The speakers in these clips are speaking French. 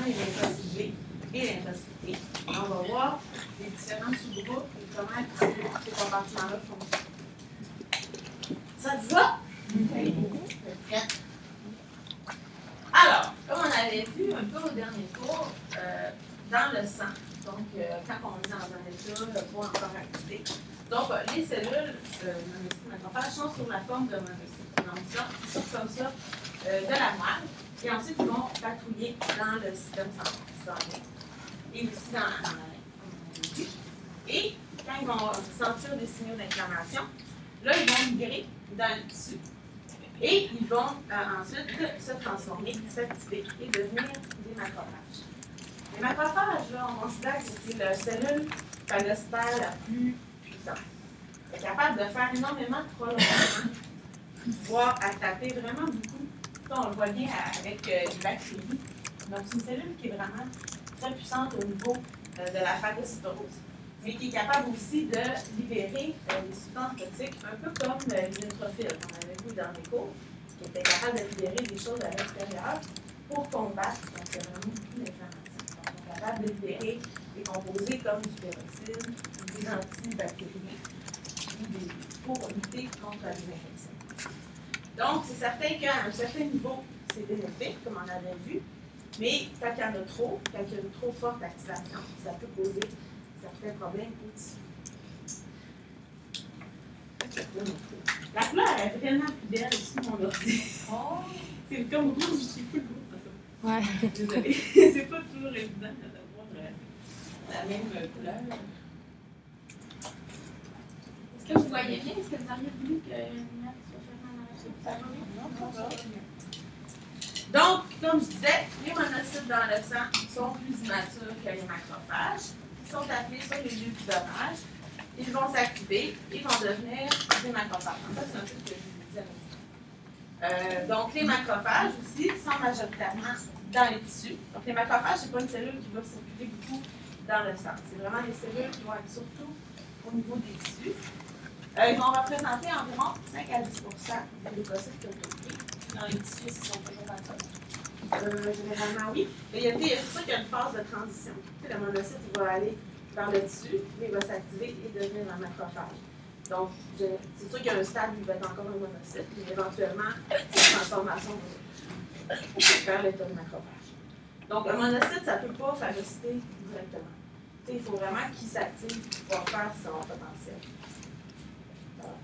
les lymphocytes B et lymphocytes T. On va voir les différents sous-groupes et comment ces compartiments-là fonctionnent. Ça te va? Prête? Alors, comme on avait vu un peu au dernier cours, dans le sang, donc quand on est dans un état pas encore activé, donc les cellules macrophages sont sous la forme de monocytes. Donc, ils sortent comme ça de la moelle, et ensuite ils vont patrouiller dans le système sanguin et aussi dans la lymphe. Et quand ils vont sentir des signaux d'inflammation, là, ils vont migrer dans le tissu. Et ils vont ensuite se transformer, s'activer et devenir des macrophages. Les macrophages, là, on considère que c'est la cellule phagocytaire la plus puissante. Elle est capable de faire énormément de prolongement, voire attaquer vraiment beaucoup. Ça, on le voit bien avec les bactéries. Donc, c'est une cellule qui est vraiment très puissante au niveau de la phagocytose, mais qui est capable aussi de libérer des substances toxiques, un peu comme les neutrophiles qu'on avait vu dans les cours, qui étaient capables de libérer des choses à l'extérieur pour combattre, donc c'est vraiment beaucoup d'inflammation. Donc, ils sont capables de libérer des composés comme du peroxyde, des antibactériens, pour lutter contre les infections. Donc, c'est certain qu'à un certain niveau, c'est bénéfique, comme on avait vu, mais quand il y en a trop, quand il y a une trop forte activation, ça peut poser certains problèmes au tissu. La couleur est vraiment plus belle sous mon ordi. Oh. C'est comme rouge, je sais pas le goût. Ouais. Désolée. C'est pas toujours évident d'avoir la même couleur. Est-ce que vous voyez bien? Est-ce que vous auriez voulu que la lumière soit fermée dans la suite? Donc, comme je disais, les monocytes dans le sang sont plus immatures que les macrophages. Ils sont appelés sur les lieux du dommage. Ils vont s'activer, ils vont devenir des macrophages. En fait, c'est un peu ce que je vous disais. Donc, les macrophages aussi sont majoritairement dans les tissus. Donc, les macrophages, ce n'est pas une cellule qui va circuler beaucoup dans le sang. C'est vraiment des cellules qui vont être surtout au niveau des tissus. Ils vont représenter environ 5 à 10 des leucocytes que vous trouvez. Dans les tissus, ils sont toujours dans ça. Généralement, oui. Mais c'est sûr qu'il y a une phase de transition. Le monocyte il va aller dans le tissu, mais il va s'activer et devenir un macrophage. Donc, c'est sûr qu'il y a un stade où il va être encore un monocyte, mais éventuellement, la transformation va faire l'état de macrophage. Donc, un monocyte, ça ne peut pas phagocyter directement. Il faut vraiment qu'il s'active pour pouvoir faire son potentiel. Voilà.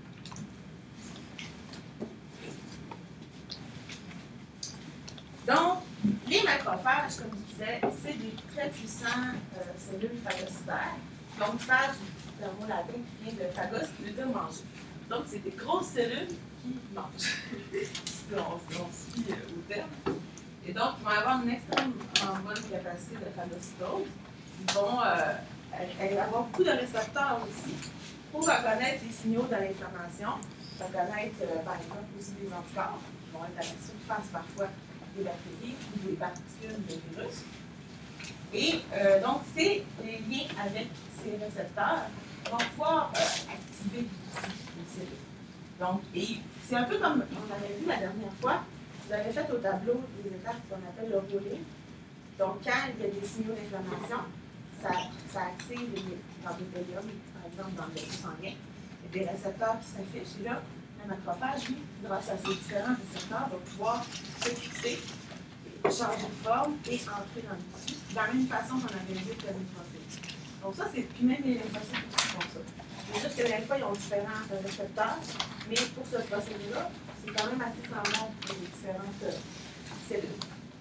Donc, les macrophages, comme je disais, c'est des très puissants cellules phagocytaires. Donc, phage, c'est un mot latin qui vient de phagos, qui veut dire manger. Donc, c'est des grosses cellules qui mangent. Si on se fie au terme. Et donc, ils vont avoir une extrêmement bonne capacité de phagocytose. Ils vont avoir beaucoup de récepteurs aussi pour reconnaître les signaux de l'inflammation, reconnaître, par exemple, aussi des anticorps qui vont être à la surface parfois des bactéries ou des particules de virus. Et donc, c'est les liens avec ces récepteurs vont pouvoir activer les cellules. Donc, et c'est un peu comme on avait vu la dernière fois, vous avez fait au tableau des étapes qu'on appelle le relais. Donc, quand il y a des signaux d'inflammation, ça active l'endothélium, par exemple, dans le vaisseau sanguin. Il y a des récepteurs qui s'affichent. Et là, le macrophage, lui, grâce à ces différents récepteurs, va pouvoir se fixer, changer de forme et entrer dans le tissu, de la même façon qu'on avait vu que le neutrophile. Donc ça, c'est puis même les lymphocytes qui font ça. C'est juste que les lymphocytes ont différents récepteurs, mais pour ce procédé-là, c'est quand même assez semblable pour les différentes cellules.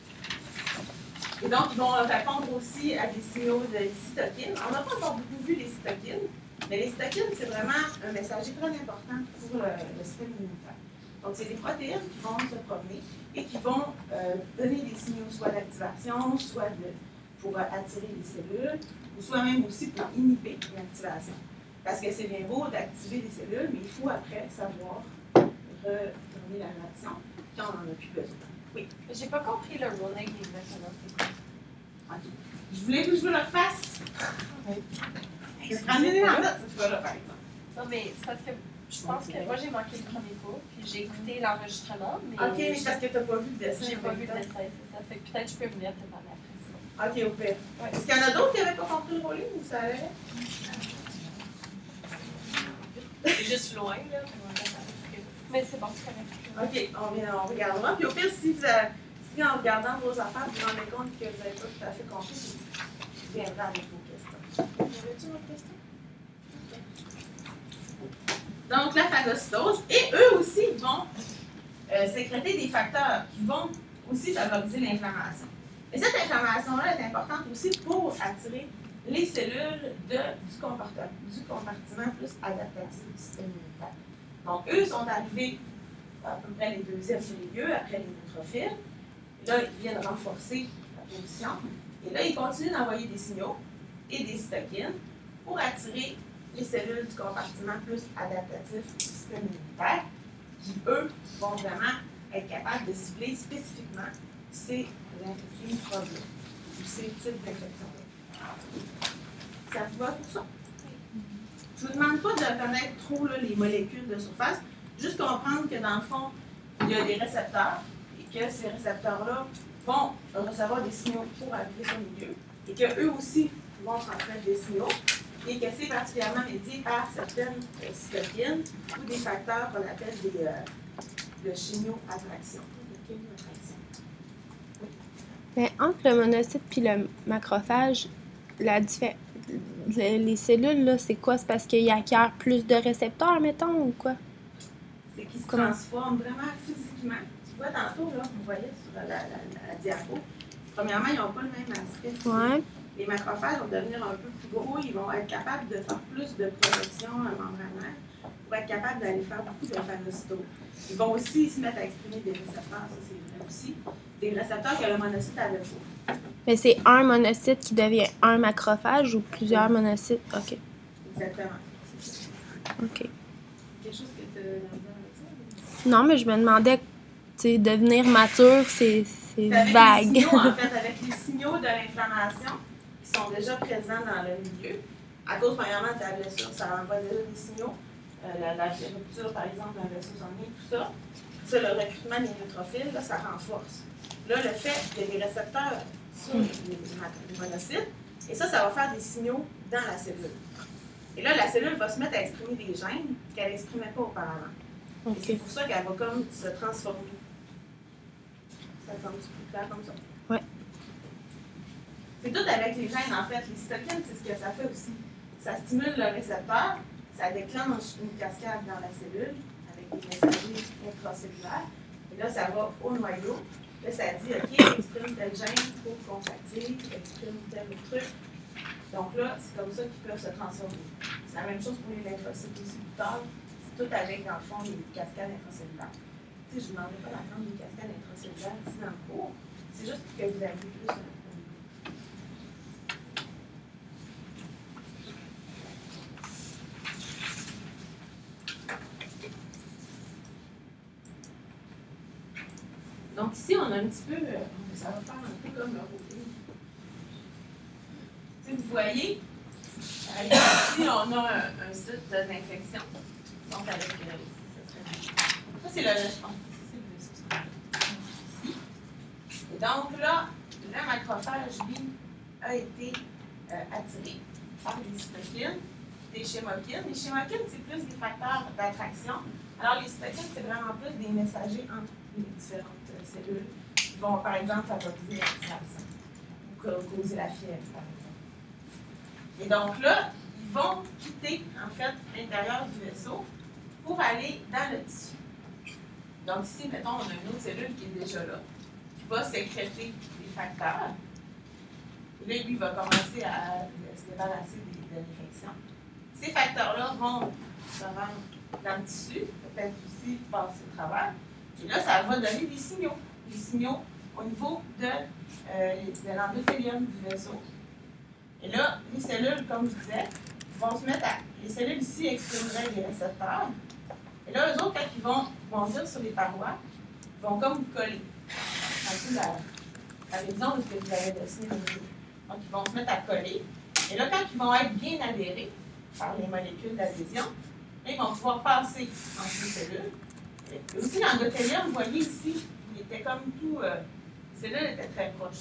Et donc, ils vont répondre aussi à des signaux de cytokines. On n'a pas encore beaucoup vu les cytokines, mais les cytokines, c'est vraiment un messager très important pour le système immunitaire. Donc, c'est des protéines qui vont se promener et qui vont donner des signaux soit d'activation, soit pour attirer les cellules, ou soit même aussi pour inhiber l'activation. Parce que c'est bien beau d'activer les cellules, mais il faut après savoir retourner la réaction quand on n'en a plus besoin. Oui. J'ai pas compris le rolling exactement. Okay. Je voulais que je vous le refasse. Oui. Prenez-les en note cette fois-là, par exemple. Non, mais c'est parce que je pense que moi j'ai manqué le premier cours, puis j'ai écouté l'enregistrement. Mais ok, mais parce que tu n'as pas vu le dessin. J'ai pas vu le dessin, c'est ça. Fait que peut-être je peux venir te parler après ça. OK, au pire. Est-ce qu'il y en a d'autres qui n'avaient pas compris le rolling ou ça allait? C'est juste loin, là. Mais c'est bon, c'est correct. OK, on regardera. Puis au pire, si en regardant vos affaires, vous vous rendez compte que vous n'avez pas tout à fait compris, vous viendrez avec vos questions. Y avait-tu une autre question? OK. Donc, la phagocytose. Et eux aussi vont sécréter des facteurs qui vont aussi favoriser l'inflammation. Et cette inflammation-là est importante aussi pour attirer les cellules du compartiment plus adaptatif du système immunitaire. Donc, eux sont arrivés à peu près les deuxièmes sur les lieux, après les neutrophiles. Et là, ils viennent renforcer la position. Et là, ils continuent d'envoyer des signaux et des cytokines pour attirer les cellules du compartiment plus adaptatif du système immunitaire, qui, eux, vont vraiment être capables de cibler spécifiquement ces infections microbiennes ou ces types d'infections-là. Ça vous va pour ça? Je ne vous demande pas de connaître trop là, les molécules de surface, juste comprendre que dans le fond, il y a des récepteurs et que ces récepteurs-là vont recevoir des signaux pour arriver sur le milieu et qu'eux aussi vont transmettre des signaux et que c'est particulièrement médié par certaines cytokines ou des facteurs qu'on appelle de chimio-attraction. Mais entre le monocyte et le macrophage, les cellules, là, c'est quoi? C'est parce qu'ils acquièrent plus de récepteurs, mettons, ou quoi? C'est qu'ils se transforment vraiment physiquement. Tu vois, tantôt, là, vous voyez sur la diapo, premièrement, ils n'ont pas le même aspect. Ouais. Les macrophages vont devenir un peu plus gros, ils vont être capables de faire plus de protection membranaire pour être capables d'aller faire beaucoup de phagocytose. Ils vont aussi se mettre à exprimer des récepteurs, ça c'est vrai aussi, des récepteurs que le monocyte avait pas. Mais c'est un monocyte qui devient un macrophage ou plusieurs monocytes? OK. Exactement. OK. Quelque chose que tu as avec ça? Non, mais je me demandais, tu sais, devenir mature, c'est avec vague. Les signaux, en fait, avec les signaux de l'inflammation qui sont déjà présents dans le milieu, à cause, premièrement, de la blessure, ça envoie déjà des signaux. La rupture, par exemple, d'un vaisseau sanguin, tout ça. Ça, le recrutement des neutrophiles, là, ça renforce. Là, le fait qu'il y ait des récepteurs sur les monocytes, et ça va faire des signaux dans la cellule. Et là, la cellule va se mettre à exprimer des gènes qu'elle n'exprimait pas auparavant. OK. Et c'est pour ça qu'elle va comme se transformer. Ça semble plus clair comme ça? Oui. C'est tout avec les gènes, en fait. Les cytokines, c'est ce que ça fait aussi. Ça stimule le récepteur, ça déclenche une cascade dans la cellule avec des messagers intracellulaires. Et là, ça va au noyau. Là, ça dit, OK, exprime tel gène pour qu'on s'active, exprime tel truc. Donc là, c'est comme ça qu'ils peuvent se transformer. C'est la même chose pour les lymphocytes aussi plus tard. C'est tout avec, dans le fond, les cascades intracellulaires. Tu sais, je ne vous demanderai pas d'apprendre les cascades intracellulaires ici dans le cours. C'est juste que vous avez plus donc ici, on a un petit peu, ça va faire un peu comme le rouleau. Vous voyez, ici, on a un site d'infection. Donc, avec ça, c'est le et donc là, le macrophage, lui, a été attiré par des cytokines, des chémokines. Les chémokines, c'est plus des facteurs d'attraction. Alors, les cytokines, c'est vraiment plus des messagers entre les différentes cellules qui vont, par exemple, favoriser l'activation ou causer la fièvre, par exemple. Et donc là, ils vont quitter, en fait, l'intérieur du vaisseau pour aller dans le tissu. Donc ici, mettons, on a une autre cellule qui est déjà là, qui va sécréter des facteurs. Et là, lui, il va commencer à se débarrasser de l'infection. Ces facteurs-là vont se rendre dans le tissu, peut-être aussi passer au travers. Et là, ça va donner des signaux au niveau de l'endothélium du vaisseau. Et là, les cellules, comme je disais, vont se mettre à... Les cellules ici exprimeraient des récepteurs. Et là, eux autres, quand ils vont bondir sur les parois, ils vont comme coller. Un peu la vision de ce que vous avez dessiné au milieu. Donc, ils vont se mettre à coller. Et là, quand ils vont être bien adhérés par les molécules d'adhésion, ils vont pouvoir passer entre les cellules. Et aussi, l'endothélium, vous voyez ici, il était comme tout... les cellules étaient très proches.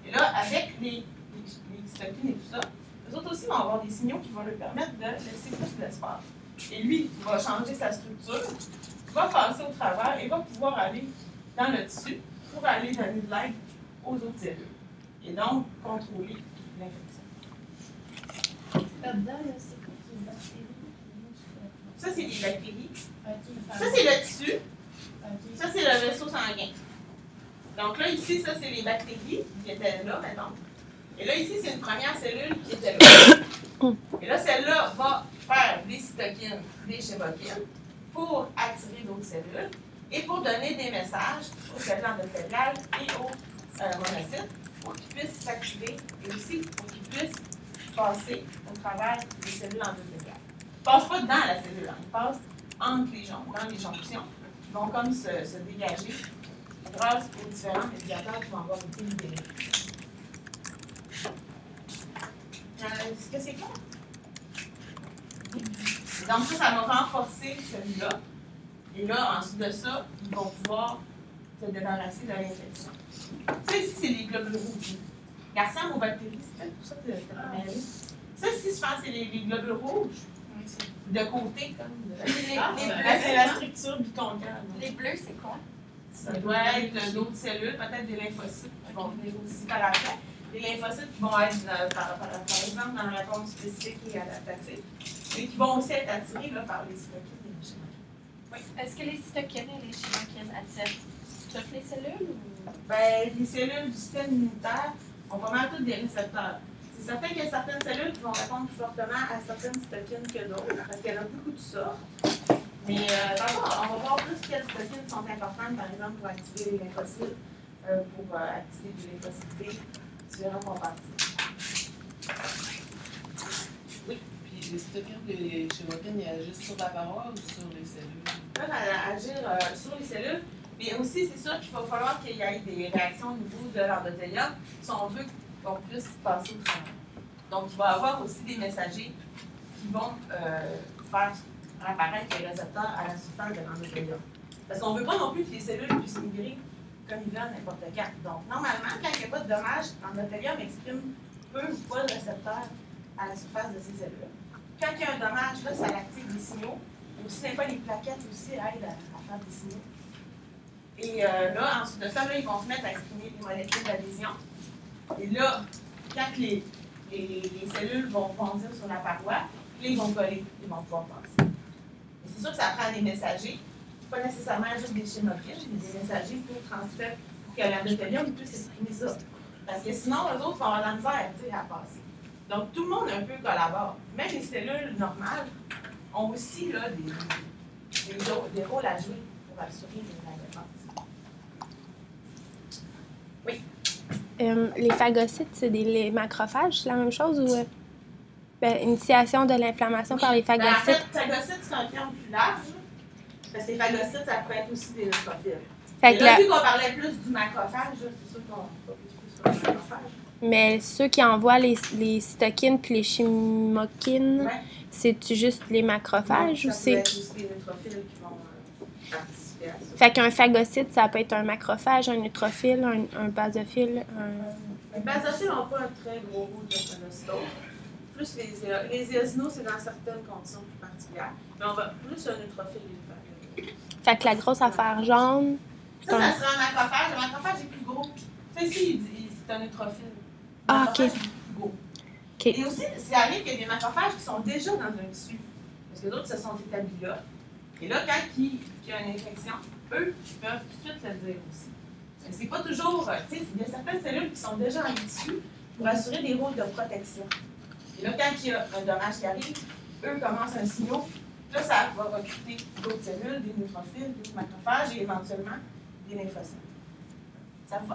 Et là, avec les cytokines et tout ça, eux autres aussi vont avoir des signaux qui vont leur permettre de laisser plus d'espace. Et lui, il va changer sa structure, va passer au travers et va pouvoir aller dans le tissu pour aller donner de l'aide aux autres cellules. Et donc, contrôler l'infection. Là-dedans, c'est quoi les bactéries? Ça, c'est les bactéries. Ok. Ça, c'est le tissu. Ok. Ça, c'est le vaisseau sanguin. Donc là, ici, ça, c'est les bactéries qui étaient là, mettons. Et là, ici, c'est une première cellule qui était là. Et là, celle-là va faire des cytokines, des chemokines pour attirer d'autres cellules et pour donner des messages aux cellules endothéliales et aux monocytes pour qu'ils puissent s'activer et aussi pour qu'ils puissent passer au travers des cellules endothéliales. Ils ne passent pas dans la cellule, ils passent entre les jambes, dans les jonctions. Ils vont comme se dégager grâce aux différents médiateurs qui vont avoir été libérés. Est-ce que c'est clair? Donc ça va renforcer celui-là. Et là, ensuite de ça, ils vont pouvoir se débarrasser de l'infection. Ça ici, c'est les globules rouges. Ils ressemblent aux bactéries, c'est peut-être pour ça que tu as mêlé. Ça ici, je pense que c'est les globules rouges. De côté, comme. C'est la structure bitoncale. Les bleus, c'est quoi? Ça doit être d'autres cellules, peut-être des lymphocytes qui vont venir aussi par après. Les lymphocytes qui vont être, par exemple, dans la réponse spécifique et adaptative, mais qui vont aussi être attirés là, par les cytokines et les chemokines. Oui. Est-ce que les cytokines et les chemokines attirent toutes les cellules ou? Ben, les cellules du système immunitaire ont pas mal toutes des récepteurs. C'est certain qu'il y a certaines cellules qui vont répondre plus fortement à certaines cytokines que d'autres, parce qu'il y en a beaucoup de ça. Mais d'abord, on va voir plus quelles cytokines sont importantes, par exemple, pour activer les lymphocytes, pour activer des lymphocytes B, différents compartiments. Oui, puis les cytokines et les chemokines, ils agissent sur la paroi ou sur les cellules? Ils peuvent agir sur les cellules, mais aussi, c'est sûr qu'il va falloir qu'il y ait des réactions au niveau de l'endothélium si on veut qu'on puisse passer au travers. Donc, il va y avoir aussi des messagers qui vont faire apparaître les récepteurs à la surface de l'endothélium. Parce qu'on ne veut pas non plus que les cellules puissent migrer comme ils veulent n'importe quand. Donc, normalement, quand il n'y a pas de dommage, l'endothélium exprime peu ou pas de récepteurs à la surface de ces cellules. Quand il y a un dommage, là, ça active des signaux. Aussi, des fois, les plaquettes aussi aident à faire des signaux. Et là, ensuite de ça, là, ils vont se mettre à exprimer des molécules d'adhésion. Et là, quand les cellules vont bondir sur la paroi, là, ils vont coller, ils vont pouvoir passer. Et c'est sûr que ça prend des messagers, pas nécessairement juste des chemokines, mais des messagers pour transmettre, pour que l'endothélium puisse exprimer ça. Parce que sinon, eux autres vont avoir la misère à passer. Donc, tout le monde un peu collabore. Même les cellules normales ont aussi là, des rôles à jouer pour assurer la défense. Oui. Les phagocytes, c'est les macrophages, c'est la même chose ou initiation de l'inflammation par les phagocytes? En fait, phagocytes, c'est un terme plus large. Parce que les phagocytes, ça pourrait être aussi des neutrophiles. Et là, vu qu'on parlait plus du macrophage, c'est sûr qu'on va plus sur le macrophage. Mais ceux qui envoient les cytokines puis les chemokines, Ouais. c'est-tu juste les macrophages Non, ou ça peut c'est... être aussi des neutrophiles qui vont participer à ça. Fait qu'un phagocyte, ça peut être un macrophage, un neutrophile, un basophile, un... Les basophiles n'ont pas un très gros rôle de phagocytose. Plus les éosinos, c'est dans certaines conditions plus particulières. Mais on va plus un neutrophile et le phagocyte. Fait que la grosse affaire jaune... Ça serait un macrophage. Le macrophage est plus gros. Ça ici, c'est un neutrophile. Le Ah, macrophage ok. est plus gros. OK. Et aussi, ça arrive qu'il y a des macrophages qui sont déjà dans un tissu. Parce que d'autres se sont établis là. Et là, quand il y a une infection, eux, ils peuvent tout de suite le dire aussi. Mais c'est pas toujours. Tu sais, il y a certaines cellules qui sont déjà en tissu pour assurer des rôles de protection. Et là, quand il y a un dommage qui arrive, eux commencent un signal. Là, ça va recruter d'autres cellules, des neutrophiles, des macrophages et éventuellement des lymphocytes. Ça va?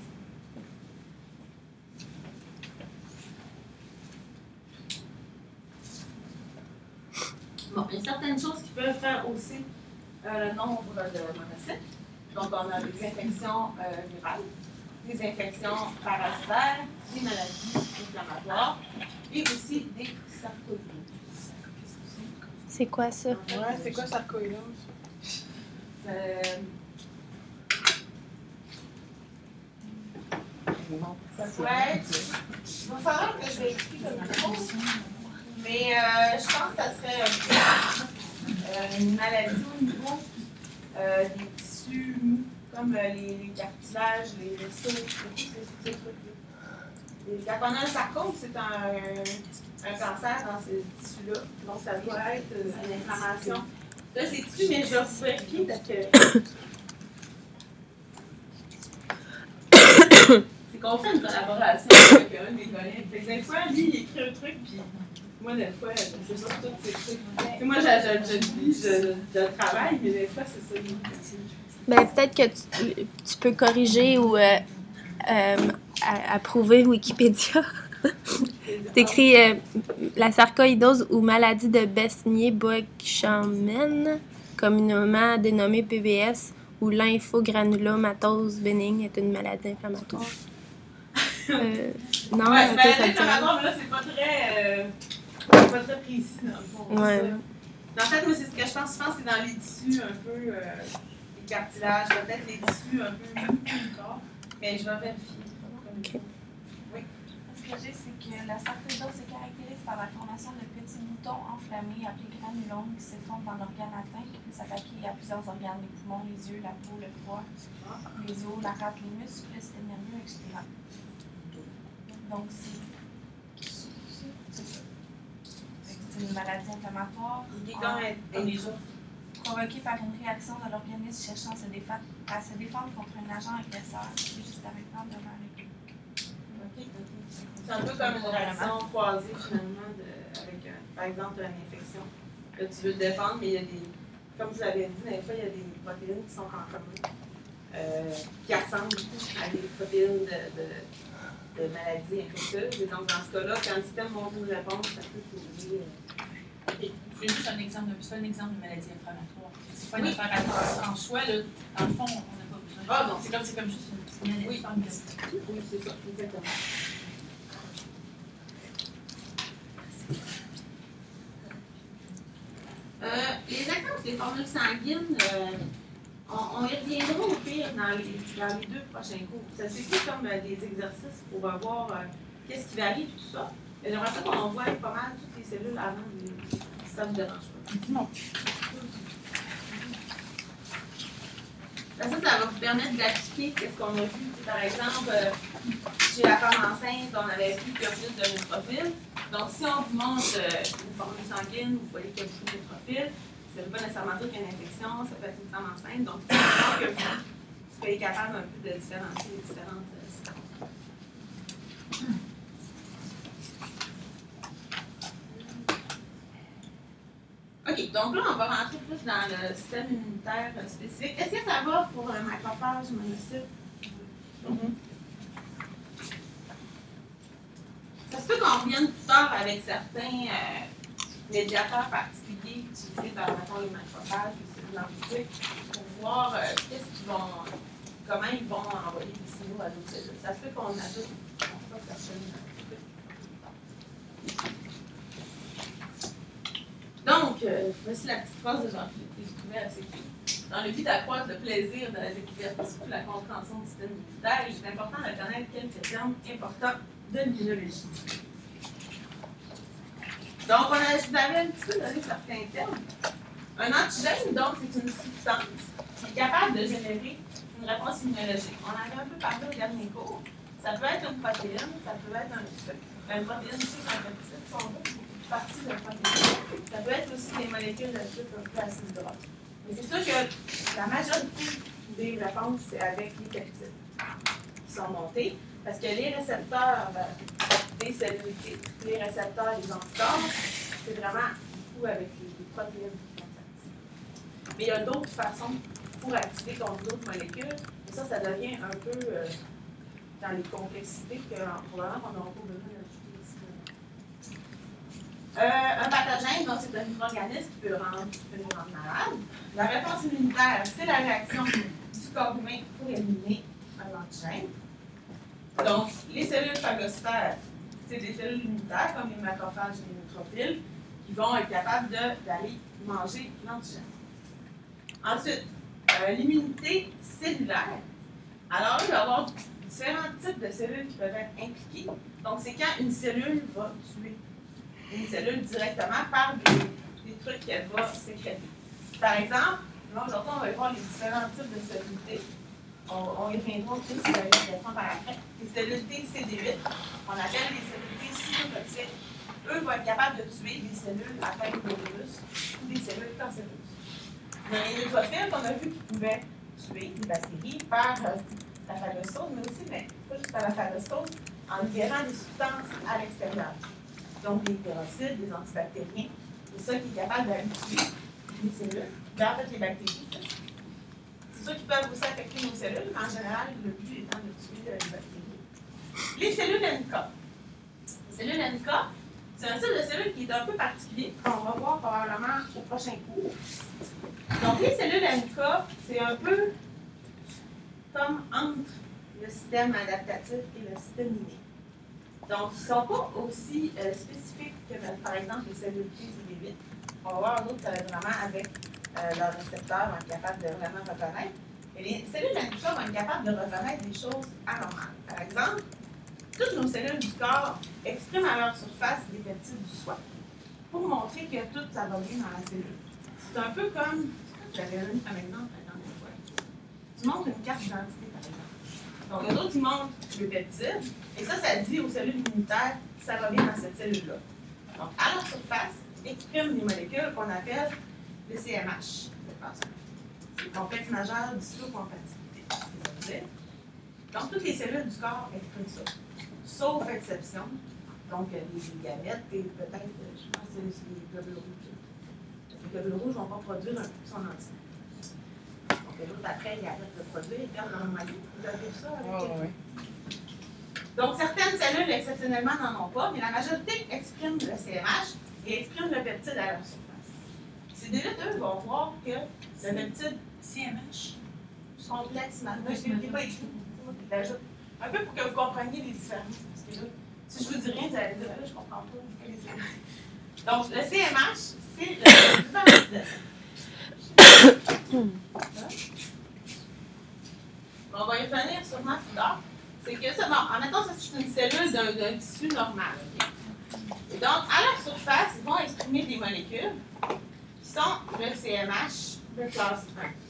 Bon, il y a certaines choses qui peuvent faire aussi le nombre de monocytes. Donc, on a des infections virales, des infections parasitaires, des maladies inflammatoires et aussi des sarcoïdoses. C'est quoi ça? Ouais, c'est quoi sarcoïdose? Ouais. Il va falloir que je vérifie comme il faut. Mais je pense que ça serait une maladie au niveau des tissus mous, comme les cartilages, les vaisseaux, tous ces trucs-là. Quand on a un sarcome, c'est un cancer dans ces tissus-là. Donc, ça doit être une inflammation de ces tissus, mais je vais vous vérifier parce que c'est qu'on fait une collaboration avec un de mes collègues. Fait que des fois, lui, il écrit un truc, puis moi, des fois, c'est ça, tous ces trucs. Et moi, je travaille, mais des fois, c'est ça. Ben, peut-être que tu peux corriger ou approuver Wikipédia. C'est écrit la sarcoïdose ou maladie de Besnier-Bueckmann, communément dénommée PBS, ou lymphogranulomatose bénigne, est une maladie inflammatoire. Non, ouais, c'est maladie inflammatoire, mais là, c'est pas très précis, dans le fond. Ouais. En fait, moi, c'est ce que je pense souvent, c'est dans les tissus un peu, les cartilages, peut-être les tissus un peu du corps, mais je vais vérifier. Okay. Oui. Ce que j'ai, c'est que la sarcoïdose se caractérise par la formation de petits boutons enflammés appelés granulomes qui se fondent dans l'organe atteint qui peut s'attaquer à plusieurs organes, les poumons, les yeux, la peau, le foie, les os, la rate, les muscles, le système nerveux, etc. Donc, c'est une maladie inflammatoire provoquée par une réaction de l'organisme cherchant à se défendre contre un agent agresseur qui est juste avec nous devant le but. C'est un peu comme une réaction croisée finalement avec, par exemple, une infection. Là, tu veux te défendre, mais il y a des, comme je vous l'avais dit, des fois, il y a des protéines qui sont en commun, qui ressemblent à des protéines de maladies infectieuses. Et donc, dans ce cas-là, quand le système montre une réponse, ça peut causer. C'est juste un exemple de maladie inflammatoire. C'est pas une affaire en soi, là. Dans le fond, on n'a pas besoin. Ah non, c'est comme juste une maladie. Oui, c'est ça, exactement. Les exemples des formules sanguines, on y reviendra au pire dans les 2 prochains cours. Ça c'est plus comme des exercices pour voir qu'est-ce qui varie tout ça. Mais j'aimerais ça qu'on voit pas mal toutes les cellules avant, si ça ne vous dérange pas. Non. Ça va vous permettre d'appliquer ce qu'on a vu. Par exemple, chez la femme enceinte, on avait vu qu'il y a plus de neutrophils. Donc, si on vous montre une formule sanguine, vous voyez qu'il y a beaucoup de neutrophils, ça ne veut pas nécessairement dire qu'il y a une infection, ça peut être une femme enceinte. Donc, il faut que vous soyez capable un peu de différencier les différentes séquences. OK, donc là, on va rentrer plus dans le système immunitaire spécifique. Est-ce que ça va pour un macrophage monocyte? Ça se peut qu'on revienne plus tard avec certains médiateurs particuliers utilisés par les macrophages ou cellules embryoniques pour voir comment ils vont envoyer des signaux à d'autres cellules. Ça se peut qu'on ajoute certaines. Donc, voici la petite phrase de Jean-Philippe que j'ai trouvée assez cool. Dans le but d'accroître le plaisir de la découverte et surtout la compréhension du système immunitaire, il est important de connaître quelques termes importants de l'immunologie. Donc, je vous avais un petit peu donné certains termes. Un antigène, donc, c'est une substance qui est capable de générer une réponse immunologique. On en avait un peu parlé au dernier cours. Ça peut être une protéine, ça peut être une protéine sucre-peptide, sont partie de la protéine. Ça peut être aussi des molécules de sucre un peu acides gras. Mais c'est sûr que la majorité des réponses, c'est avec les peptides qui sont montés, parce que les récepteurs des cellules, les récepteurs des anticorps, c'est vraiment beaucoup avec les protéines qui sont actives. Mais il y a d'autres façons pour activer contre d'autres molécules, et ça devient un peu dans les complexités que probablement on n'aura pas besoin d'ajouter ici. Un pathogène, donc c'est un micro-organisme qui peut nous rendre malade. La réponse immunitaire, c'est la réaction du corps humain pour éliminer un antigène. Donc, les cellules phagocytaires, c'est des cellules immunitaires comme les macrophages et les neutrophils qui vont être capables d'aller manger l'antigène. Ensuite, l'immunité cellulaire. Alors, il va y avoir différents types de cellules qui peuvent être impliquées. Donc, c'est quand une cellule va tuer une cellule directement par des trucs qu'elle va sécréter. Par exemple, là, aujourd'hui, on va voir les différents types de cellules T. On y reviendra aussi sur la descend par après. Les cellules T CD8, on appelle les cellules T cytotoxiques. Eux vont être capables de tuer des cellules atteintes de virus ou des cellules cancéreuses. Il y a les neutrophils qu'on a vu qui pouvaient tuer des bactéries par la phagocytose, mais aussi, pas juste par la phagocytose, en libérant des substances à l'extérieur. Donc, des pérocydes, des antibactériens, c'est ça qui est capable d'aller tuer les cellules, en fait les bactéries. C'est ça qui peuvent aussi affecter nos cellules, mais en général, le but étant de tuer les bactéries. Les cellules NK. Les cellules NK, c'est un type de cellule qui est un peu particulier, qu'on va voir probablement au prochain cours. Donc, les cellules NK, c'est un peu comme entre le système adaptatif et le système inné. Donc, ils ne sont pas aussi spécifiques que, par exemple, les cellules T et CD8. On va voir d'autres vraiment avec leurs récepteurs vont être capables de vraiment reconnaître. Et les cellules NK vont être capables de reconnaître des choses anormales. Par exemple, toutes nos cellules du corps expriment à leur surface des peptides du soi pour montrer que tout ça va bien dans la cellule. C'est un peu comme, j'avais donné comme exemple la dernière fois. Tu montres une carte d'identité, par exemple. Donc, les autres, ils montrent le peptide, et ça dit aux cellules immunitaires que ça va bien dans cette cellule-là. Donc, à leur surface, expriment des molécules qu'on appelle le CMH. C'est le complexe majeur d'histocompatibilité. Donc, toutes les cellules du corps expriment ça. Sauf exception. Donc, les gamètes et peut-être, je pense que c'est les globules rouges. Les globules rouges ne vont pas produire un son entier. Donc, les autres, après, ils arrêtent de produire, ils perdent leur noyau. Vous avez ça avec Donc, certaines cellules, exceptionnellement, n'en ont pas, mais la majorité expriment le CMH et expriment le peptide à leur surface. Ces deux eux vont voir que le peptide CMH complexe majeur, qui n'est pas écrit, il l'ajoute. Un peu pour que vous compreniez les différences. Parce que là, si je vous dis rien, vous allez dire, là, je ne comprends pas. Donc, le CMH, c'est le on va y revenir sûrement plus tard. C'est que ça, bon, en mettant ça, c'est une cellule d'un tissu normal. Okay? Et donc, à leur surface, ils vont exprimer des molécules qui sont le CMH de classe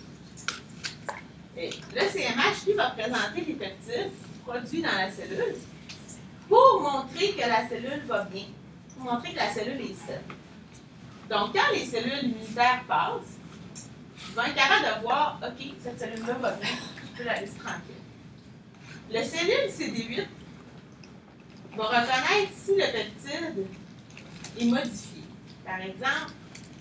1. Et le CMH, lui, va présenter les peptides produits dans la cellule pour montrer que la cellule va bien, pour montrer que la cellule est saine. Donc, quand les cellules immunitaires passent, ils vont être capables de voir, OK, cette cellule-là va bien, je peux la laisser tranquille. Le cellule CD8 va reconnaître si le peptide est modifié. Par exemple,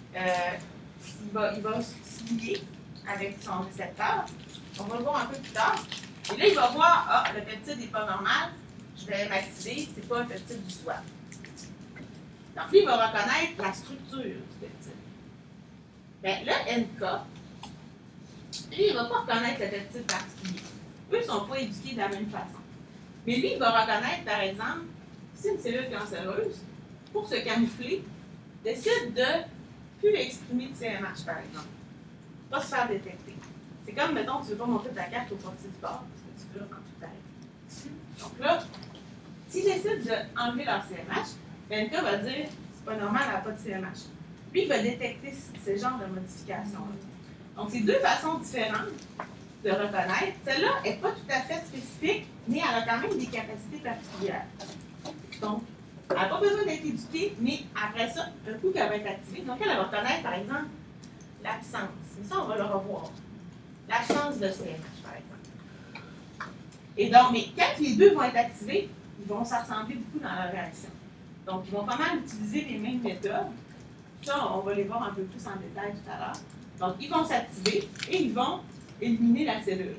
il va se lier avec son récepteur. On va le voir un peu plus tard. Et là, il va voir, ah, le peptide n'est pas normal, je vais m'activer, ce n'est pas un peptide du soi. Donc, lui, il va reconnaître la structure du peptide. Bien, le NK, lui, il ne va pas reconnaître le peptide particulier. Eux ne sont pas éduqués de la même façon. Mais lui, il va reconnaître, par exemple, si une cellule cancéreuse, pour se camoufler, décide de ne plus exprimer de CMH, par exemple. Pas se faire détecter. C'est comme, mettons, tu ne veux pas montrer ta carte au portier du corps, parce que tu veux quand tout arrive. Donc là, s'ils décident d'enlever leur CMH, l'NK va dire, c'est pas normal, elle n'a pas de CMH. Lui, il va détecter ce genre de modification-là. Donc, c'est deux façons différentes de reconnaître. Celle-là n'est pas tout à fait spécifique, mais elle a quand même des capacités particulières. Donc, elle n'a pas besoin d'être éduquée, mais après ça, un coup qu'elle va être activée, donc elle va reconnaître, par exemple, l'absence. Mais ça, on va le revoir. L'absence de CMH, par exemple. Et donc, mais quand les deux vont être activés, ils vont se ressembler beaucoup dans leur réaction. Donc, ils vont pas mal utiliser les mêmes méthodes. Ça, on va les voir un peu plus en détail tout à l'heure. Donc, ils vont s'activer et ils vont éliminer la cellule.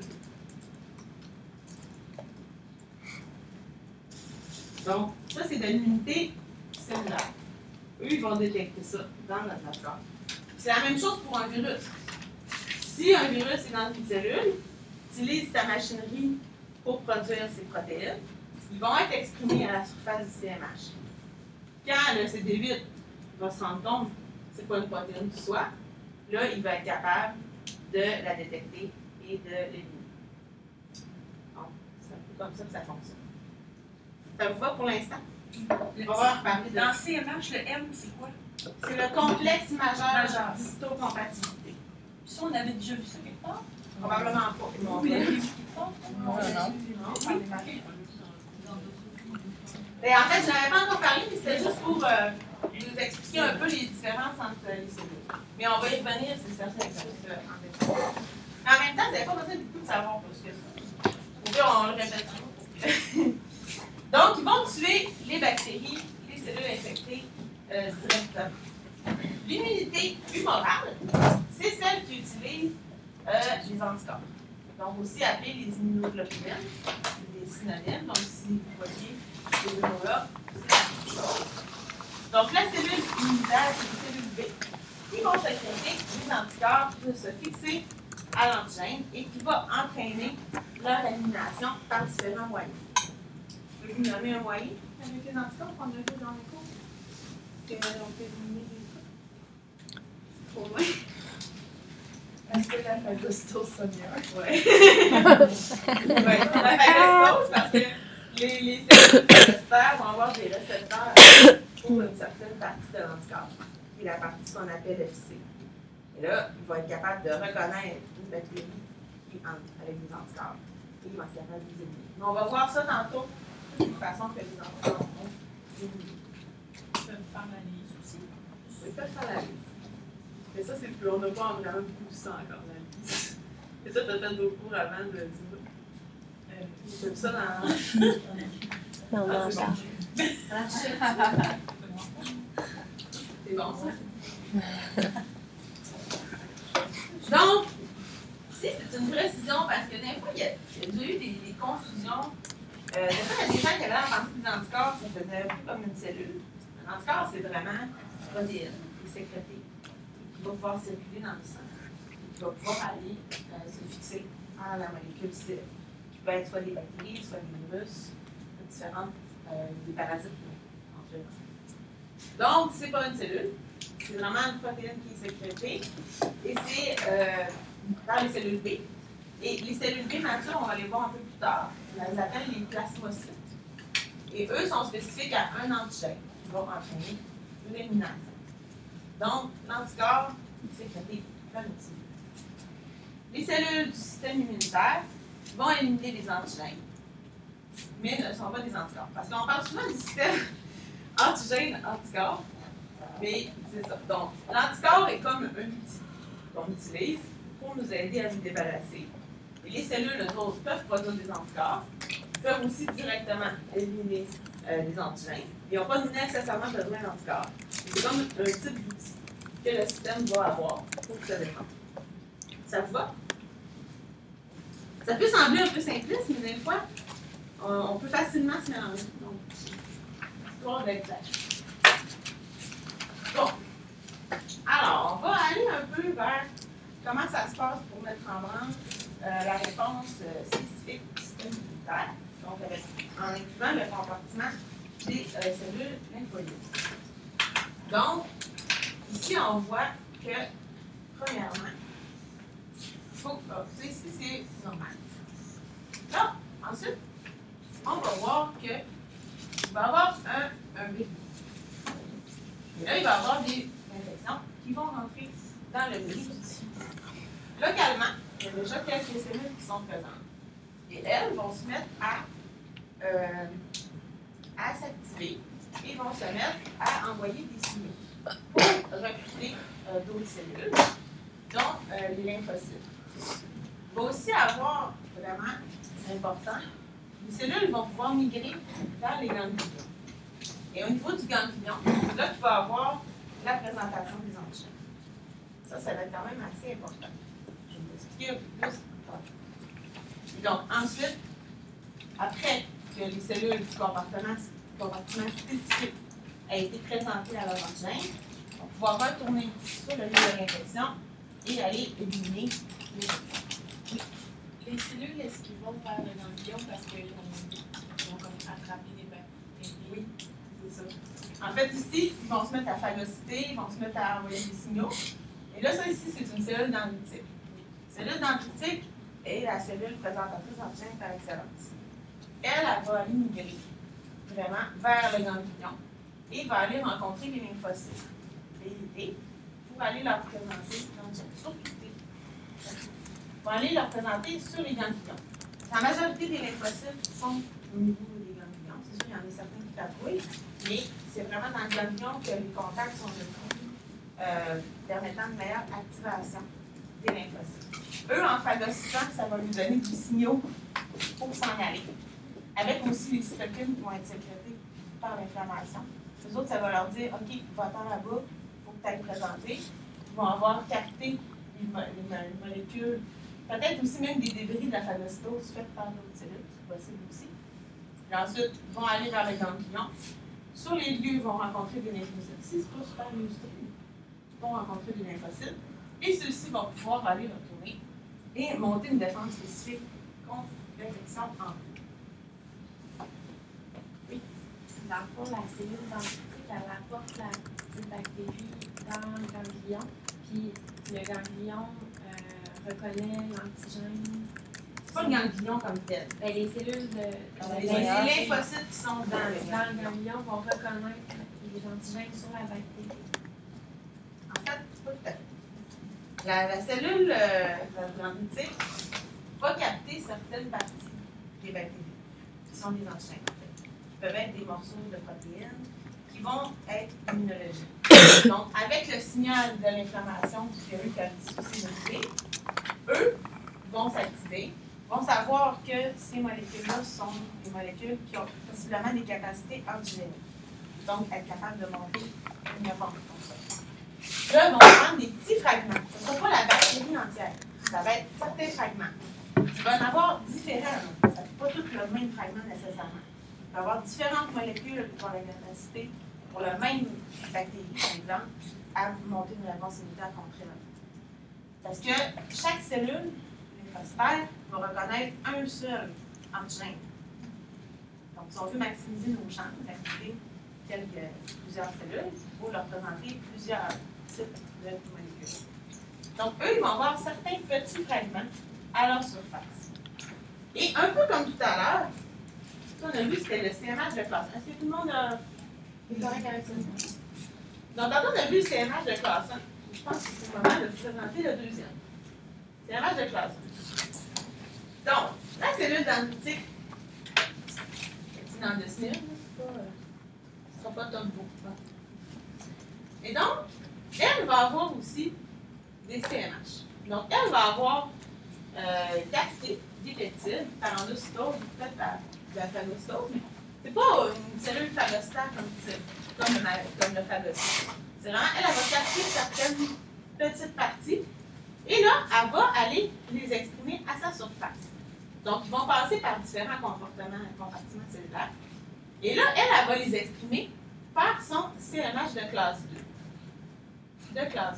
Donc, ça, c'est de l'immunité cellulaire. Eux, ils vont détecter ça dans notre corps. C'est la même chose pour un virus. Si un virus est dans une cellule, utilise sa machinerie pour produire ses protéines, ils vont être exprimés à la surface du CMH. Quand le CD8 va se rendre compte que ce n'est pas une protéine du soi, là, il va être capable de la détecter et de l'éliminer. Donc, c'est un C'est comme ça que ça fonctionne. Ça vous va pour l'instant? On va reparler de... Dans CMH, le M, c'est quoi? C'est le complexe majeur d'histocompatibilité. Ça, on avait déjà vu ça quelque part? Probablement pas. Vous l'avez vu quelque part? Non. Et en fait, je n'avais pas encore parlé, mais c'était juste pour vous expliquer un peu les différences entre les cellules. Mais on va y revenir, c'est certain, plus en détail. Mais en même temps, vous n'avez pas besoin du tout de savoir plus que ça. Ou bien, on le répétera. Donc, ils vont tuer les bactéries, les cellules infectées directement. L'immunité humorale, c'est celle qui utilise les anticorps. Donc, aussi appelés les immunoglobulines, des synonymes. Donc, si vous voyez ces deux mots-là, c'est la même chose. Donc, la cellule immunitaire, c'est les cellules B, qui vont sécréter des anticorps pour se fixer à l'antigène et qui va entraîner leur élimination par différents moyens. Vous pouvez vous nommer un moyen avec les anticorps qu'on a vu dans les cours? Qu'on peut éliminer les trucs? C'est trop loin. Est-ce que la phagostose sonnière? Oui. Oui, la phagostose, parce que les cellules phagocytaires vont avoir des récepteurs pour une certaine partie de l'anticorps, qui est la partie qu'on appelle FC. Et là, il va être capable de reconnaître une bactérie qui entre avec des anticorps. Et il va être capable de les éliminer. Mais on va voir ça tantôt, de toute façon que les anticorps vont éliminer. Ils peuvent faire l'analyse aussi. Oui, ils peuvent faire la liste. Mais ça, c'est plus, on n'a pas vraiment beaucoup de ça encore, la liste. Et ça, tu as fait d'autres cours avant de le dire. J'aime ça dans... Non, non, c'est non. C'est bon, ça? Donc, ici, c'est une précision parce que des fois, il y a déjà eu des confusions. Des fois, il y a des gens qui avaient l'air de penser que les anticorps, ça faisait un peu comme une cellule. Un anticorps, c'est vraiment une protéine qui est sécrétée, qui va pouvoir circuler dans le sang, qui va pouvoir aller se fixer à la molécule cible, qui peut être soit des bactéries, soit des virus, différentes, des parasites, entre eux. Donc, c'est pas une cellule, c'est vraiment une protéine qui est sécrétée, et c'est dans les cellules B. Et les cellules B matures, on va les voir un peu plus tard, on les appelle les plasmocytes. Et eux sont spécifiques à un antigène qui va entraîner une élimination. Donc, l'anticorps sécrété par une cellule. Les cellules du système immunitaire vont éliminer les antigènes, mais ne sont pas des anticorps. Parce qu'on parle souvent du système antigène-anticorps, mais c'est ça. Donc, l'anticorps est comme un outil qu'on utilise pour nous aider à nous débarrasser. Et les cellules, eux autres, peuvent produire des anticorps, peuvent aussi directement éliminer les antigènes. Ils n'ont pas nécessairement besoin d'anticorps. C'est comme un type d'outil que le système va avoir pour se défendre. Ça vous va? Ça peut sembler un peu simpliste, mais des fois, on peut facilement se mélanger. Donc, histoire d'être clair. Bon. Alors, on va aller un peu vers comment ça se passe pour mettre en branle la réponse spécifique du système immunitaire, donc en incluant le compartiment des cellules lymphoïdes. Donc, ici, on voit que, premièrement, il faut que c'est normal. Là, ensuite, on va voir qu'il va y avoir un bébé. Et là, il va y avoir des infections qui vont rentrer dans le bébé. Localement, il y a déjà quelques cellules qui sont présentes. Et elles vont se mettre à s'activer et vont se mettre à envoyer des signaux pour recruter d'autres cellules, dont les lymphocytes. Il va aussi avoir, vraiment important, les cellules vont pouvoir migrer vers les ganglions. Et au niveau du ganglion, c'est là qu'il va y avoir la présentation des antigènes. Ça va être quand même assez important. Je vais vous expliquer un peu plus. Et donc, ensuite, après que les cellules du compartiment spécifique aient été présentées à leur antigène, on va pouvoir retourner sur le lieu de l'infection et aller éliminer les cellules. Les cellules, est-ce qu'ils vont vers le ganglion parce qu'ils vont comme attraper des bactéries? Oui, c'est ça. En fait, ici, ils vont se mettre à phagocyter, ils vont se mettre à envoyer des signaux. Et là, ça ici, c'est une cellule dendritique. La cellule dendritique est la cellule présentatrice d'antigène par excellence. elle va aller migrer vraiment vers le ganglion et va aller rencontrer les lymphocytes B pour aller leur présenter leur présenter sur les ganglions. La majorité des lymphocytes sont au niveau des ganglions. C'est sûr, il y en a certains qui tatouent, mais c'est vraiment dans le ganglion que les contacts sont le plus permettant une meilleure activation des lymphocytes. Eux, en phagocytant, ça va lui donner des signaux pour s'en aller. Avec aussi les cytokines qui vont être sécrétées par l'inflammation. Les autres, ça va leur dire, OK, va-t'en là-bas, il faut que tu ailles présenter. Ils vont avoir capté les molécules, peut-être aussi même des débris de la phagocytose faits par d'autres cellules, c'est possible aussi. Et ensuite, ils vont aller vers les ganglions. Sur les lieux, ils vont rencontrer des lymphocytes. Si c'est pas super illustré, ils vont rencontrer des lymphocytes. Et ceux-ci vont pouvoir aller retourner et monter une défense spécifique contre l'infection en cours. Oui. Dans le fond, la cellule dendritique, elle apporte la petite bactérie dans le ganglion, puis le ganglion reconnaît l'antigène. C'est pas le ganglion comme tel. Ben, les cellules Les lymphocytes qui sont dans le ganglion vont reconnaître les antigènes sur la bactérie. En fait, c'est pas tout à fait. La cellule dendritique va capter certaines parties des bactéries, qui sont des antigènes, en fait, qui peuvent être des morceaux de protéines, qui vont être immunologiques. Donc, avec le signal de l'inflammation qui a eu calcium, eux vont s'activer, vont savoir que ces molécules-là sont des molécules qui ont possiblement des capacités antigéniques. Donc, être capable de monter une réponse comme ça. Là, ils vont prendre des petits fragments. Ce ne sera pas la bactérie entière. Ça va être certains fragments. Il va y en avoir différents. Ça ne fait pas tous le même fragment nécessairement. Il va y avoir différentes molécules qui ont la capacité, pour la même bactérie, par exemple, à monter une réponse immunitaire contre elle. Parce que chaque cellule lymphocytaire va reconnaître un seul antigène. Donc, si on veut maximiser nos chances d'activer plusieurs cellules, il faut leur présenter plusieurs types de molécules. Donc, eux, ils vont avoir certains petits fragments à leur surface. Et un peu comme tout à l'heure, ce qu'on a vu, c'était le CMH de classe 1. Est-ce que tout le monde est correct avec ça? Donc, quand on a vu le CMH de classe 1, je pense que c'est le moment de vous présenter le deuxième. CMH de classe 1. Donc, la cellule dendritique, c'est dans le dessiner, ce ne sera pas top beau. Et donc, elle va avoir aussi des CMH. Donc, elle va avoir capté des peptides par endocytose, peut-être par la phagocytose, mais ce n'est pas une cellule phagocytaire comme le phagocyte. C'est vraiment, elle va capter certaines petites parties et là, elle va aller les exprimer à sa surface. Donc, ils vont passer par différents compartiments cellulaires. Et là, elle va les exprimer par son CMH de classe 2. De classe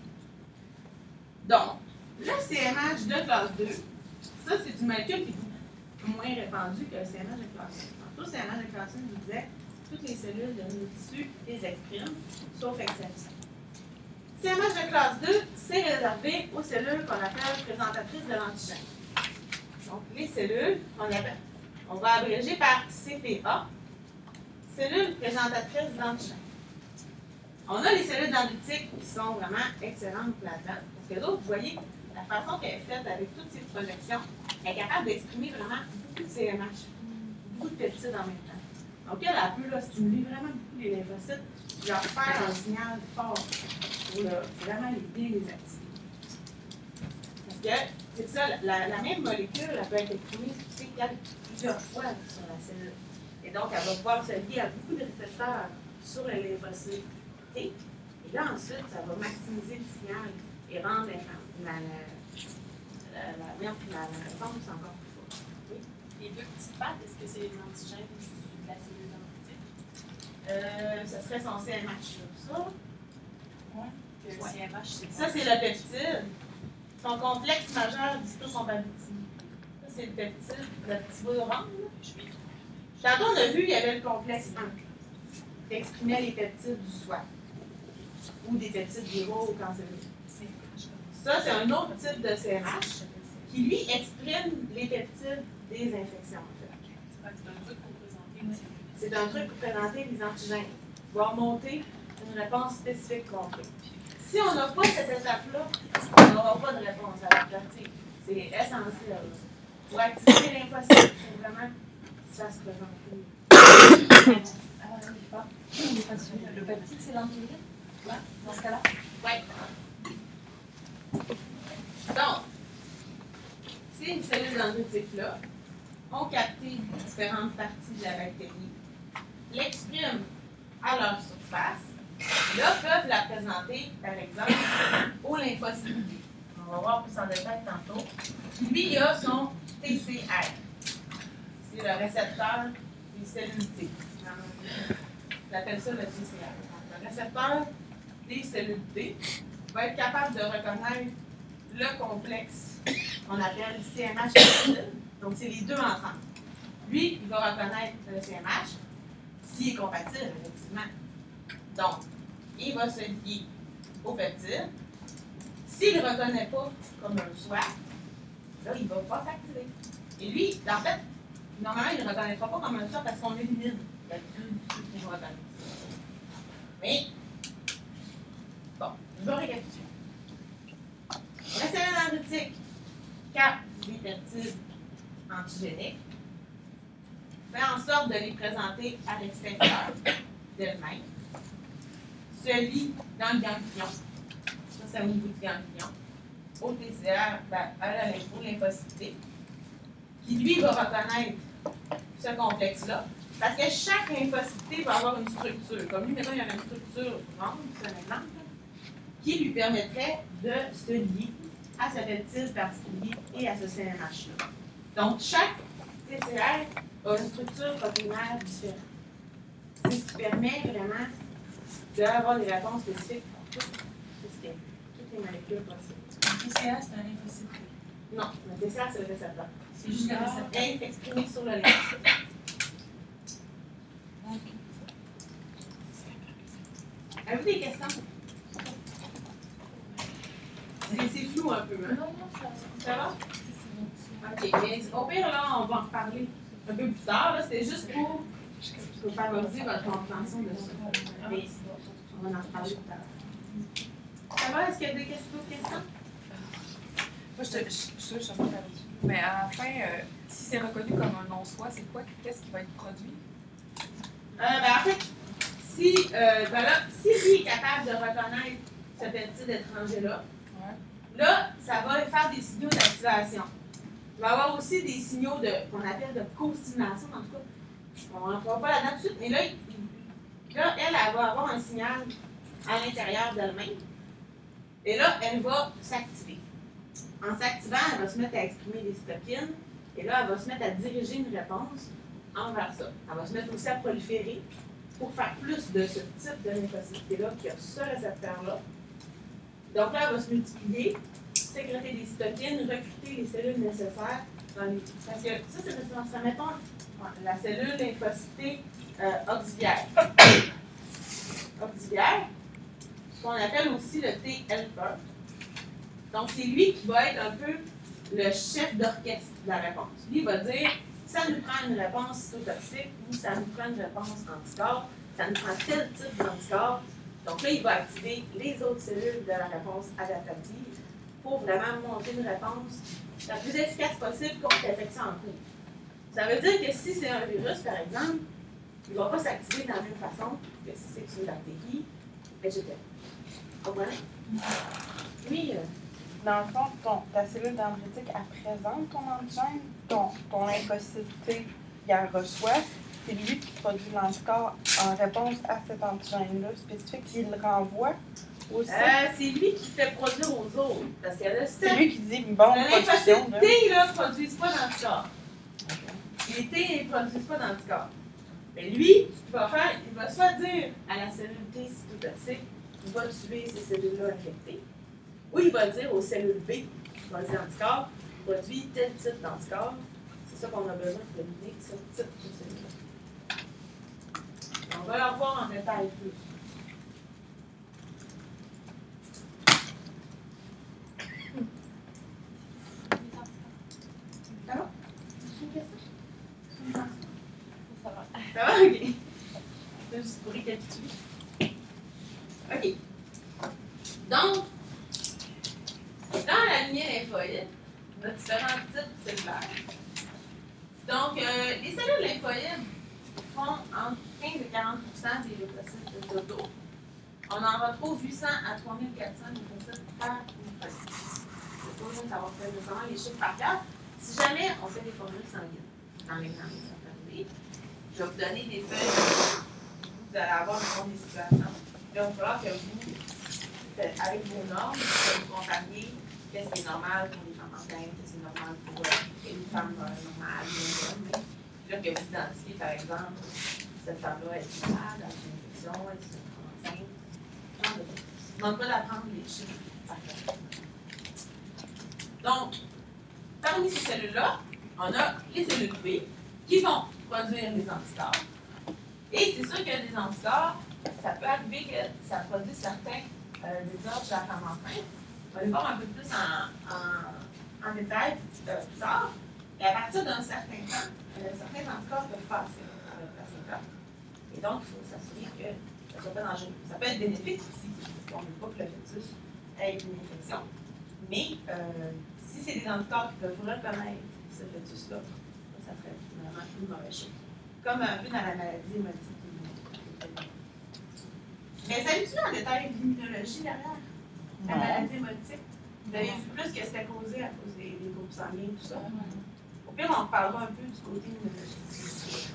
2. Donc, le CMH de classe 2, ça, c'est une molécule qui est beaucoup moins répandue que le CMH de classe 1. Tantôt, le CMH de classe 1, je vous disais, toutes les cellules de nos tissus les expriment, sauf exception. CMH de classe 2, c'est réservé aux cellules qu'on appelle présentatrices de l'antigène. Donc, les cellules, on va abréger par CPA, cellules présentatrices d'antigène. On a les cellules dendritiques qui sont vraiment excellentes là-dedans, parce que d'autres, vous voyez, la façon qu'elle est faite avec toutes ces projections, elle est capable d'exprimer vraiment beaucoup de CMH, beaucoup de peptides en même temps. Donc, elle peut là, stimuler vraiment beaucoup les lymphocytes, leur faire un signal fort pour vraiment les activer. Parce que, c'est ça, la même molécule, elle peut être exprimée plusieurs fois sur la cellule. Et donc, elle va pouvoir se lier à beaucoup de récepteurs sur les lymphocytes. Et là, ensuite, ça va maximiser le signal et rendre la réponse encore plus forte. Oui. Les deux petites pattes, est-ce que c'est les antigènes de la cellule dendritique? Ça serait son CMH, ça. Oui. Le CMH, c'est ça, c'est le peptide. Son complexe majeur d'histocompatibilité. Ça, c'est le peptide, le petit bout orange. Tantôt, on a vu, il y avait le complexe 1 qui exprimait les peptides du foie ou des peptides viraux ou cancéreux. Ça, c'est un autre type de CMH qui, lui, exprime les peptides des infections. En fait. C'est un truc pour présenter les cellules. C'est un truc pour présenter les antigènes. Il va remonter une réponse spécifique contrée. Si on n'a pas cette étape-là, on n'aura pas de réponse à la pratique. C'est essentiel. Pour activer lymphocyte, c'est vraiment ça se présente. Le peptide, c'est l'antigen? Ouais, dans ce cas-là? Oui. Donc, ces cellules dendritiques-là ont capté différentes parties de la bactérie, l'expriment à leur surface, là peuvent la présenter, par exemple, au lymphocyte B. On va voir plus en détail tantôt. Lui, il a son TCR. C'est le récepteur des cellules T. On appelle ça le TCR. Le récepteur des cellules T va être capable de reconnaître le complexe qu'on appelle CMH. Donc, c'est les deux ensemble. Lui, il va reconnaître le CMH s'il est compatible, effectivement. Donc, il va se lier au peptide. S'il ne le reconnaît pas comme un swap, là, il ne va pas s'activer. Et lui, en fait, normalement, il ne le reconnaîtra pas comme un swap parce qu'on élimine d'habitude ceux qui vont reconnaître. Mais, bon, je vais récapituler. La cellule dendritique capte des peptides antigéniques, fait en sorte de les présenter à l'extérieur d'elle-même, se lie dans le ganglion, ça c'est au niveau du ganglion, au TCR, à la lymphocyte, qui lui va reconnaître ce complexe-là, parce que chaque lymphocyte va avoir une structure. Comme lui, maintenant, il y a une structure ronde, c'est un exemple, qui lui permettrait de se lier à ce peptide particulier et à ce CMH-là. Donc, chaque TCR a une structure protéinaire différente. C'est ce qui permet vraiment d'avoir des réponses spécifiques pour toutes les molécules possibles. Le TCA, c'est un lymphocyte. Non, le TCR, c'est le récepteur. C'est juste le récepteur. Et exprimé sur le lymphocyte. Avez-vous des questions? C'est flou un peu, hein? Ça va? OK, mais au pire, là, on va en reparler un peu plus tard. Là, c'était juste pour favoriser votre compréhension de ça. Mais on va en reparler tout à l'heure. Ça va? Est-ce qu'il y a des questions? Moi, je suis un peu perdue. Mais à la fin, si c'est reconnu comme un non-soi, c'est quoi? Qu'est-ce qui va être produit? En fait, si lui est capable de reconnaître ce peptide étranger-là, là, ça va faire des signaux d'activation. Il va y avoir aussi des signaux qu'on appelle de co-stimulation. En tout cas, on n'entrera pas là-dedans tout de suite, mais là, elle va avoir un signal à l'intérieur d'elle-même. Et là, elle va s'activer. En s'activant, elle va se mettre à exprimer des cytokines. Et là, elle va se mettre à diriger une réponse envers ça. Elle va se mettre aussi à proliférer pour faire plus de ce type de lymphocyte-là qui a ce récepteur-là. Donc là, elle va se multiplier, sécréter des cytokines, recruter les cellules nécessaires dans les... Parce que ça mettons la cellule lymphocytée auxiliaire. Auxiliaire, qu'on appelle aussi le T-helper. Donc, c'est lui qui va être un peu le chef d'orchestre de la réponse. Lui, il va dire, ça nous prend une réponse cytotoxique ou ça nous prend une réponse anticorps, ça nous prend tel type d'anticorps. Donc là, il va activer les autres cellules de la réponse adaptative pour vraiment monter une réponse la plus efficace possible contre l'infection en cours. Ça veut dire que si c'est un virus, par exemple, il ne va pas s'activer de la même façon que si c'est une bactérie, etc. Vous comprenez? Oui. Dans le fond, ta cellule dendritique, elle présente ton antigène, ton lymphocyte T, il la reçoit. C'est lui qui produit l'anticorps en réponse à cet antigène-là spécifique, il le renvoie aussi. C'est lui qui fait produire aux autres. Parce que là, c'est lui qui dit bon, le production. lymphocyte T ne produisent pas d'anticorps. Les T ne produisent pas d'anticorps. Mais lui, ce qu'il va faire, il va soit dire à la cellule T cytotoxique, il va tuer ces cellules-là infectées, ou il va dire aux cellules B, qui produisent anticorps, produit tel type d'anticorps. C'est ça qu'on a besoin pour éliminer ce type de cellules-là. On va leur voir en détail plus. Ça va? Une question? récapituler. OK. Donc, dans la lignée lymphoïde, on a différents types cellulaires. Donc, les cellules lymphoïdes font entre 15 et 40% des leucocytes totaux. On en retrouve 800 à 3400 leucocytes par lymphocyte. Je ne sais pas besoin de savoir nécessairement les chiffres par cœur. Si jamais on fait des formules sanguines dans l'examen de santé, je vais vous donner des feuilles. Vous allez avoir le fond des situations. Là, il va falloir que vous, avec vos normes, vous compariez qu'est-ce qui est normal pour les femmes enceintes, qu'est-ce qui est normal pour une femme normale, une homme. Là, que vous identifiez, par exemple, cette femme-là est malade, elle a une infection, elle est enceinte. Je ne demande pas d'apprendre les chiffres par cœur. Donc, parmi ces cellules-là, on a les cellules B qui vont produire les anticorps. Et c'est sûr que les anticorps, ça peut arriver que ça produise certains désordres chez la femme enceinte. On va les voir un peu plus en détail plus tard. Et à partir d'un certain temps, certains anticorps peuvent passer à la placenta. Et donc, il faut s'assurer que ça ne soit pas dangereux. Ça peut être bénéfique aussi, parce qu'on ne veut pas que le fœtus ait une infection. Mais si c'est des anticorps qui peuvent reconnaître ce fœtus-là, ça serait vraiment une mauvaise chose. Comme un peu dans la maladie hémolytique. Mais savez-tu en détail l'immunologie derrière la maladie hémolytique? Vous avez vu plus que c'était causé à cause des groupes sanguins et tout ça. Au pire, on reparlera un peu du côté immunologique.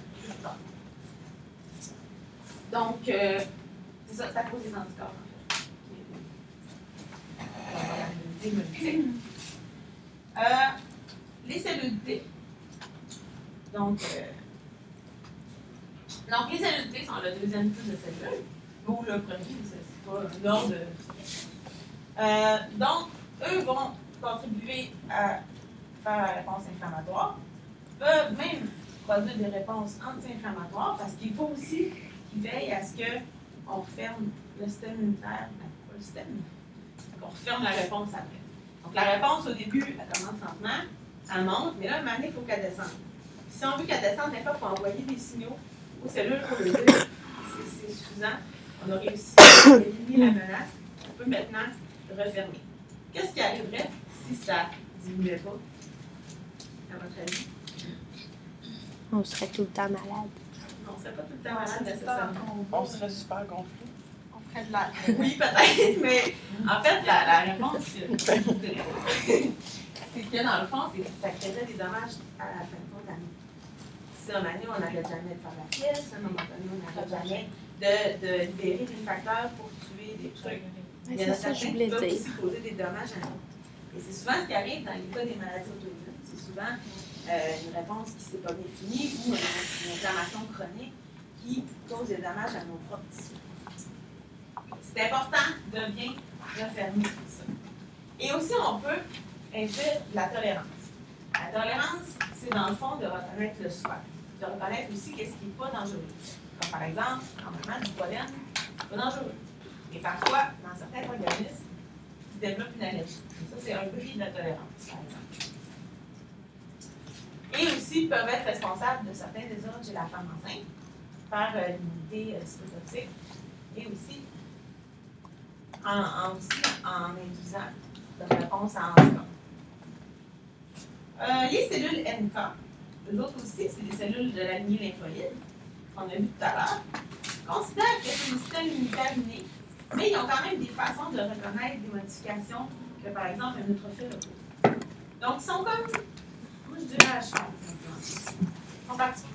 Donc, c'est ça, c'est à cause des anticorps, en fait. La maladie hémolytique. Les cellules T. Donc, les cellules T sont le deuxième type de cellules, ou le premier, c'est pas l'ordre. Donc, eux vont contribuer à faire la réponse inflammatoire, peuvent même produire des réponses anti-inflammatoires, parce qu'il faut aussi qu'ils veillent à ce qu'on referme le système immunitaire, pas le système, qu'on referme la réponse après. Donc, la réponse, au début, elle commence lentement, elle monte, mais là, maintenant, il faut qu'elle descende. Si on veut qu'elle descende, des fois, il faut envoyer des signaux aux cellules pour le dire c'est suffisant. On a réussi à éliminer la menace. On peut maintenant refermer. Qu'est-ce qui arriverait si ça ne diminuait pas, à votre avis? On serait tout le temps malade. Non, on ne serait pas tout le temps malade nécessairement. On serait super gonflé. On ferait de la. Oui, peut-être, mais en fait, la réponse, c'est que dans le fond, ça créerait des dommages à la fin de l'année. Si à un moment donné, on n'arrête jamais de faire la pièce, à un moment donné, on n'arrête jamais de libérer des facteurs pour tuer des trucs. Il y en a certains qui peuvent aussi causer des dommages à nous. Et c'est souvent ce qui arrive dans les cas des maladies auto-immunes. C'est souvent une réponse qui ne s'est pas bien finie ou une inflammation chronique qui cause des dommages à nos propres tissus. C'est important de bien refermer tout ça. Et aussi, on peut inclure la tolérance. La tolérance, c'est dans le fond de reconnaître le soi, de reconnaître aussi qu'est-ce qui n'est pas dangereux. Comme par exemple, normalement, du pollen, c'est pas dangereux. Et parfois, dans certains organismes, ils développent une allergie. Ça, c'est un bris de la tolérance, par exemple. Et aussi, peuvent être responsables de certains désordres chez la femme enceinte, par l'immunité cytotoxique, et aussi en induisant de réponse à anticorps. Les cellules NK, eux autres aussi, c'est des cellules de la lignée lymphoïde, qu'on a vu tout à l'heure, considèrent que c'est le système immunitaire inné, mais ils ont quand même des façons de reconnaître des modifications que, par exemple, un neutrophile a. Donc, ils sont comme, moi je dirais à cheval. Ils sont partis.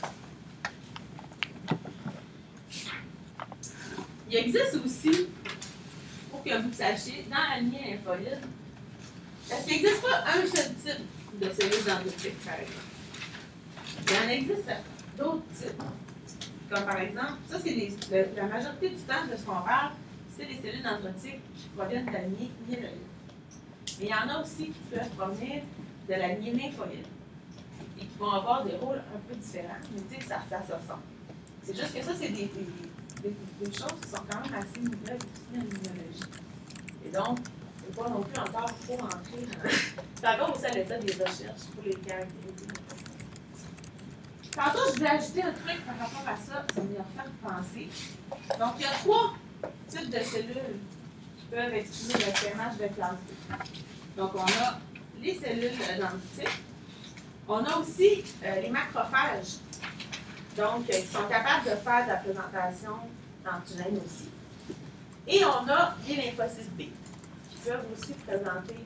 Il existe aussi, pour que vous sachiez, dans la lignée lymphoïde, parce qu'il n'existe pas un seul type de cellules dendritiques, par exemple. Il y en existe d'autres types. Comme par exemple, ça c'est la majorité du temps de ce qu'on parle, c'est les cellules dendritiques qui proviennent de la lignée myéloïde. Mais il y en a aussi qui peuvent provenir de la lignée lymphoïde et qui vont avoir des rôles un peu différents, mais tu sais, ça se ressemble. C'est juste que ça, c'est des choses qui sont quand même assez nouvelles aussi en immunologie. Et donc, c'est pas non plus encore trop entré dans... C'est encore aussi à l'état des recherches pour les caractériser. Tantôt, je voulais ajouter un truc par rapport à ça, ça me fait penser. Donc, il y a 3 types de cellules qui peuvent exprimer le TMH de classe B. Donc, on a les cellules dendritiques. On a aussi les macrophages, donc qui sont capables de faire de la présentation d'antigènes aussi. Et on a les lymphocytes B, qui peuvent aussi présenter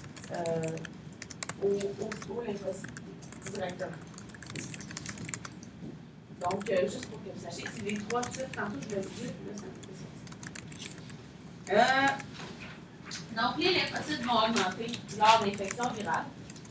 aux lymphocytes B directement. Donc, juste pour que vous sachiez, c'est les 3 types, tantôt je le dis, là, ça me fait ça. Donc, les lymphocytes vont augmenter lors d'infections virales.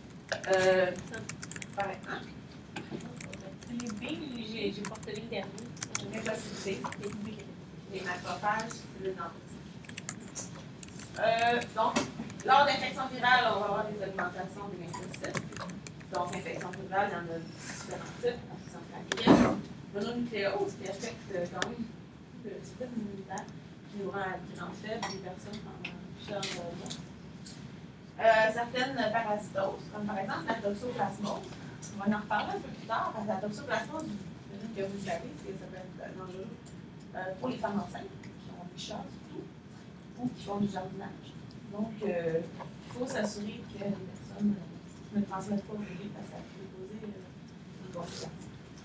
Par exemple, Les B, j'ai pas retenu le dernier. lymphocytes B, les macrophages, le dendritique. Donc, lors d'infections virales, on va avoir des augmentations des lymphocytes. Donc, infection virale, il y en a différents types. Par exemple, la grippe, mononucléose, qui affecte quand même le système immunitaire, qui nous rend faible des personnes pendant plusieurs mois. Certaines parasitoses, comme par exemple la toxoplasmose. On va en reparler un peu plus tard, parce que la toxoplasmose, que vous savez, c'est que ça peut être dangereux pour les femmes enceintes, qui ont des chats surtout, ou qui font du jardinage. Donc, il faut s'assurer que les personnes ne transmettent pas au bébé, parce que ça peut causer des conséquences.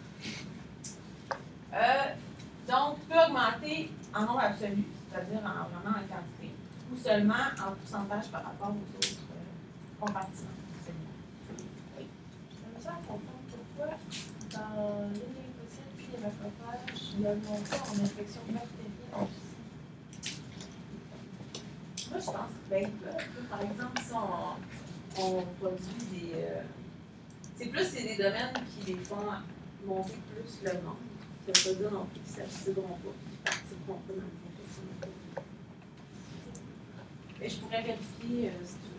Donc, peut augmenter en nombre absolu, c'est-à-dire vraiment en quantité, ou seulement en pourcentage par rapport aux autres compartiments. Oui. J'aimerais ça comprendre pourquoi dans les lymphocytes puis les macrophages, il y a augmenté en infection bactérienne aussi. Moi, je pense que, par exemple, si on produit des. C'est des domaines qui les font monter plus le nombre. Ça veut pas dire non plus qu'ils ne s'abstiendront pas, qu'ils ne participeront pas dans les infections. Mais je pourrais vérifier si tu veux.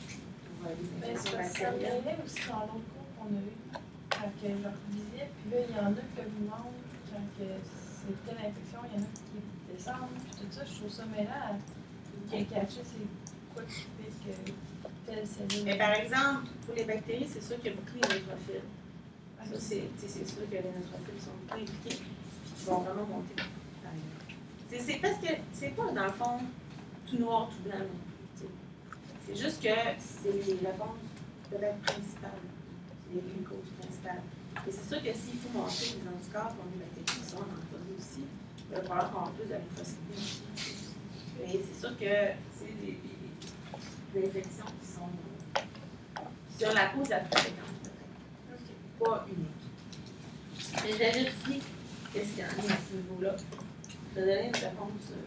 Ça me mêlait aussi dans l'autre cours qu'on a eu, quand je leur disais, puis là, il y en a que vous demandent, quand c'est telle infection, il y en a qui descendent, puis tout ça, je trouve ça mêlant à catcher c'est quoi qui fait que telle cellule. Mais par exemple, pour les bactéries, c'est sûr qu'il y a beaucoup de neutrophiles. Ça, c'est sûr que les neutrophiles sont beaucoup impliqués, puis qui vont vraiment monter. C'est parce que c'est pas, dans le fond, tout noir, tout blanc. C'est juste que c'est la cause peut-être principale, les causes principales. Et c'est sûr que s'il faut montrer les anticorps pour les bactéries qui sont en produit aussi, il va falloir qu'on ait plus de lymphocytes aussi. Mais c'est sûr que c'est des infections qui sont sur la cause la plus fréquente, peut-être. Pas unique. Mais je vais vérifier qu'est-ce qu'il y en a à ce niveau-là. Je vais donner une réponse précise.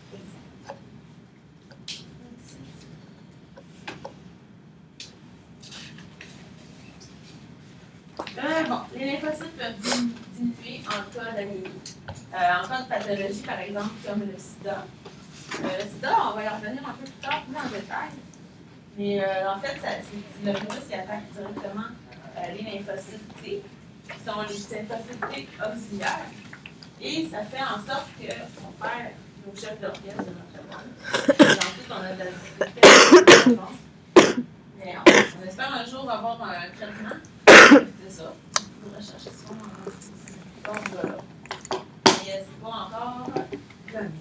Bon, les lymphocytes peuvent diminuer en cas d'anémie. En cas de pathologie, par exemple, comme le sida. Le sida, on va y revenir un peu plus tard, plus en détail. Mais en fait, le virus il attaque directement les lymphocytes T, qui sont les lymphocytes T auxiliaires. Et ça fait en sorte qu'on perd nos chefs d'orchestre de notre corps. Et ensuite, on a de la difficulté à la mais on espère un jour avoir un traitement. C'est ça. On va chercher ça dans ce là. Mais c'est pas encore donné.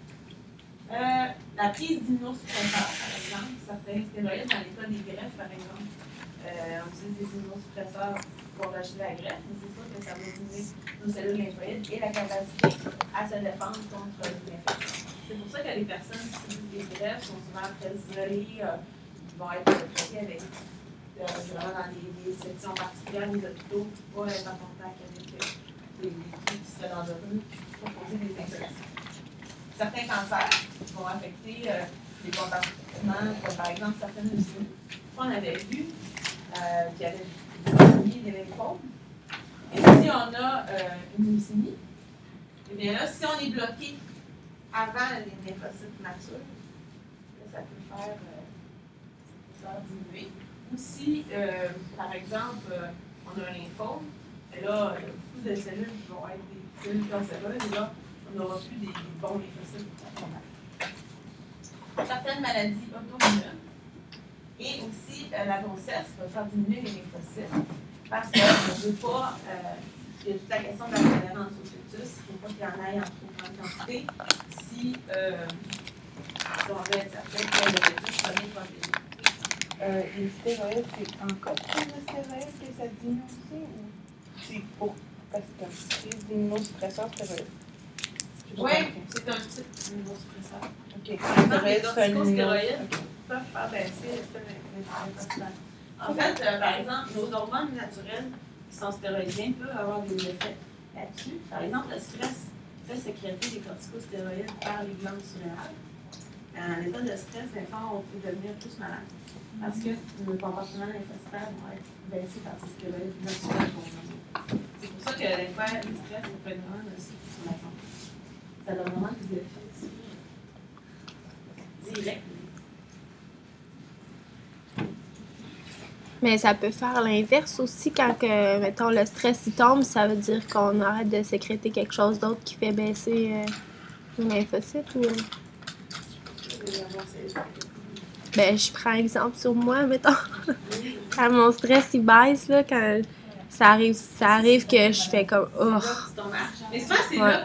La prise d'immunosuppresseurs, par exemple, certains stéroïdes, dans les cas des greffes, par exemple, on utilise des immunosuppresseurs pour lâcher la greffe, mais c'est sûr que ça va diminuer nos cellules lymphoïdes et la capacité à se défendre contre les infections. C'est pour ça que les personnes qui utilisent des greffes sont souvent très isolées, vont être traités avec vraiment dans des sections particulières des hôpitaux pour pas être en contact avec des liquides qui seraient dangereux pour causer des infections. Certains cancers vont affecter les compartiments, comme par exemple certaines leucémies. On avait vu qu'il y avait des leucémies et des lymphomes. Et si on a une leucémie, eh bien là, si on est bloqué avant les lymphocytes matures, là, ça peut faire diminuer. Ou si, par exemple, on a un lymphome, et là, il y a beaucoup de cellules qui vont être des cellules cancéreuses, et là, on n'aura plus des bons lymphocytes pour combattre. Certaines maladies auto-immunes et aussi la grossesse va faire diminuer les lymphocytes. Parce qu'on ne veut pas, il y a toute la question de la tolérance au fœtus, il ne faut pas qu'il y en ait en trop grande quantité si on veut être certain que le fœtus soit bien protégé. Les stéroïdes, c'est en cas de prise de stéroïdes que ça diminue aussi ou c'est pour parce que les immunosuppresseurs stéroïdes? Oui, c'est un type d'immunosuppresseur. OK. Par exemple, les Stéroïdes, corticostéroïdes peuvent faire baisser le système intestinal. En fait, par exemple, nos hormones naturelles qui sont stéroïdiennes peuvent avoir des effets là-dessus. Par exemple, le stress fait sécréter des corticostéroïdes par les glandes surrénales. En état de stress, des fois, on peut devenir plus malade parce que nos comportements intestinaux vont être baissés par ces stéroïdes naturels. C'est pour ça que des fois, le stress peut être vraiment aussi sur la santé. Ça donne vraiment des effets directs. Mais ça peut faire l'inverse aussi quand, que, mettons, le stress il tombe, ça veut dire qu'on arrête de sécréter quelque chose d'autre qui fait baisser le lymphocyte ou... Ben, je prends exemple sur moi, mettons. Quand mon stress il baisse, là, quand ça arrive que je fais comme oh. Mais souvent, c'est là.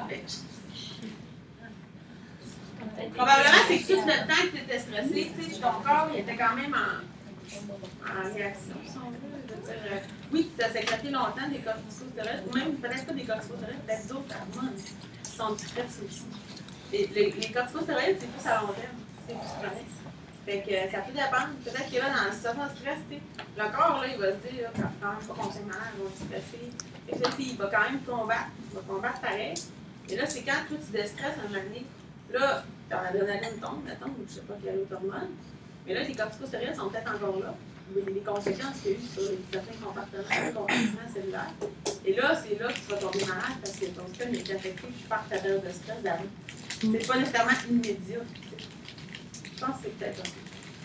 Probablement, c'est que tout le temps que tu étais stressé, tu sais, ton corps, il était quand même en réaction, si on veut. Je veux dire, oui, tu as sécrété longtemps des corticostéroïdes, ou même peut-être pas des corticostéroïdes, peut-être d'autres hormones qui sont du stress aussi. Les corticostéroïdes, c'est plus à long terme, c'est plus chronique. Fait que ça peut dépendre. Peut-être que là, dans la situation de stress, le corps, là, il va se dire, quand même pas qu'on s'est malade, on va se stresser. Fait que là, il va quand même combattre. Il va combattre pareil. Et là, c'est quand toi, tu déstresses un moment donné, là, ton adrénaline tombe, mettons, ou je sais pas quelle autre hormone. Mais là, les corticostéroïdes sont peut-être encore là. Les conséquences qu'il y a eu sur certains compartiments cellulaires. Et là, c'est là que tu vas tomber malade parce que ton système est affecté par ta période de stress d'avant. C'est pas nécessairement immédiat. Je pense que c'est peut-être ça.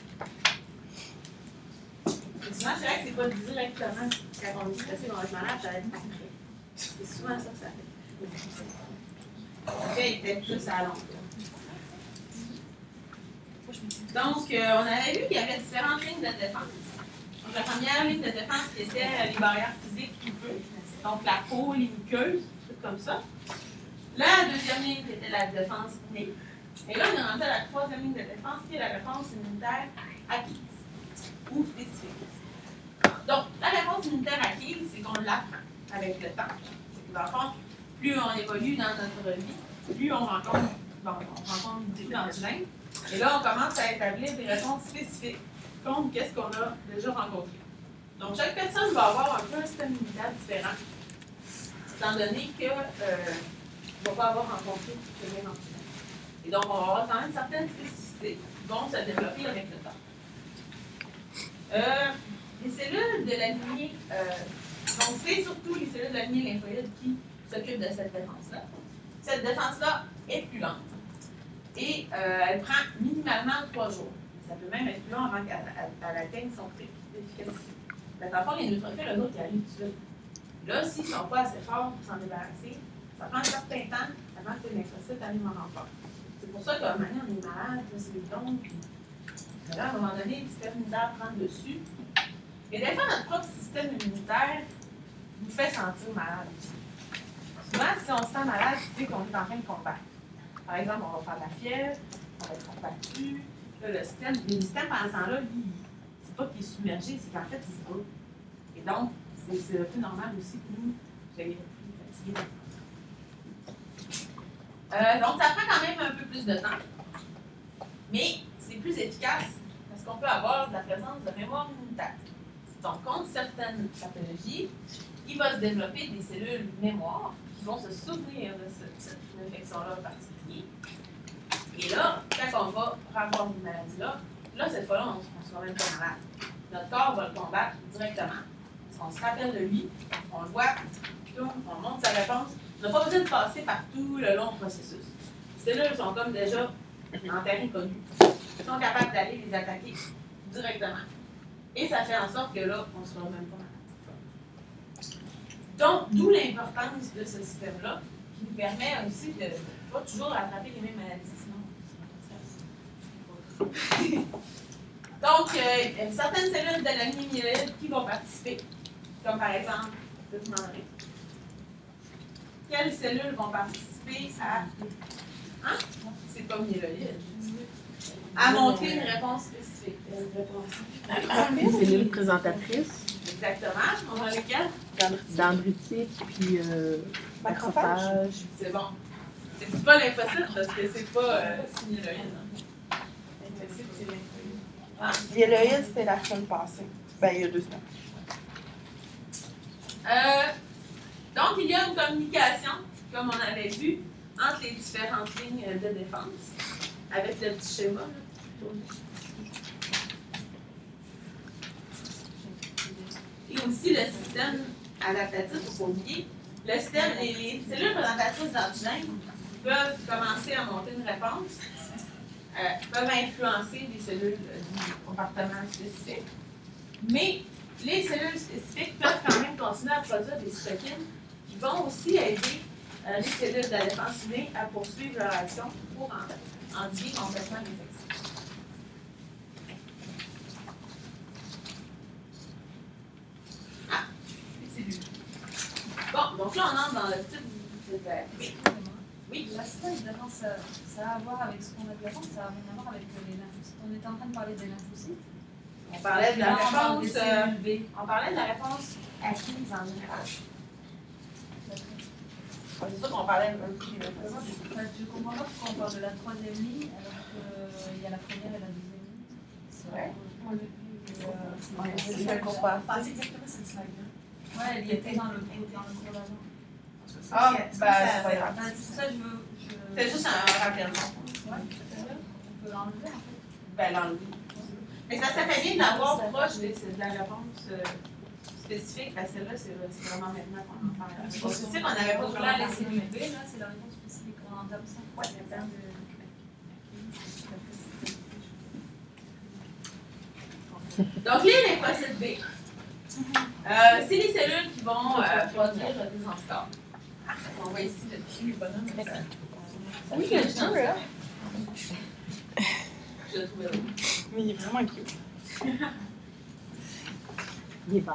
Souvent, c'est vrai que c'est pas directement quand on est stressé, on va être malade, ça va être après. C'est souvent ça que ça fait. Ça fait peut-être plus à long terme. Donc, on avait vu qu'il y avait différentes lignes de défense. Donc, la première ligne de défense qui était les barrières physiques qui peuvent. Donc, la peau, les muqueuses, tout comme ça. La deuxième ligne qui était la défense innée. Et là, on est rendu à la troisième ligne de défense qui est la réponse immunitaire acquise ou spécifique. Donc, la réponse immunitaire acquise, c'est qu'on l'apprend avec le temps. C'est que dans le fond, plus on évolue dans notre vie, plus on rencontre des antigènes. Et là, on commence à établir des réponses spécifiques contre qu'est-ce qu'on a déjà rencontré. Donc, chaque personne va avoir un peu un système immunitaire différent, étant donné qu'elle ne va pas avoir rencontré tous les antigènes. Et donc, on va avoir quand même certaines spécificités qui vont se développer avec le temps. Les cellules de la lignée, donc c'est surtout les cellules de la lignée lymphoïde qui s'occupent de cette défense-là. Cette défense-là est plus lente et elle prend minimalement 3 jours. Ça peut même être plus long avant qu'elle atteigne son pic d'efficacité. Mais dans le fond, les neutrophils, eux autres, ils arrivent tout de suite. Là, s'ils ne sont pas assez forts pour s'en débarrasser, ça prend un certain temps avant que les lymphocytes arrivent en renfort. C'est pour ça qu'à un moment donné, on est malade, c'est le don, puis là, à un moment donné, le système immunitaire prend le dessus. Et des fois, notre propre système immunitaire nous fait sentir malade aussi. Souvent, si on se sent malade, c'est qu'on est en train de combattre. Par exemple, on va faire de la fièvre, on va être combattu. Là, le système, pendant ce temps-là, lui, c'est pas qu'il est submergé, c'est qu'en fait, il se brûle. Et donc, c'est un peu normal aussi que nous, soyons plus fatigués. Donc, ça prend quand même un peu plus de temps, mais c'est plus efficace parce qu'on peut avoir de la présence de mémoire immunitaire. Donc, contre certaines pathologies, il va se développer des cellules mémoire qui vont se souvenir de cette infection-là en particulier. Et là, quand on va avoir une maladie-là, cette fois-là, on ne sera même pas malade. Notre corps va le combattre directement. Parce qu'on se rappelle de lui, on le voit, on montre sa réponse. On n'a pas besoin de passer par tout le long processus. Les cellules sont comme déjà en terrain connu. Ils sont capables d'aller les attaquer directement. Et ça fait en sorte que là, on ne sera même pas malade. Donc, d'où l'importance de ce système-là, qui nous permet aussi de ne pas toujours attraper les mêmes maladies, sinon. Donc, il y a certaines cellules de la lignée myéloïde qui vont participer comme par exemple, je te demanderai, quelles cellules vont participer à. Hein? C'est pas myéloïde. À monter une réponse spécifique. Les cellules présentatrices, Exactement. On a lesquelles? dendritique, puis macrophage. C'est bon. C'est pas lymphocyte parce que c'est pas myéloïde. Lymphocyte, c'est lymphoïde. Myéloïde, c'était la semaine passée. Ben, il y a 2 semaines. Donc, il y a une communication, comme on avait vu, entre les différentes lignes de défense, avec le petit schéma. Là. Et aussi le système adaptatif, il ne faut pas oublier. Le système, les cellules présentatrices d'antigènes peuvent commencer à monter une réponse, peuvent influencer les cellules du comportement spécifique, mais les cellules spécifiques peuvent quand même continuer à produire des cytokines qui vont aussi aider les cellules de la défense innée à poursuivre leur action pour endiguer complètement l'infection. Ah, les cellules. Bon, donc là, on entre dans le type de... Oui. La système de défense, ça a à voir avec ce qu'on a vu avant, ça a rien à voir avec les lymphocytes. On était en train de parler des lymphocytes. On parlait de la réponse... des cellules B. On parlait de la réponse acquise en général. C'est sûr qu'on parlait un peu des lymphocytes. Je ne comprends pas pourquoi on parle de la troisième ligne alors qu'il y a la première et la deuxième ligne. C'est vrai. Je ne comprends pas. C'est exactement cette slide-là. Ouais, elle y était dans le cours d'avant. Ah, ben, c'est pas grave. C'est ça, je veux. C'est juste un rappel. Ouais, on peut l'enlever en fait. Ben, l'enlever. Mais ça fait bien de l'avoir proche de la réponse spécifique, parce que là, c'est vraiment maintenant qu'on en parle. C'est spécifique, on n'avait pas Donc vraiment là, les parlé. cellules B, là, c'est la réponse spécifique. On entame ça. Ouais, donc, les lymphocytes B, c'est les cellules qui vont produire des anticorps. On voit ici le petit bonhomme. Oui, je le veux, hein. Je le trouvais beau. Mais il est vraiment cute. Il est vert.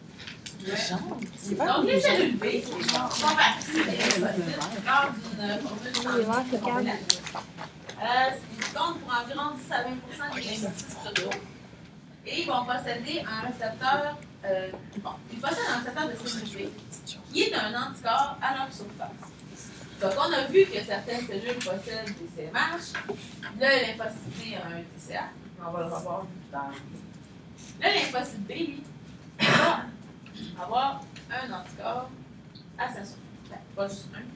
Donc, les cellules B font partie des lymphocytes lors d'une formule Les verts, c'est calme. ils comptent pour environ 10 à 20% des lymphocytes totaux. Et ils vont posséder un récepteur, ils possèdent un récepteur de cellules B qui est un anticorps à leur surface. Donc, on a vu que certaines cellules possèdent des CMH. Le lymphocyte B a un TCA. On va le revoir plus tard. Le lymphocyte B, lui, va avoir un anticorps à sa surface. Ben, pas juste un.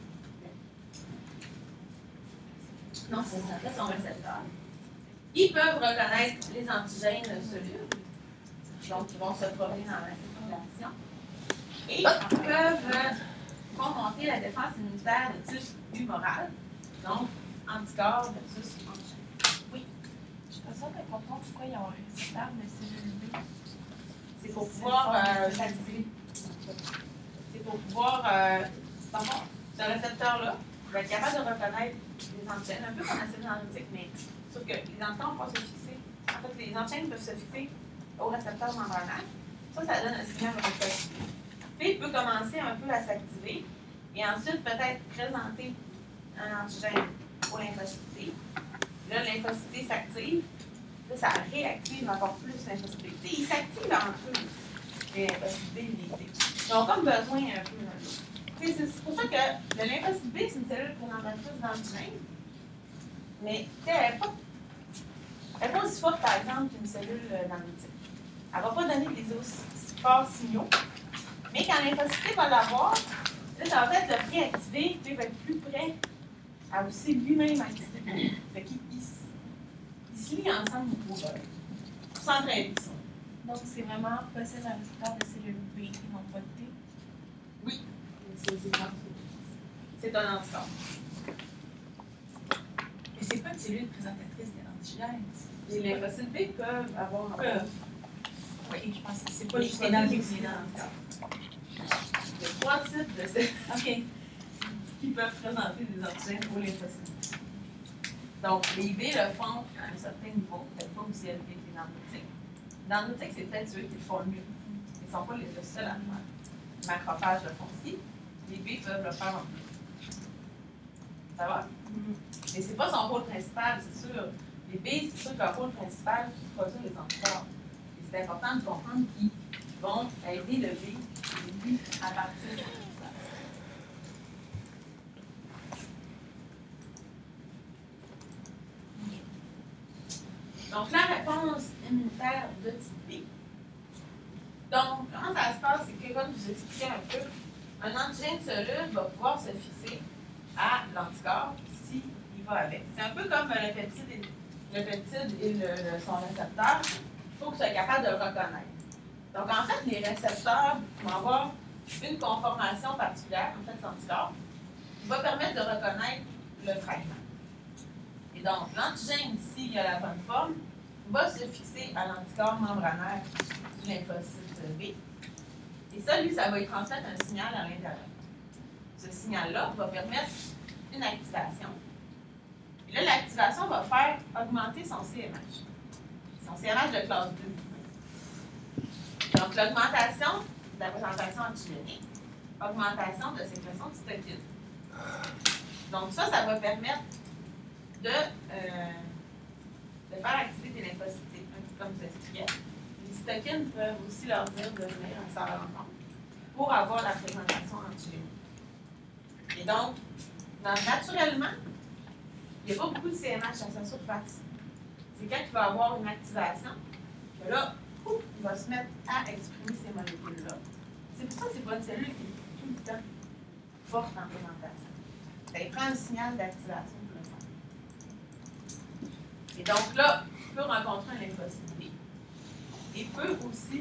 Non, c'est son récepteur. Ils peuvent reconnaître les antigènes solubles. Donc, ils vont se promener dans la circulation. Et ils peuvent remonter la défense immunitaire de type humoral. Donc, anticorps versus antigène. Oui. Je trouve ça important pourquoi ils ont un récepteur de cellules B. C'est pour pouvoir s'activer. C'est pour pouvoir, dans le fond, ce récepteur-là va être capable de reconnaître les antigènes, un peu comme la cellule dendritique, mais sauf que les anticorps peuvent se fixer. En fait, les antigènes peuvent se fixer au récepteur membranaire. Ça donne un signal de récepteur. Puis, il peut commencer un peu à s'activer et ensuite peut-être présenter un antigène au lymphocyte T. Là, le lymphocyte T s'active. Là, ça réactive encore plus lymphocyte B. Ils s'activent entre eux, les lymphocytes B et les T. Ils ont comme besoin un peu d'un autre. C'est pour ça que le lymphocyte B, c'est une cellule présentatrice d'antigène. Mais elle n'est pas aussi forte, par exemple, qu'une cellule dendritique. Elle ne va pas donner des aussi forts signaux. Mais quand lymphocyte T va l'avoir, là, ça va peut-être le réactiver, puis il va être plus prêt à aussi lui-même activer. Fait qu'ils se lient ensemble pour s'entraider. Donc, c'est vraiment possède un récepteur de cellules B et non pas de T. Oui, c'est un anticorps. Mais c'est pas une cellule présentatrice des antigènes. Les lymphocytes B peuvent avoir Oui, je pense que c'est pas les juste dendrites, les les anticorps. Il y a 3 types de cellules OK. qui peuvent présenter des antigènes aux lymphocytes. Donc, les B le font à un certain niveau, peut-être pas aussi élevé que les dendritiques. Les dendritiques, c'est peut-être ceux qui le font le mieux. Mais ne sont pas les seuls à le faire. Les macrophages le font aussi. Les B peuvent le faire en plus. Ça va? Mais c'est pas son rôle principal, c'est sûr. Les B, c'est sûr que leur rôle principal, c'est de produire les anticorps. Et c'est important de comprendre qu'ils vont aider le B à partir de ça. Donc, la réponse immunitaire de type B. Donc, comment ça se passe? C'est que, comme je vous expliquais un peu, un antigène soluble va pouvoir se fixer à l'anticorps s'il va avec. C'est un peu comme le peptide et son récepteur. Il faut que tu sois capable de le reconnaître. Donc, en fait, les récepteurs vont avoir une conformation particulière, en fait, l'anticorps, qui va permettre de reconnaître le fragment. Et donc, l'antigène, s'il a la bonne forme, va se fixer à l'anticorps membranaire du lymphocyte B. Et ça, lui, ça va lui transmettre un signal à l'intérieur. Ce signal-là va permettre une activation. Et là, l'activation va faire augmenter son CMH. Son CMH de classe 2. Donc, l'augmentation de la présentation antigénique, augmentation de sécrétion de cytokines. Donc, ça va permettre de faire activer des lymphocytes, comme je vous expliquais. Les cytokines peuvent aussi leur dire de venir à sa rencontre pour avoir la présentation antigénique. Et donc, naturellement, il n'y a pas beaucoup de CMH à sa surface. C'est quand il va avoir une activation que là, il va se mettre à exprimer ces molécules-là. C'est pour ça que c'est pas une cellule qui est tout le temps forte en présentation. Ça prend un signal d'activation pour le faire. Et donc là, il peut rencontrer un lymphocyte B. Il peut aussi...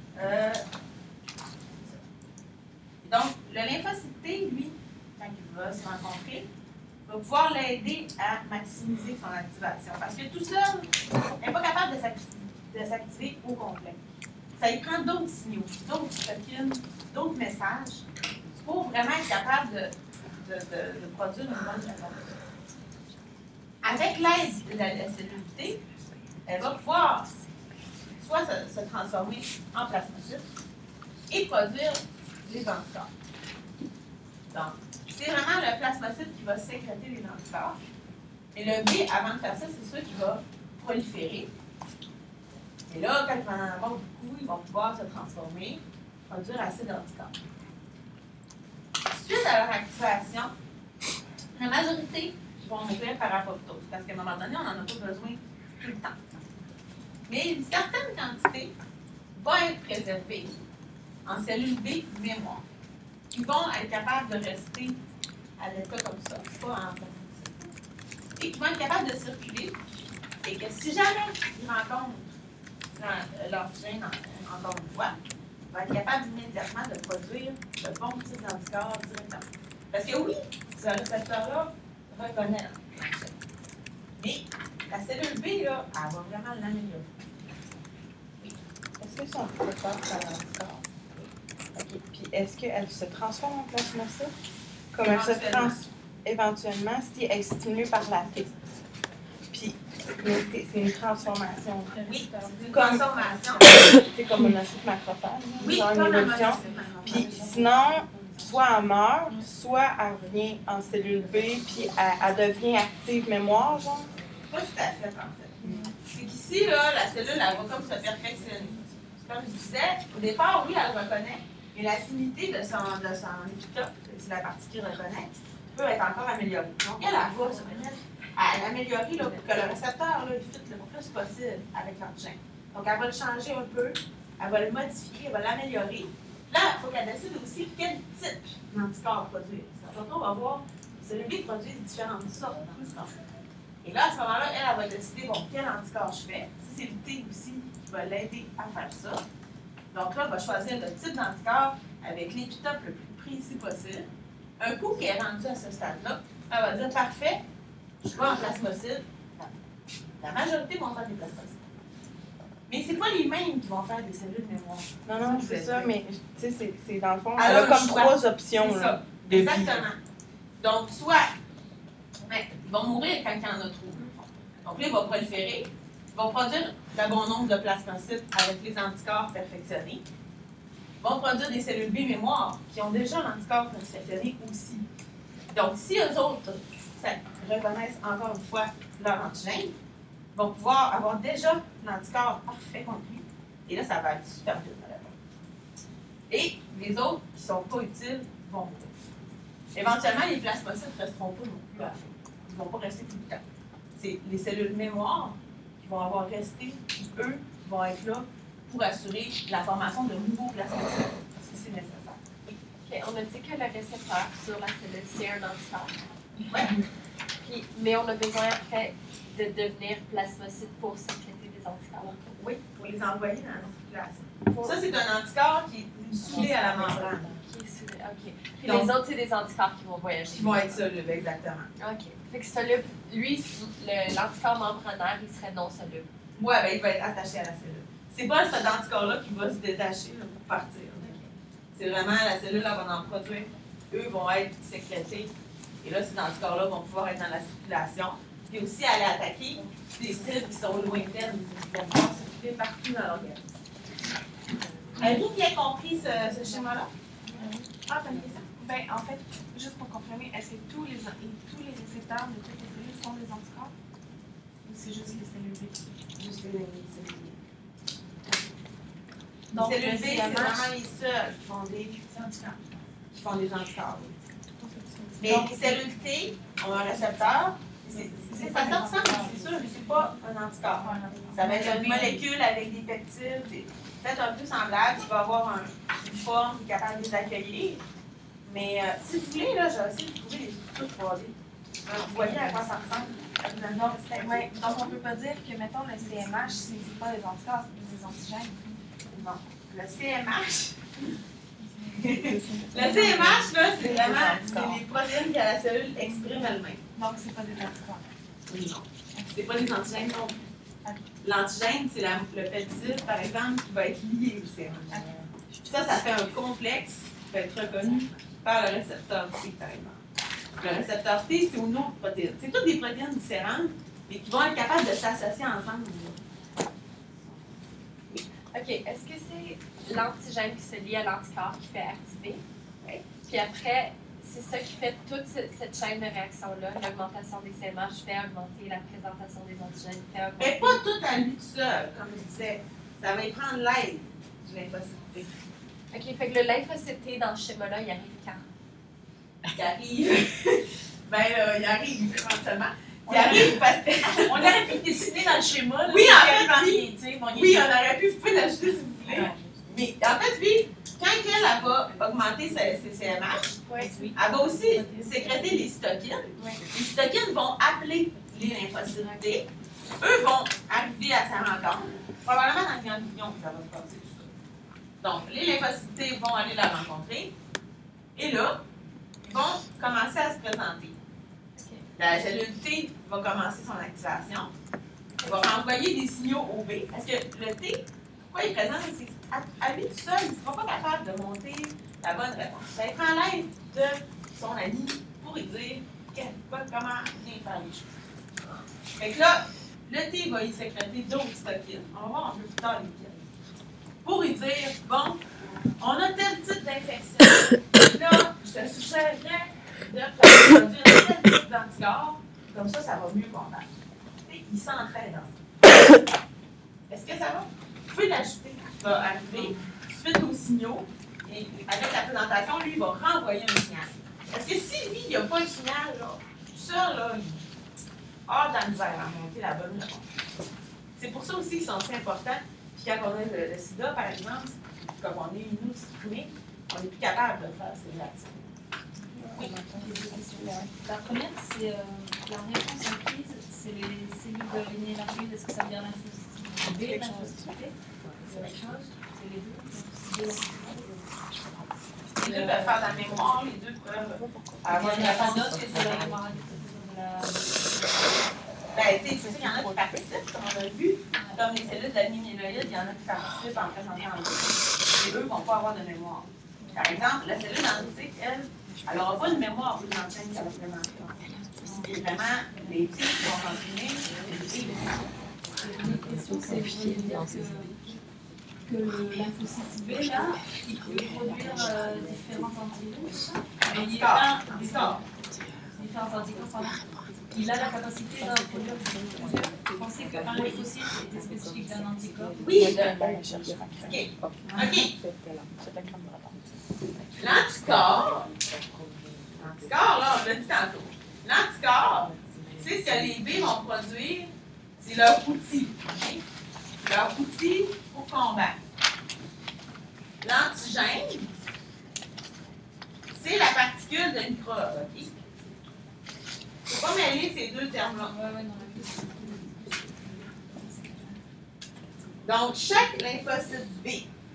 donc, le lymphocyte T, lui, quand il va se rencontrer, va pouvoir l'aider à maximiser son activation. Parce que tout seul, il n'est pas capable de s'activer au complet. Ça y prend d'autres signaux, d'autres cytokines, d'autres messages pour vraiment être capable de produire une bonne réponse. Avec l'aide de la cellule T, elle va pouvoir soit se transformer en plasmacyte et produire les anticorps. Donc, c'est vraiment le plasmacyte qui va sécréter les anticorps. Et le B, avant de faire ça, c'est sûr qu'il va proliférer. Et là, quand il va en avoir beaucoup, ils vont pouvoir se transformer, produire assez d'anticorps. Suite à leur activation, la majorité vont mourir par apoptose, parce qu'à un moment donné, on n'en a pas besoin tout le temps. Mais une certaine quantité va être préservée en cellules B mémoire, qui vont être capables de rester à l'état comme ça, pas en et qui vont être capables de circuler, et que si jamais ils rencontrent leur gène, encore une fois, ils vont être capables immédiatement de produire le bon type d'anticorps directement. Parce que oui, ce récepteur-là reconnaît l'antigène. Mais la cellule B, là, elle va vraiment l'améliorer. Est-ce que son récepteur, ça a l'anticorps? OK. Puis est-ce qu'elle se transforme en plasmacyte? Comme elle se transforme éventuellement si elle est stimulée par la T. Puis c'est une transformation. Oui, c'est une transformation. C'est comme un acide macrophage. Oui, genre comme une un évolution. Puis sinon, soit elle meurt, soit elle revient en cellule B, puis elle devient active mémoire, genre. Pas tout à fait, en fait. C'est qu'ici, là, la cellule, elle va comme se perfectionner. Comme je disais, au départ, oui, elle reconnaît, mais l'affinité de son épitope, c'est la partie qui reconnaît, peut être encore améliorée. Donc, elle va se mettre à l'améliorer là, pour que le récepteur là, il fitte le plus possible avec l'antigène. Donc, elle va le changer un peu, elle va le modifier, elle va l'améliorer. Là, il faut qu'elle décide aussi quel type d'anticorps produire. Surtout, on va voir que celui qui produit différentes sortes d'anticorps. Et là, à ce moment-là, elle va décider bon, quel anticorps je fais. Si c'est le T aussi qui va l'aider à faire ça. Donc là, elle va choisir le type d'anticorps avec l'épitope le plus précis possible. Un coup qu'elle est rendue à ce stade-là, elle va dire parfait, je vais en plasmocyte. La majorité vont faire des plasmocytes. Mais ce n'est pas les mêmes qui vont faire des cellules de mémoire. Non, c'est ça, mais tu sais, c'est dans le fond, elle a comme choix. 3 options là, de vie. Exactement. Donc, soit ils vont mourir quand il y en a trop. Donc là, il va proliférer, il va produire le bon nombre de plasmocytes avec les anticorps perfectionnés. vont produire des cellules B mémoire qui ont déjà l'anticorps transfectionné aussi. Donc, si eux autres reconnaissent encore une fois leur antigène, vont pouvoir avoir déjà l'anticorps parfait contre lui. Et là, ça va aller super vite dans la vie. Et les autres qui ne sont pas utiles vont mourir. Éventuellement, les plasmocytes ne resteront pas non plus à la fin. Ils ne vont pas rester tout le temps. C'est les cellules mémoire qui vont avoir resté, qui, eux, vont être là pour assurer la formation de nouveaux plasmocytes, parce que c'est nécessaire. OK, on a dit que le récepteur sur la cellule, c'est un anticorps. Ouais. Puis, mais on a besoin après de devenir plasmocyte pour sécréter des anticorps. Oui, pour les envoyer dans la circulation. Ça, c'est un anticorps qui est soudé à la membrane. Qui est soudé, OK. Puis Donc, les autres, c'est des anticorps qui vont voyager. Qui vont être solubles, exactement. OK. Fait que soluble, lui, l'anticorps membranaire, il serait non soluble. Oui, ben, il va être attaché à la cellule. C'est pas cet anticorps-là qui va se détacher là, pour partir. C'est vraiment la cellule, elle va en produire. Eux vont être sécrétés. Et là, ces anticorps-là vont pouvoir être dans la circulation. Puis aussi aller attaquer des cellules qui sont lointaines, qui vont pouvoir circuler partout dans l'organisme. Avez-vous bien compris ce schéma-là? Ah, t'as une question? Ben, en fait, juste pour confirmer, est-ce que tous les récepteurs de toutes les cellules sont des anticorps? Ou c'est juste les cellules B? Juste les cellules B. Donc, les cellules B, c'est vraiment vraiment les seuls qui font des anticorps. Qui font des anticorps, oui. Mais Donc, les cellules T ont un récepteur. Ça te ressemble, c'est sûr, mais c'est pas un anticorps. Ça va être une molécule avec des peptides, peut-être un peu semblable, qui va avoir une forme qui est capable de les accueillir. Mais si vous voulez, là, j'ai essayé de trouver les structures 3D. Vous voyez à quoi ça ressemble? Donc, on ne peut pas dire que, mettons, le CMH, c'est pas des anticorps, c'est des antigènes. Non. Le CMH, le CMH, là, c'est vraiment les protéines que la cellule exprime elle-même. Donc, c'est pas des anticorps. Oui, non. C'est pas des antigènes non plus. L'antigène, c'est le peptide, par exemple, qui va être lié au CMH. Ça fait un complexe qui va être reconnu par le récepteur T, par exemple. Le récepteur T, c'est une autre protéine. C'est toutes des protéines différentes, mais qui vont être capables de s'associer ensemble. OK. Est-ce que c'est l'antigène qui se lie à l'anticorps qui fait activer? Oui. Puis après, c'est ça qui fait toute cette chaîne de réaction-là. L'augmentation des CMH fait augmenter la présentation des antigènes, fait augmenter... Mais pas tout à lui tout seul, comme je disais. Ça va y prendre l'aide du lymphocyte T. OK. Fait que le lymphocyte T dans ce schéma-là, il arrive quand? Il arrive. Il arrive éventuellement. Il arrive parce que. On aurait pu le dessiner dans le schéma. Là, oui, en fait, oui, on aurait pu, vous pouvez l'ajouter si vous voulez. Mais en fait, lui, quand elle va augmenter ses CMH, elle va aussi sécréter des cytokines. Les cytokines vont appeler les lymphocytes T. Eux vont arriver à sa rencontre. Probablement dans le ganglion, ça va se passer tout ça. Donc, les lymphocytes T vont aller la rencontrer. Et là, ils vont commencer à se présenter. La cellule T va commencer son activation. Elle va renvoyer des signaux au B. Parce que le T, pourquoi il est présent, c'est qu'à lui tout seul, il ne sera pas capable de monter la bonne réponse. Ça prend l'aide de son ami pour lui dire comment bien faire les choses. Fait que là, le T va y sécréter d'autres cytokines. On va voir un peu plus tard lesquelles. Pour lui dire, bon, on a tel type d'infection. Là, je te suggérerais de produire tel type d'anticorps, comme ça va mieux combattre. Il s'entraîne. Est-ce que ça va? Vous pouvez l'ajouter. Il va arriver suite aux signaux, et avec la présentation, lui, il va renvoyer un signal. Parce que si lui, il n'y a pas un signal, là, tout ça, là, il a de la misère à monter la bonne réponse. C'est pour ça aussi qu'ils sont si importants. Puis quand on a le sida, par exemple, comme on est immunosupprimé, on n'est plus capable de faire ces réactions. Oui, j'ai deux questions. La première, c'est la réponse en crise, c'est les cellules de lignée nerveuse. Est-ce que ça veut dire l'infosité B, l'infosité? C'est la même chose? C'est les deux? Les deux peuvent faire la mémoire, les deux peuvent avoir une réponse. C'est la mémoire de la... Ben, tu sais, il y en a qui participent, comme on a vu, comme les cellules d'amyloïdes, il y en a qui participent en présentant en deux. Et eux ne vont pas avoir de mémoire. Par exemple, la cellule dendritique, elle n'aura pas de mémoire pour l'enchaîne qu'elle va présenter. C'est vraiment les types qui vont continuer. Les questions, c'est pour dire que le lymphocyte B, là, il peut produire différents anticorps. Différents anticorps, pardon. Il a la capacité d'en produire plusieurs. Vous pensez qu'un lymphocyte était spécifique d'un anticorps? Oui, OK. L'anticorps, là, on l'a dit tantôt. L'anticorps, c'est ce que les B vont produire, c'est leur outil. Okay? Leur outil pour combattre. L'antigène, c'est la particule de microbe. Okay? Il ne faut pas mêler ces deux termes-là. Donc, chaque lymphocyte B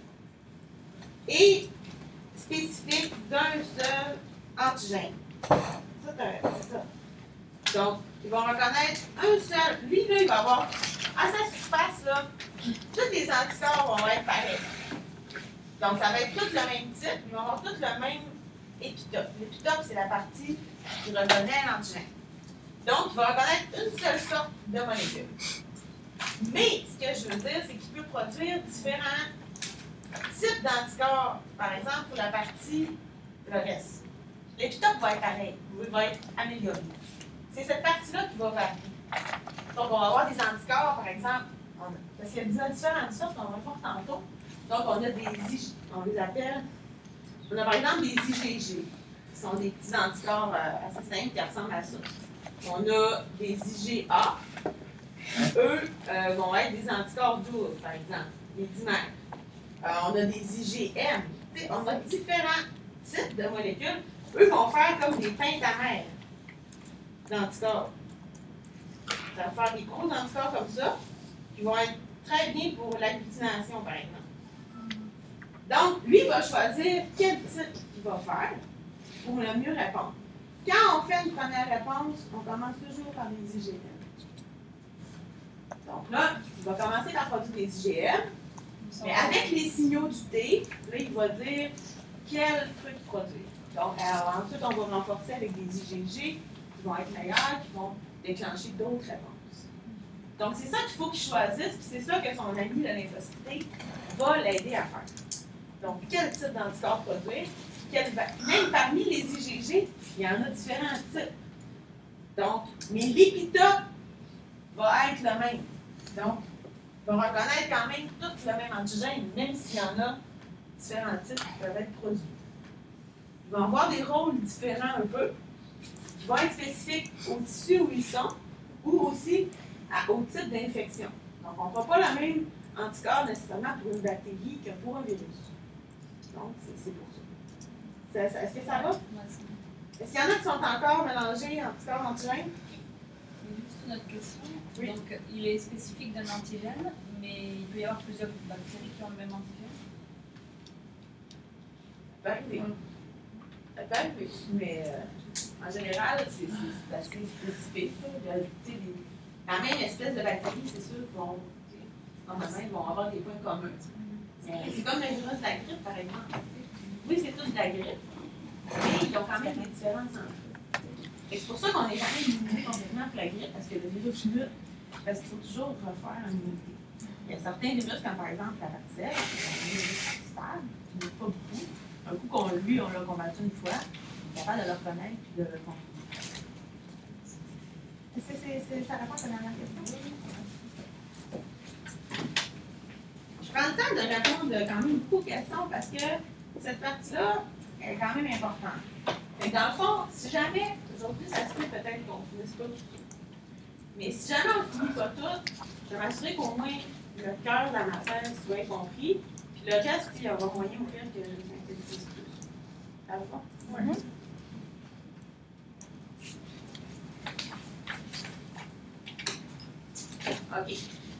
est spécifique d'un seul antigène. C'est ça. Donc, ils vont reconnaître un seul. Lui, là, il va avoir, à sa surface, là, tous les anticorps vont être pareils. Donc, ça va être tous le même type, ils vont avoir tous le même épitope. L'épitope, c'est la partie qui reconnaît l'antigène. Donc, il va reconnaître une seule sorte de molécule. Mais, ce que je veux dire, c'est qu'il peut produire différents types d'anticorps. Par exemple, pour la partie, le reste. L'épitope va être pareil, il va être amélioré. C'est cette partie-là qui va varier. Donc, on va avoir des anticorps, par exemple, parce qu'il y a différentes sortes, on va voir tantôt. Donc, on a on les appelle, on a par exemple des IgG, qui sont des petits anticorps assez simples qui ressemblent à ça. On a des IgA, eux vont être des anticorps doubles, par exemple, les dimères. On a des IgM, on a différents types de molécules. Eux vont faire comme des pentamères d'anticorps. Ça va faire des gros anticorps comme ça, qui vont être très bien pour l'agglutination, par exemple. Donc, lui, il va choisir quel type il va faire pour le mieux répondre. Quand on fait une première réponse, on commence toujours par les IgM. Donc là, il va commencer par produire des IgM, mais avec les signaux du T, là, il va dire quel truc produire. Donc, ensuite, on va renforcer avec des IgG qui vont être meilleurs, qui vont déclencher d'autres réponses. Donc, c'est ça qu'il faut qu'il choisisse, puis c'est ça que son ami, le lymphocyte T, va l'aider à faire. Donc, quel type d'anticorps produire? Même parmi les IgG, il y en a différents types. Donc, mais l'épitope va être le même. Donc, il va reconnaître quand même tous le même antigène, même s'il y en a différents types qui peuvent être produits. Ils vont avoir des rôles différents un peu, qui vont être spécifiques au tissu où ils sont, ou aussi au type d'infection. Donc, on ne fera pas le même anticorps nécessairement pour une bactérie que pour un virus. Donc, c'est pour ça. Est-ce que ça va? Est-ce qu'il y en a qui sont encore mélangés anticorps, antigènes? Juste une autre question. Oui. Donc, il est spécifique d'un antigène, mais il peut y avoir plusieurs bactéries qui ont le même antigène? Ça peut arriver. Ça peut arriver. Mais en général, c'est assez spécifique. La même espèce de bactérie, c'est sûr normalement, ils vont avoir des points communs. C'est comme le virus de la grippe, par exemple. Oui, c'est tout de la grippe, mais ils ont quand même des différences entre eux. C'est pour ça qu'on n'est jamais immunisé complètement pour la grippe, parce que le virus mute, parce qu'il faut toujours refaire une immunité. Il y a certains virus, comme par exemple la varicelle, qui sont un virus stable, qui n'est pas beaucoup. Un coup qu'on l'a combattu une fois, on est capable de le reconnaître et de le combattre. Ça répond à ta dernière question? Je prends le temps de répondre quand même beaucoup aux questions parce que cette partie-là est quand même importante. Donc, dans le fond, si jamais, aujourd'hui, ça se peut peut-être qu'on ne finisse pas tout. Mais si jamais on ne finit pas tout, je vais m'assurer qu'au moins le cœur de la matière soit compris. Puis le reste, il y aura moyen au pire que je synthétise plus. Ça va pas? Oui. OK.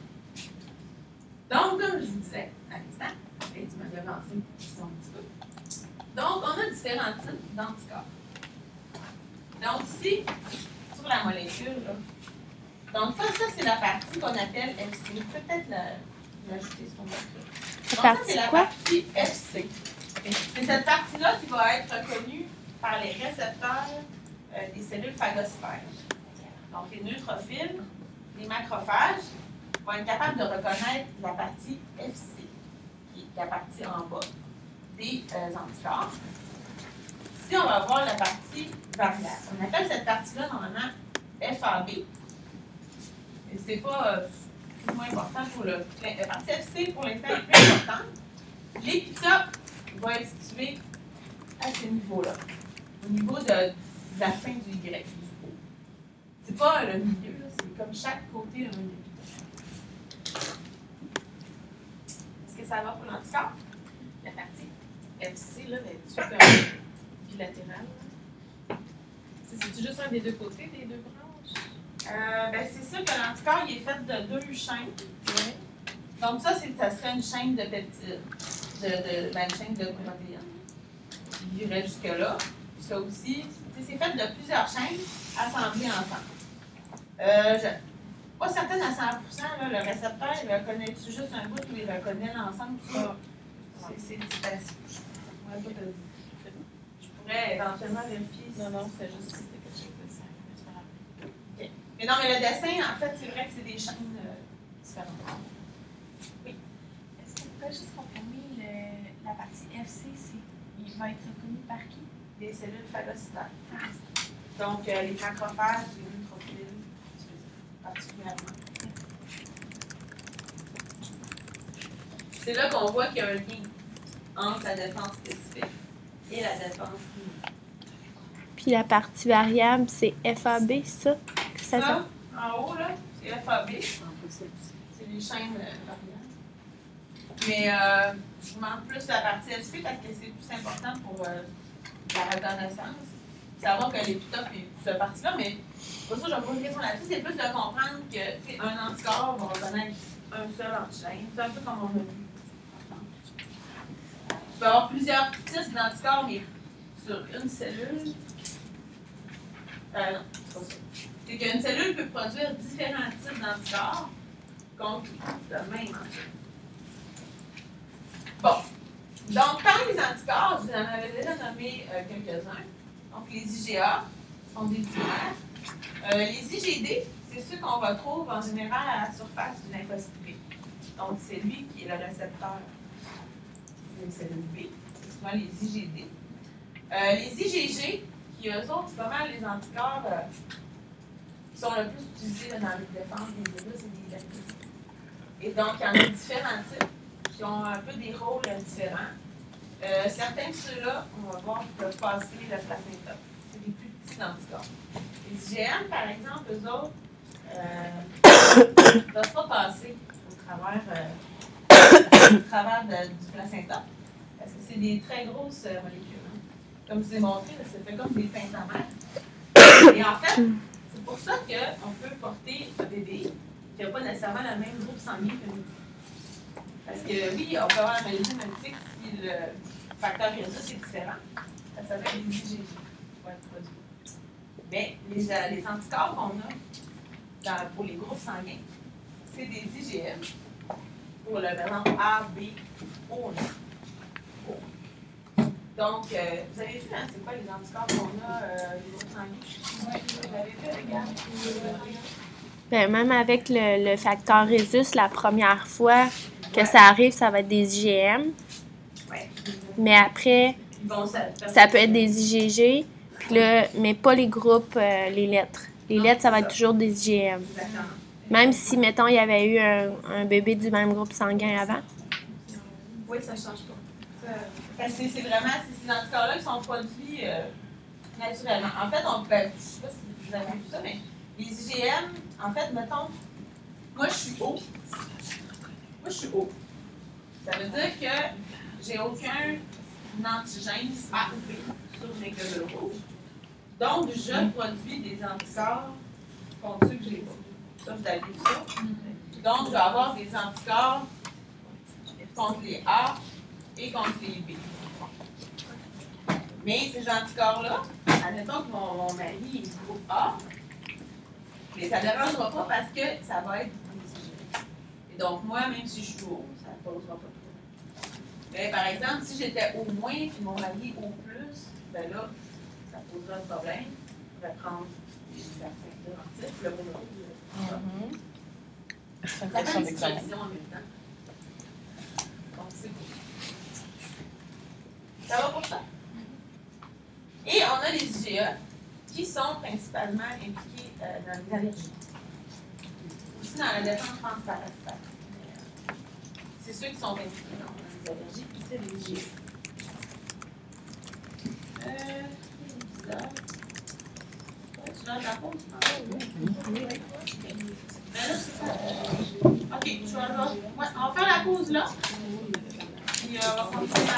Donc, comme je vous disais à l'instant, tu m'as devancé une question un petit peu. Donc, on a différents types d'anticorps. Donc, ici, sur la molécule, là, donc ça c'est la partie qu'on appelle FC. Peut-être l'ajouter sur notre truc. Donc, ça, c'est la partie FC. C'est cette partie-là qui va être reconnue par les récepteurs des cellules phagocytaires. Donc, les neutrophiles, les macrophages vont être capables de reconnaître la partie FC, qui est la partie en bas des anticorps. Si on va voir la partie variable, on appelle cette partie-là normalement FAB. Et c'est pas plus moins important pour la partie FC pour l'instant est plus importante. L'épitope va être situé à ce niveau-là, au niveau de la fin du Y, du haut. C'est pas le milieu, là, c'est comme chaque côté d'un épitope. Est-ce que ça va pour l'anticorps? La partie FC, là, va être super bilatérale. C'est-tu juste un des deux côtés, des deux branches? Ben c'est sûr que l'anticorps il est fait de deux chaînes. Oui. Donc ça serait une chaîne de peptides, une chaîne de protéines. Il irait jusque-là. Ça aussi, c'est fait de plusieurs chaînes assemblées ensemble. Je ne suis pas certaine à 100%, là, le récepteur, il reconnaît-tu juste un bout ou il reconnaît l'ensemble? C'est facile. Je pourrais éventuellement vérifier. Non, c'est juste quelque chose de ça. Okay. Mais non, mais le dessin, en fait, c'est vrai que c'est des chaînes différentes. Oui. Est-ce qu'on pourrait juste confirmer la partie FC, il va être reconnu par qui? Les cellules phagocytaires. Donc, les macrophages, les neutrophils, particulièrement. C'est là qu'on voit qu'il y a un lien entre la défense spécifique et la défense immunitaire. Puis la partie variable, c'est FAB, ça? Ça, en haut, là, c'est FAB. C'est les chaînes variables. Mais je manque plus la partie FC parce que c'est plus important pour la reconnaissance. Savoir que l'épitope est cette partie-là, mais pour ça, je vais poser une question là-dessus. C'est plus de comprendre qu'un anticorps va reconnaître un seul antigène. C'est un peu comme on a vu. Il peut y avoir plusieurs types d'anticorps, mais sur une cellule. Non, c'est pas ça. C'est qu'une cellule peut produire différents types d'anticorps contre le même antigène. Bon. Donc, parmi les anticorps, je vous en avais déjà nommé quelques-uns. Donc, les IgA sont des tumeurs. Les IgD, c'est ceux qu'on retrouve en général à la surface du lymphocyte B. Donc, c'est lui qui est le récepteur des cellules B. C'est souvent les IgD. Les IgG, qui eux autres, c'est pas mal les anticorps qui sont le plus utilisés dans les défenses des virus et des bactéries. Et donc, il y en a différents types qui ont un peu des rôles différents. Certains de ceux-là, on va voir, peuvent passer le placenta. C'est des plus petits anticorps. Les IgM, par exemple, eux autres, ne peuvent pas passer au travers du placenta, parce que c'est des très grosses molécules. Hein. Comme je vous ai montré, là, ça fait comme des pentamères. Et en fait, c'est pour ça qu'on peut porter un bébé qui n'a pas nécessairement le même groupe sanguin que nous. Parce que oui, on peut avoir la maladie hémolytique si le facteur rhésus est différent. Ça s'appelle les IgG qui vont être produits. Mais les anticorps qu'on a pour les groupes sanguins, c'est des IgM pour le par exemple A, B, O. Donc, vous avez vu, hein, c'est quoi les anticorps qu'on a, les groupes sanguins? Oui, vous l'avez vu, regarde. Ben, même avec le facteur rhésus, la première fois que ça arrive, ça va être des IgM. Ouais. Mais après, Bon, ça peut être des IgG, puis là, mais pas les groupes, les lettres. Les lettres, ça va être toujours des IgM. Exactement. Même si, mettons, il y avait eu un bébé du même groupe sanguin avant. Oui, ça ne change pas. Parce que c'est vraiment ces anticorps-là qui sont produits naturellement. En fait, je ne sais pas si vous avez vu ça, mais les IgM, en fait, mettons, moi je suis O. Ça veut dire que j'ai aucun antigène A ou B sur mes globules rouges. Donc, je produis des anticorps contre ceux que j'ai pas. Ça, vous avez vu ça. Donc, je vais avoir des anticorps contre les A et contre les B. Mais ces anticorps-là, admettons que mon mari est groupe A, mais ça ne dérangera pas parce que ça va être des IgM. Et donc, moi, même si je suis O, ça ne posera pas de problème. Mais par exemple, si j'étais O-, puis mon mari O+, ben là, ça posera un problème. Je vais prendre des vaccins de rentif, le mono. Ça fait une petite collision en même temps. Donc, c'est pour Ça va pour ça? Et on a les IgA qui sont principalement impliqués dans les allergies. Aussi dans la défense transparasitaire. C'est ceux qui sont impliqués dans les allergies, puis c'est les IgA. Tu donnes la pause? OK, on va faire la pause là. Puis on va continuer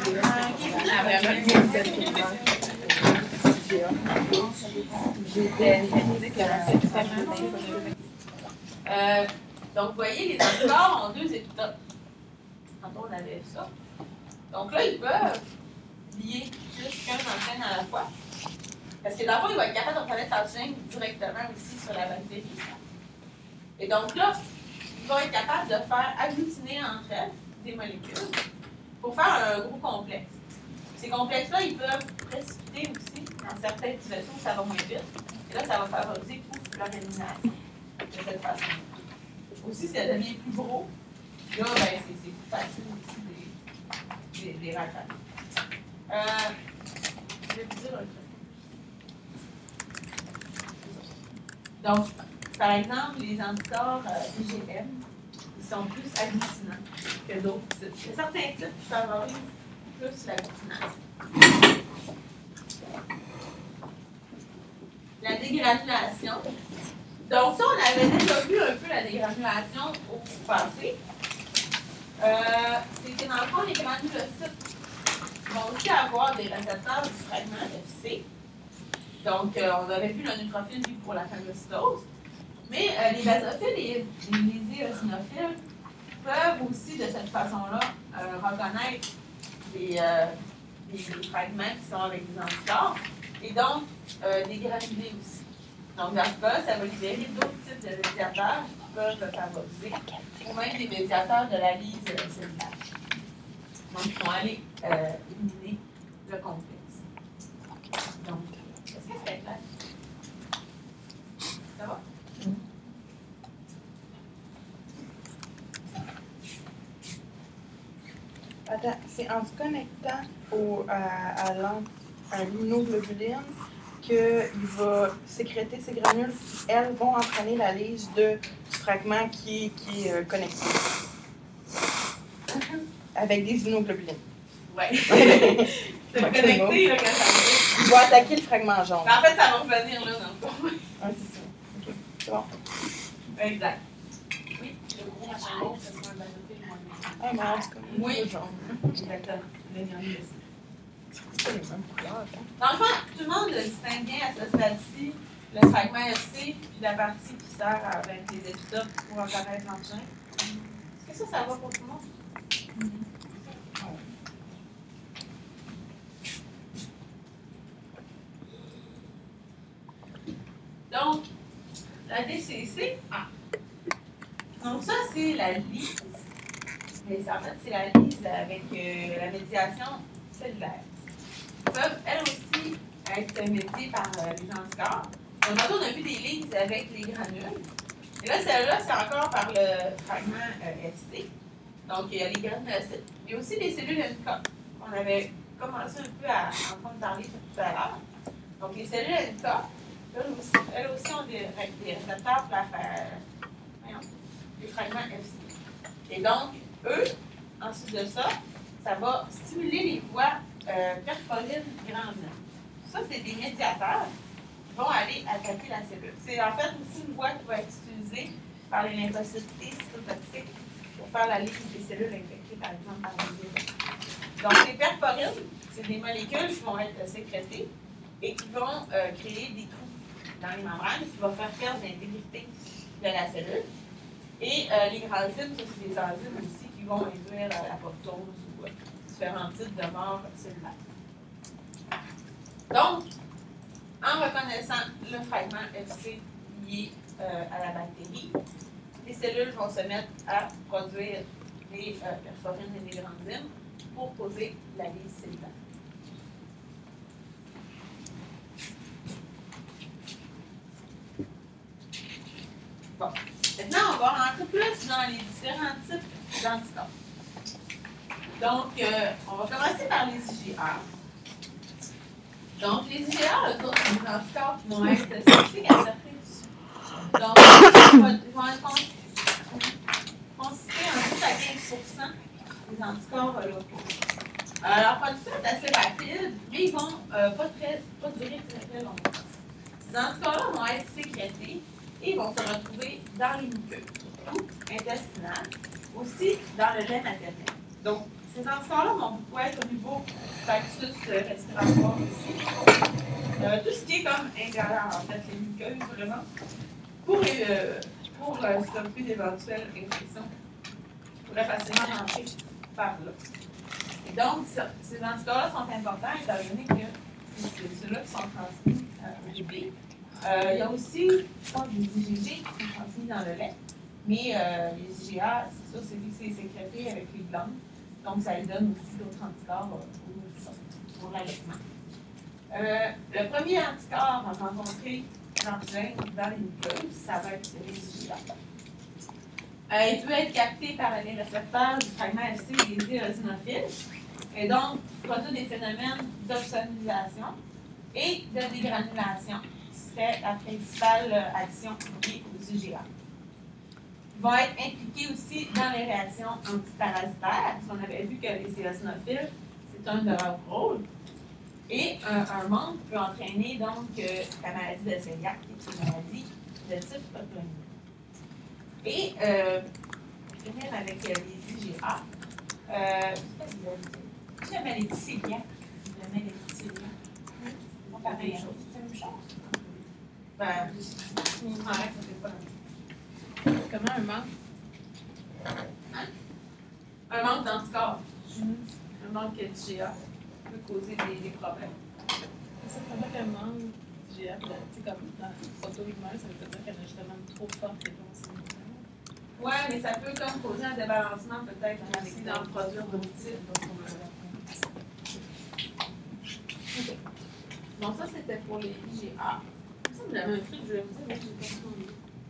donc, vous voyez, les anticorps ont deux épitopes. Tantôt, on avait ça. Donc là, ils peuvent lier plus qu'un antigène à la fois. Parce que d'abord, il va être capable de reconnaître l'antigène directement aussi sur la bactérie. Et donc là, il va être capable de faire agglutiner entre elles des molécules pour faire un gros complexe. Ces complexes-là, ils peuvent précipiter aussi dans certaines situations où ça va moins vite. Et là, ça va favoriser leur élimination de cette façon. Aussi, si ça devient plus gros, là, ben, c'est plus facile aussi de les rattraper. Je vais vous dire un truc. Donc, par exemple, les anticorps IgM, ils sont plus agglutinants que d'autres types. Il y a certains types qui favorisent plus l'agglutination. La dégranulation. Donc, ça, on avait déjà vu un peu la dégranulation au passé. C'est que dans le fond, les granulocytes vont aussi avoir des récepteurs du fragment FC. Donc, on avait vu le neutrophile pour la phagocytose. Mais les basophiles et les éosinophiles peuvent aussi, de cette façon-là, reconnaître les fragments qui sont avec des anticorps et donc des granulés aussi. Donc, dans ce cas, ça va libérer d'autres types de médiateurs qui peuvent le favoriser, ou même des médiateurs de la lyse cellulaire. Donc, ils vont aller éliminer le complexe. Donc, est-ce que c'est clair? Ça va? Attends, c'est en se connectant à l'immunoglobuline qu'il va sécréter ces granules qui, elles, vont entraîner la lyse du fragment qui est connecté. Avec des immunoglobulines. Oui. C'est connecté là, quand ça va. Il va attaquer le fragment jaune. Mais en fait, ça va revenir là dans le fond. Ah, c'est ça. OK. C'est bon. Exact. Oui. Le gros machin rouge, ça sera un basophile moyen. Ah, mais en tout cas, Oui. le jaune. Exactement. Le granulocyte. C'est les mêmes couleurs, hein. Dans le fond, tout le monde distingue bien à ce stade-ci le fragment FC puis la partie qui sert avec les épitopes pour reconnaître l'antigène. Est-ce que ça va pour tout le monde? Donc, la DCC, donc ça, c'est la lyse. Mais en fait, c'est la lyse avec la médiation cellulaire. Ils peuvent, elles aussi, être médiées par les anticorps. Donc, tantôt, on a vu des lyses avec les granules. Et là, celle-là, c'est encore par le fragment FC. Donc, il y a les granulocytes. Il y a aussi les cellules NK. On avait commencé un peu à entendre parler tout à l'heure. Donc, les cellules NK, elles aussi ont des récepteurs pour les fragments FC. Et donc, eux, ensuite de ça, ça va stimuler les voies perforines grandiennes. Ça, c'est des médiateurs qui vont aller attaquer la cellule. C'est en fait aussi une voie qui va être utilisée par les lymphocytes T cytotoxiques pour faire la liste des cellules infectées, par exemple, par les virus. Donc, les perforines, c'est des molécules qui vont être sécrétées et qui vont créer des trous dans les membranes, ce qui va faire perdre l'intégrité de la cellule. Et les granzymes, ça, c'est des enzymes aussi qui vont induire l'apoptose ou différents types de mort cellulaire. Donc, en reconnaissant le fragment FC lié à la bactérie, les cellules vont se mettre à produire des perforines et des granzymes pour poser la lyse cellulaire. Bon. Maintenant, on va rentrer plus dans les différents types d'anticorps. Donc, on va commencer par les IgA. Donc, les IgA, eux autres, sont des anticorps qui vont être spécifiques à certains tissus. Donc, ils vont être constitués en 10 à 15% des anticorps locaux. Leur production est assez rapide, mais ils vont pas durer très longtemps. Ces anticorps-là vont être sécrétés et ils vont se retrouver dans les muqueuses, surtout intestinales, aussi dans le lait maternel. Donc, ces anticorps-là vont beaucoup être au niveau du tractus respiratoire aussi. Tout ce qui est comme intérieur, en fait, les muqueuses, vraiment, pour stopper d'éventuelles infections qui pourraient facilement rentrer par là. Et donc, ces anticorps-là sont importants étant donné que c'est ceux-là qui sont transmis au bébé. Il y a aussi, je pense, des IgG qui sont transmis dans le lait, mais les IgA, c'est ça, c'est sécrété avec les glandes. Donc, ça lui donne aussi d'autres anticorps pour l'allaitement. Le premier anticorps à rencontrer l'antigène dans les muqueuses, ça va être les IgA. Il peut être capté par les récepteurs du fragment LC des eosinophiles et donc produire des phénomènes d'oxygénisation et de dégranulation, qui serait la principale action liée aux IgA. Ils vont être impliqués aussi dans les réactions antiparasitaires, parce qu'on avait vu que les éosinophiles, c'est un de leurs rôles. Et un manque peut entraîner donc la maladie de cœliaque, qui est une maladie de type auto-immune. Et finir avec les IgA. Jamais les cœliaques. Jamais les cœliaques. On fait la même chose. C'est la même chose. Ben, ça fait pas longtemps. Comment un manque? Un manque d'anticorps. Un manque d'IgA peut causer des problèmes. Ça veut dire qu'un manque d'IgA, tu sais, comme dans l'auto-immune, ça veut dire qu'elle a justement une trop forte réponse immunitaire. Oui, mais ça peut comme causer un débalancement peut-être aussi dans le produire d'autres types. OK. Donc ça, c'était pour les IgA. Ça, vous avez un truc que je vais vous dire, mais je n'ai pas trouvé.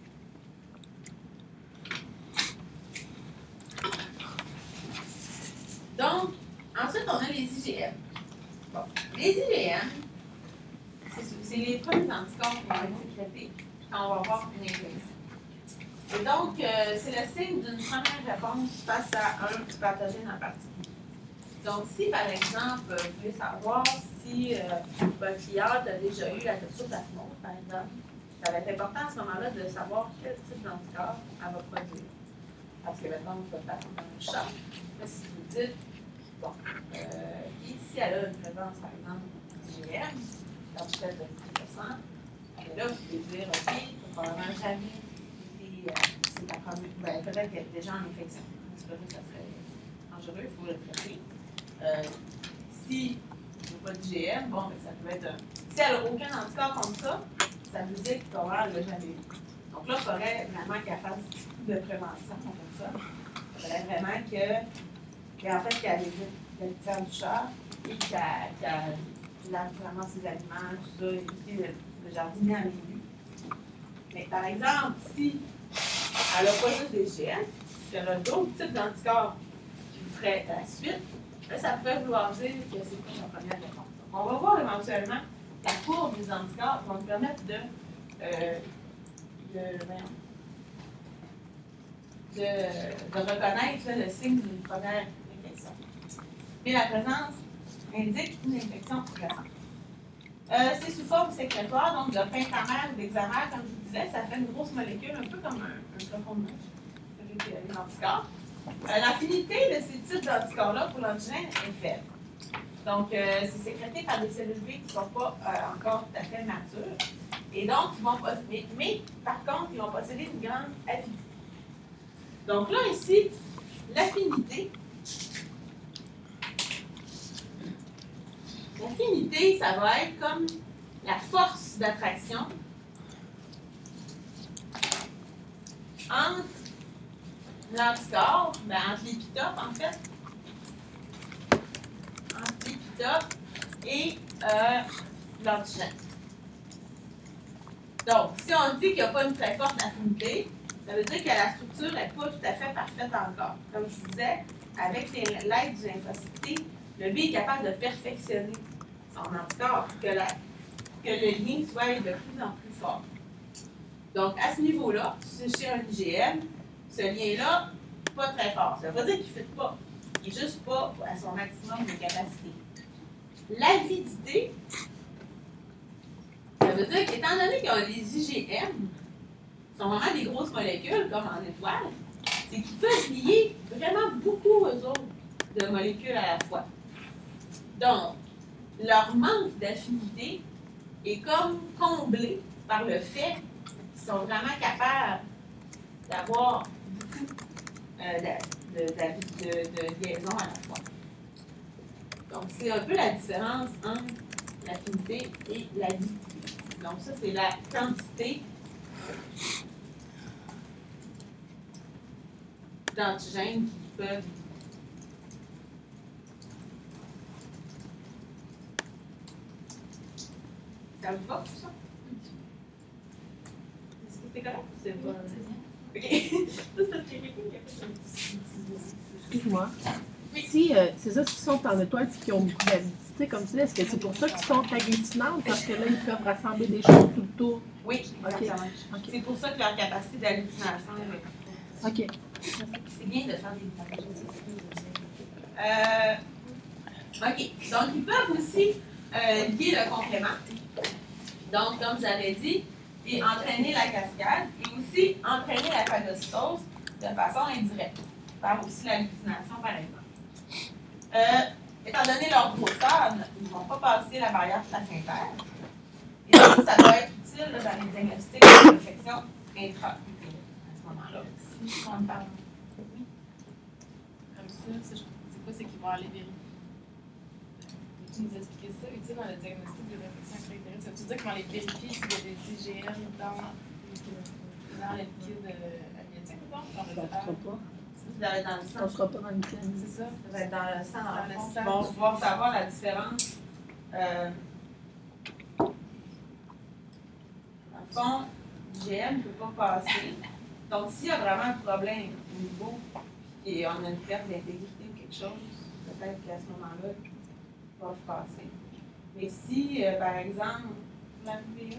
Donc, ensuite, on a les IgM. Bon. Les IgM, c'est les premiers anticorps qui vont être sécrétés quand on va avoir une infection. Et donc, c'est le signe d'une première réponse face à un pathogène en particulier. Donc, si par exemple, vous voulez savoir si votre cliente a déjà eu la toxoplasmose, par exemple, ça va être important à ce moment-là de savoir quel type d'anticorps elle va produire. Parce que maintenant, vous pouvez passer dans le chat. Mais si vous dites, bon, si elle a une présence, par exemple, d'IgM, dans le fait de 10%, et là, vous pouvez dire, OK, probablement jamais. C'est la première. Ben, peut-être qu'elle est déjà en infection. Ça serait dangereux, il faut le traiter. Si il n'y a pas d'IgM, bon, ben, ça peut être. Si elle n'a aucun anticorps comme ça veut dire que probablement elle ne l'a jamais eu. Donc là, il faudrait vraiment qu'elle fasse beaucoup de prévention comme ça. Il faudrait vraiment qu'elle évite de faire du chat et qu'elle lave vraiment ses aliments, tout ça, éviter le jardiner en milieu. Mais par exemple, si elle n'a pas juste des GN, si elle a d'autres types d'anticorps qui vous feraient la suite, là, ça peut vouloir dire que c'est pas la première réponse. Donc, on va voir éventuellement la courbe des anticorps qui vont nous permettre de reconnaître là, le signe d'une première infection. Mais la présence indique une infection récente. C'est sous forme sécrétoire, donc de pentamère ou d'hexamère, comme je vous disais, ça fait une grosse molécule, un peu comme un flocon de neige, avec les anticorps. L'affinité de ces types d'anticorps-là pour l'antigène est faible. Donc, c'est sécrété par des cellules V qui ne sont pas encore tout à fait matures. Et donc, mais par contre, ils vont posséder une grande affinité. Donc là, ici, l'affinité. L'affinité, ça va être comme la force d'attraction entre l'anticorps, entre l'épitope en fait, entre l'épitope et l'antigène. Donc, si on dit qu'il n'y a pas une très forte affinité, ça Ça veut dire que la structure n'est pas tout à fait parfaite encore. Comme je vous disais, avec l'aide du lymphocyte, le B est capable de perfectionner son anticorps pour que le lien soit de plus en plus fort. Donc, à ce niveau-là, chez un IgM, ce lien-là, pas très fort. Ça veut pas dire qu'il ne fit pas. Il n'est juste pas à son maximum de capacité. L'avidité, ça veut dire qu'étant donné que les IgM sont vraiment des grosses molécules, comme en étoile, c'est qu'ils peuvent lier vraiment beaucoup aux autres de molécules à la fois. Donc, leur manque d'affinité est comme comblé par le fait qu'ils sont vraiment capables d'avoir beaucoup de liaisons à la fois. Donc, c'est un peu la différence entre l'affinité et l'avidité. Donc, ça, c'est la quantité d'antigènes qui peuvent. Ça vous va, tout ça? Est-ce que c'est correct? C'est pas. OK. C'est parce qu'il y a quelqu'un qui a fait un petit. Excuse-moi. Si, c'est ça, s'ils sont en étoile et qui ont beaucoup d'avidité, comme tu dis, est-ce que c'est pour ça qu'ils sont agglutinants? Parce que là, ils peuvent rassembler des choses tout le tour. Oui, exactement. Okay. C'est pour ça que leur capacité d'agglutination est. OK. C'est bien de faire des OK. Donc, ils peuvent aussi lier le complément. Donc, comme j'avais dit, et entraîner la cascade et aussi entraîner la phagocytose de façon indirecte, par aussi l'agglutination, par exemple. Étant donné leur grosseur, ils ne vont pas passer la barrière placentaire. Et donc, ça doit être utile là, dans les diagnostics d'infection intra-utérine à ce moment-là. Si on parle. Comme ça, c'est quoi? C'est qu'ils vont aller vérifier. Tu nous expliquer ça, utile dans le diagnostic des infections intra-utérines. Ça veut dire qu'ils vont aller vérifier s'il y a des IgM dans le liquide amniotique ou pas? Vous allez dans le sang. On ne sera pas dans le liquide. C'est ça. Vous allez dans le sang, dans le fond. sang. Ils vont pouvoir savoir la différence. Dans le fond, l'IgM ne peut pas passer. Donc, s'il y a vraiment un problème au niveau et on a une perte d'intégrité ou quelque chose, peut-être qu'à ce moment-là, ils peuvent passer. Mais si, par exemple, la vidéo.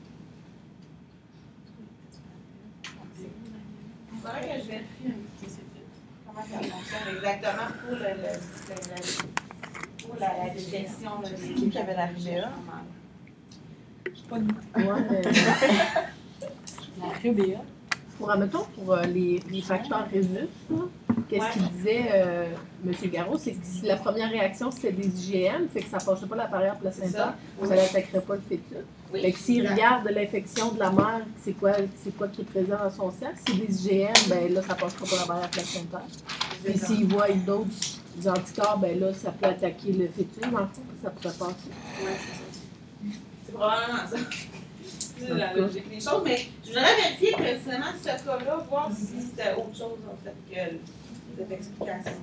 Il faudrait que je vérifie un petit peu comment ça fonctionne exactement pour la détection des. Qui avait la RBA? Pas nous. La RBA. Admettons, pour les facteurs résus, qu'est-ce qu'il disait M. Garot, c'est que si la première réaction c'était des IgM, fait que ça ne passait pas la barrière placentaire, ça n'attaquerait pas le fœtus. Oui. Fait que s'il regarde l'infection de la mère, c'est quoi qui est présent dans son sang, si c'est des IgM, ben là, ça ne passera pas la barrière placentaire. Et s'il voit des anticorps, ben là, ça peut attaquer le fœtus, dans le fond, ça pourrait passer. Oui, c'est ça. C'est probablement ça. C'est la logique des choses, mais je voudrais vérifier précisément ce cas-là, voir si c'était autre chose en fait que cette explication.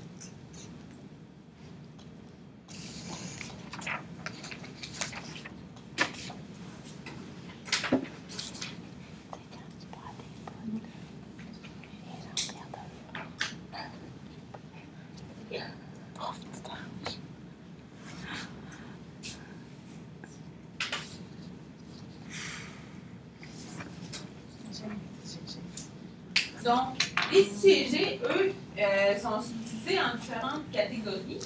Donc, les IgG, eux, sont subdivisés en différentes catégories.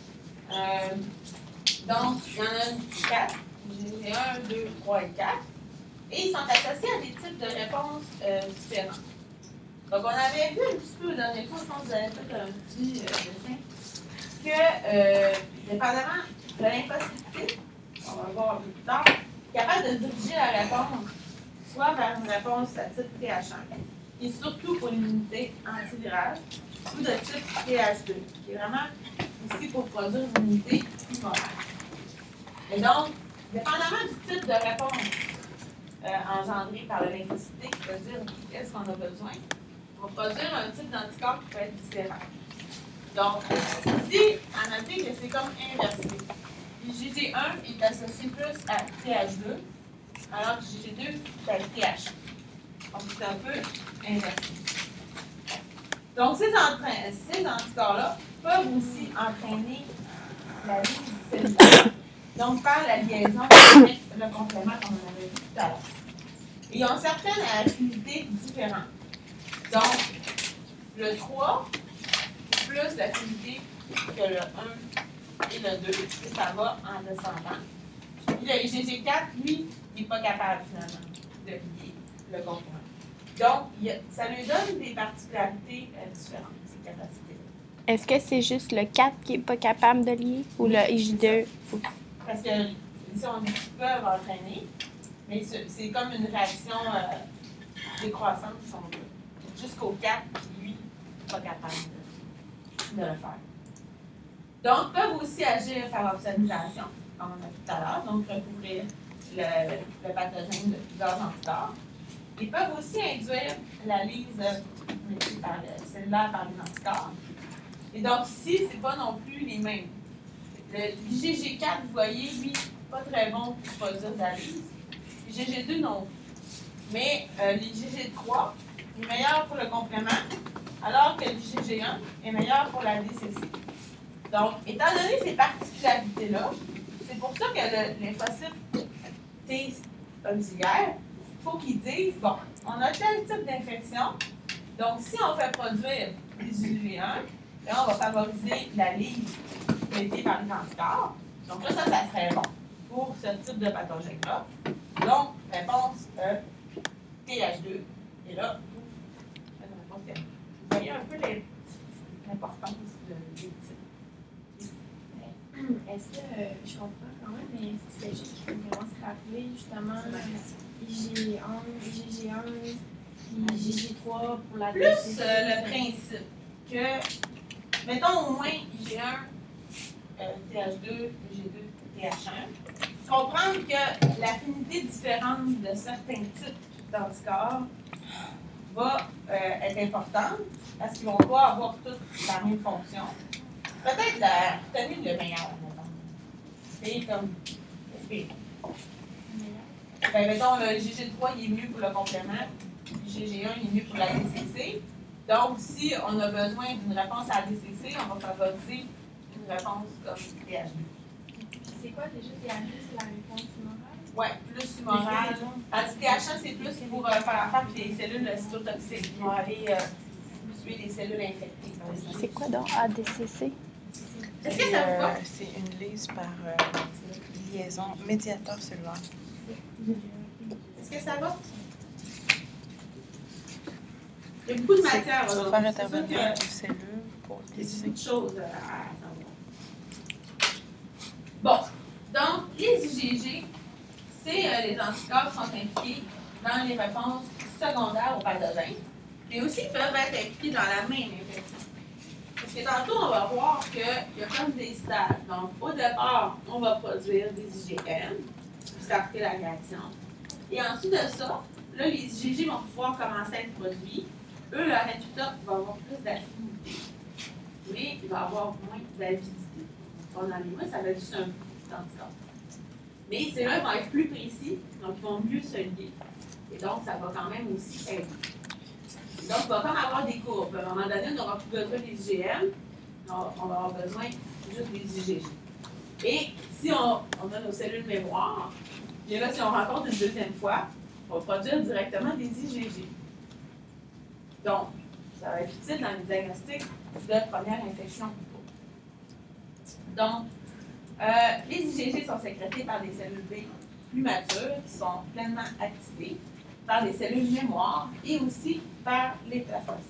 Donc, il y en a 4. J'ai 1, 2, 3 et 4. Et ils sont associés à des types de réponses différentes. Donc, on avait vu un petit peu dans les fois, je pense que vous avez fait un petit dessin, que, dépendamment de lymphocyte, on va voir un peu plus tard, est capable de diriger la réponse soit vers une réponse à type TH1, et surtout pour l'immunité antivirale, ou de type TH2, qui est vraiment ici pour produire une immunité humoraire. Et donc, dépendamment du type de réponse engendrée par le lymphocyte, qui peut dire qu'est-ce qu'on a besoin, on va produire un type d'anticorps qui peut être différent. Donc, ici, à noter que c'est comme inversé. IgG1 est associé plus à TH2, alors que IgG2 est à TH1. Donc, c'est un peu inversée. Donc, ces anticorps-là peuvent aussi entraîner la vie cellulaire, donc par la liaison avec le complément comme on avait vu tout à l'heure. Ils ont certaines affinités différentes. Donc, le 3 plus l'affinité que le 1 et le 2, et ça va en descendant. Puis le IgG4, lui, il n'est pas capable finalement de lier le complément. Donc, ça lui donne des particularités différentes, ces capacités-là. Est-ce que c'est juste le 4 qui n'est pas capable de lier ou le IJ2? Parce que ici, on dit qu'ils peuvent entraîner, mais c'est comme une réaction décroissante qui sont là. Jusqu'au 4, lui, pas capable de le faire. Donc, peuvent aussi agir par opsonalisation, comme on a vu tout à l'heure, donc recouvrir le pathogène de plusieurs anticorps. Ils peuvent aussi induire la lyse cellulaire par les anticorps. Et donc, ici, ce n'est pas non plus les mêmes. L'IgG4, vous voyez, lui, pas très bon pour produire de la lyse. L'IgG2, non. Mais l'IgG3 est meilleur pour le complément, alors que l'IgG1 est meilleur pour la DCC. Donc, étant donné ces particularités-là, c'est pour ça que les fossiles T auxiliaires, il faut qu'ils disent, bon, on a tel type d'infection, donc si on fait produire des IgG1, là, on va favoriser la lyse traitée par les anticorps. Donc là, ça serait bon pour ce type de pathogène-là. Donc, réponse TH2. Et là, vous voyez un peu l'importance des types. Est-ce que je comprends quand même, mais c'est quelque chose qu'il faut vraiment se rappeler, justement, IgG1, IgG3 pour la plus le principe que, mettons au moins IgG1, TH2, IgG2, TH1, comprendre que l'affinité différente de certains types d'anticorps va être importante parce qu'ils vont pas avoir toutes la même fonction. Peut-être la vitamine le meilleur, mettons. C'est comme. Ben, mettons, le IgG3 il est mieux pour le complément, l'IgG1 il est mieux pour la DCC. Donc, si on a besoin d'une réponse à la DCC, on va favoriser une réponse comme TH2. C'est quoi déjà TH2? C'est la réponse humorale? Oui, plus humorale. Tandis que TH1, c'est plus pour faire affaire avec les cellules cytotoxiques qui vont aller tuer les cellules infectées. C'est quoi donc ADCC? Est-ce que ça vous va? C'est une lyse par liaison médiateur cellulaire. Est-ce que ça va? Il y a beaucoup de matière. Ça va faire intervenir les cellules pour des lyser. choses à savoir. Bon, donc les IgG, c'est les anticorps qui sont impliqués dans les réponses secondaires aux pathogènes, mais aussi peuvent être impliqués dans la même infection. Parce que tantôt, on va voir qu'il y a comme des stades. Donc, au départ, on va produire des IgM pour starter la réaction. Et ensuite de ça, là, les IgG vont pouvoir commencer à être produits. Eux, leur résultat va avoir plus d'affinité, mais il va avoir moins d'avidité. Dans les mains, ça va être juste un petit anticorps. Mais ceux-là vont être plus précis, donc ils vont mieux se lier. Et donc, ça va quand même aussi aider. Donc, il va comme avoir des courbes. À un moment donné, on n'aura plus besoin des IgM, on va avoir besoin juste des IgG. Et si on a nos cellules mémoire, et là, si on rencontre une deuxième fois, on va produire directement des IgG. Donc, ça va être utile dans le diagnostic de première infection. Donc, les IgG sont sécrétés par des cellules B plus matures qui sont pleinement activées, par les cellules mémoire et aussi par les placocytes.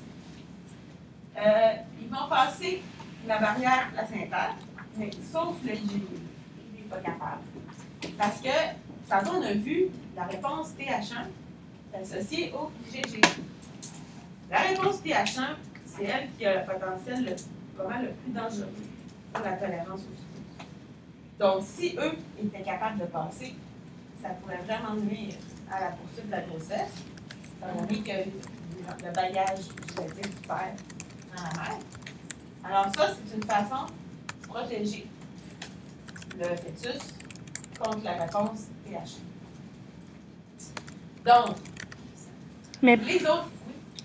Ils vont passer la barrière placentaire, mais sauf le IgG. Il n'est pas capable. Parce que, tantôt, on a vu la réponse TH1 associée au IgG. La réponse TH1, c'est elle qui a le potentiel probablement le plus dangereux pour la tolérance au sucre. Donc, si eux étaient capables de passer, ça pourrait vraiment nuire à la poursuite de la grossesse, étant donné que le bagage génétique du père dans la mère. Alors ça, c'est une façon de protéger le fœtus contre la réponse TH1. Donc, Mais les autres...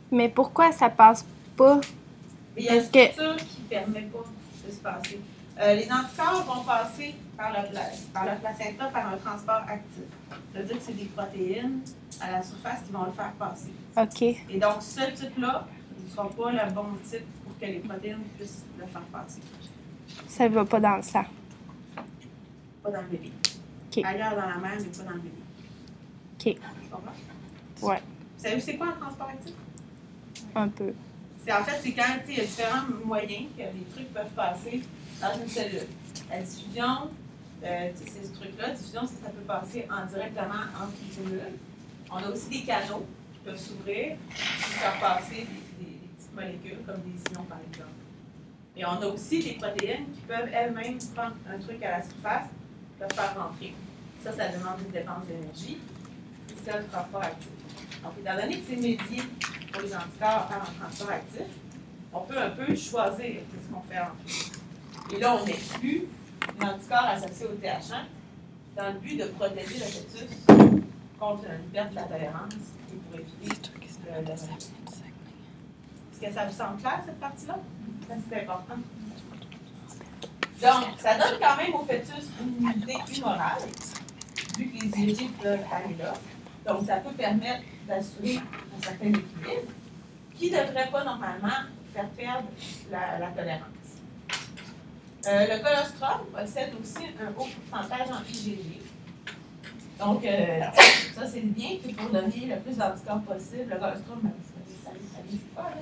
Mais pourquoi ça passe pas? Il y a une Est-ce que- structure qui ne permet pas de se passer. Les anticorps vont passer par la placenta par un transport actif. Ça veut dire que c'est des protéines à la surface qui vont le faire passer. OK. Et donc, ce type-là ne sera pas le bon type pour que les protéines puissent le faire passer. Ça va pas dans le sang. Pas dans le bébé. OK. Ailleurs dans la mère, mais pas dans le bébé. OK. Tu comprends? Ouais. Vous savez, c'est quoi un transport actif? Un peu. En fait, c'est quand il y a différents moyens que les trucs peuvent passer dans une cellule. La diffusion, ces trucs-là, diffusion, ça peut passer directement entre les cellules. On a aussi des canaux qui peuvent s'ouvrir et faire passer des petites molécules, comme des ions par exemple. Et on a aussi des protéines qui peuvent elles-mêmes prendre un truc à la surface et le faire rentrer. Ça demande une dépense d'énergie. C'est ça le transport actif. Donc, étant donné que c'est médié pour les anticorps par un transport actif, on peut un peu choisir ce qu'on fait entrer. Et là, on exclut l'anticorps associé au TH1 dans le but de protéger le fœtus contre une perte de la tolérance et pour éviter le rejet. Est-ce que ça vous semble clair, cette partie-là? Ça, c'est important. Donc, ça donne quand même au fœtus une immunité humorale, vu que les IgG peuvent aller là. Donc, ça peut permettre d'assurer un certain équilibre qui ne devrait pas normalement faire perdre la tolérance. Le colostrum possède aussi un haut pourcentage en IgG. Donc, ça, c'est bien que pour donner le plus d'anticorps possible, le colostrum, ça ne pas, là,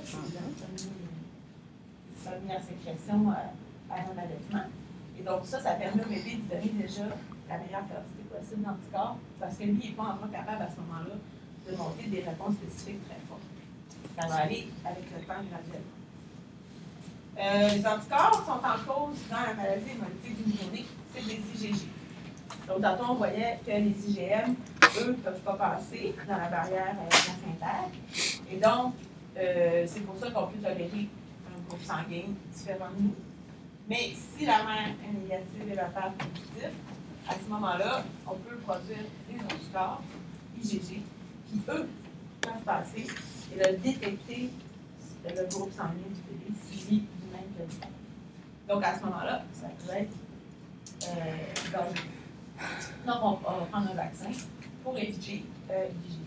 ça a mis la sécrétion avant l'allaitement. Et donc, ça permet au bébé de donner déjà la meilleure quantité possible d'anticorps parce que lui, il n'est pas encore capable à ce moment-là de monter des réponses spécifiques très fortes. Ça va aller avec le temps graduellement. Les anticorps sont en cause dans la maladie hémolytique du nouveau-né, c'est des IgG. Donc, tantôt, on voyait que les IgM, eux, ne peuvent pas passer dans la barrière placentaire. Et donc, c'est pour ça qu'on peut tolérer un groupe sanguin différent de nous. Mais si la mère est négative et le père positif, à ce moment-là, on peut produire des anticorps IgG qui, eux, peuvent passer et le détecter le groupe sanguin du bébé suivi du même résultat. Donc, à ce moment-là, ça peut être dangereux. Donc, on va prendre un vaccin pour éviter l'IgG.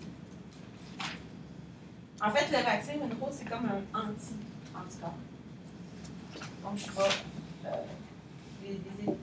En fait, le vaccin, Monroe, c'est comme un anticorps. Donc, il va les éliminer.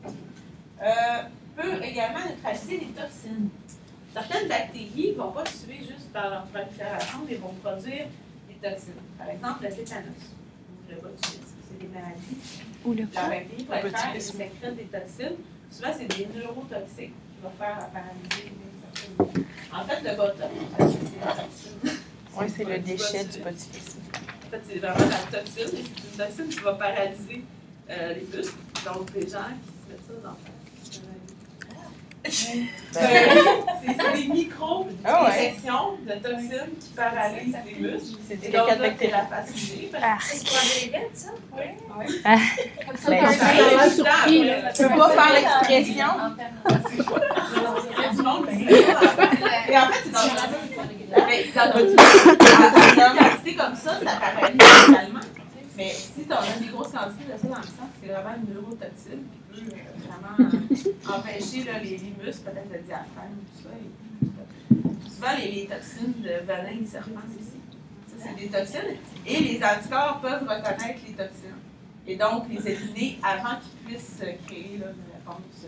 Peut également neutraliser les toxines. Certaines bactéries ne vont pas tuer juste par leur prolifération, mais vont produire des toxines. Par exemple, le tétanos ou le botulisme, c'est des maladies. Ou le La bactérie prolifère et sécrète des toxines. Souvent, c'est des neurotoxiques qui vont faire paralyser les toxines. En fait, le botox, c'est des toxines. Oui, c'est le déchet du botulisme. En fait, c'est vraiment la toxine, et c'est une toxine qui va paralyser les muscles. Donc, des gens qui se mettent ça dans c'est des micro-injections de toxines qui paralysent les muscles. C'est Et des donc, cas là, de c'est la facilité. C'est pour les bêtes, ça? Oui. Ah. Comme ça, Ben, on ça peut va surpris, là. Tu peux pas faire l'expression. Il y a du monde qui se met. Et en fait, c'est dans une quantité comme ça paralyse également. Mais si tu as des grosses quantités de ça dans le sang, c'est vraiment une neurotoxine qui peut vraiment empêcher là, les muscles, peut-être le diaphragme, tout ça. Souvent, les toxines de venin de serpent aussi. Ça, c'est des toxines. Et les anticorps peuvent reconnaître les toxines. Et donc, les éliminer avant qu'ils puissent créer là, une réponse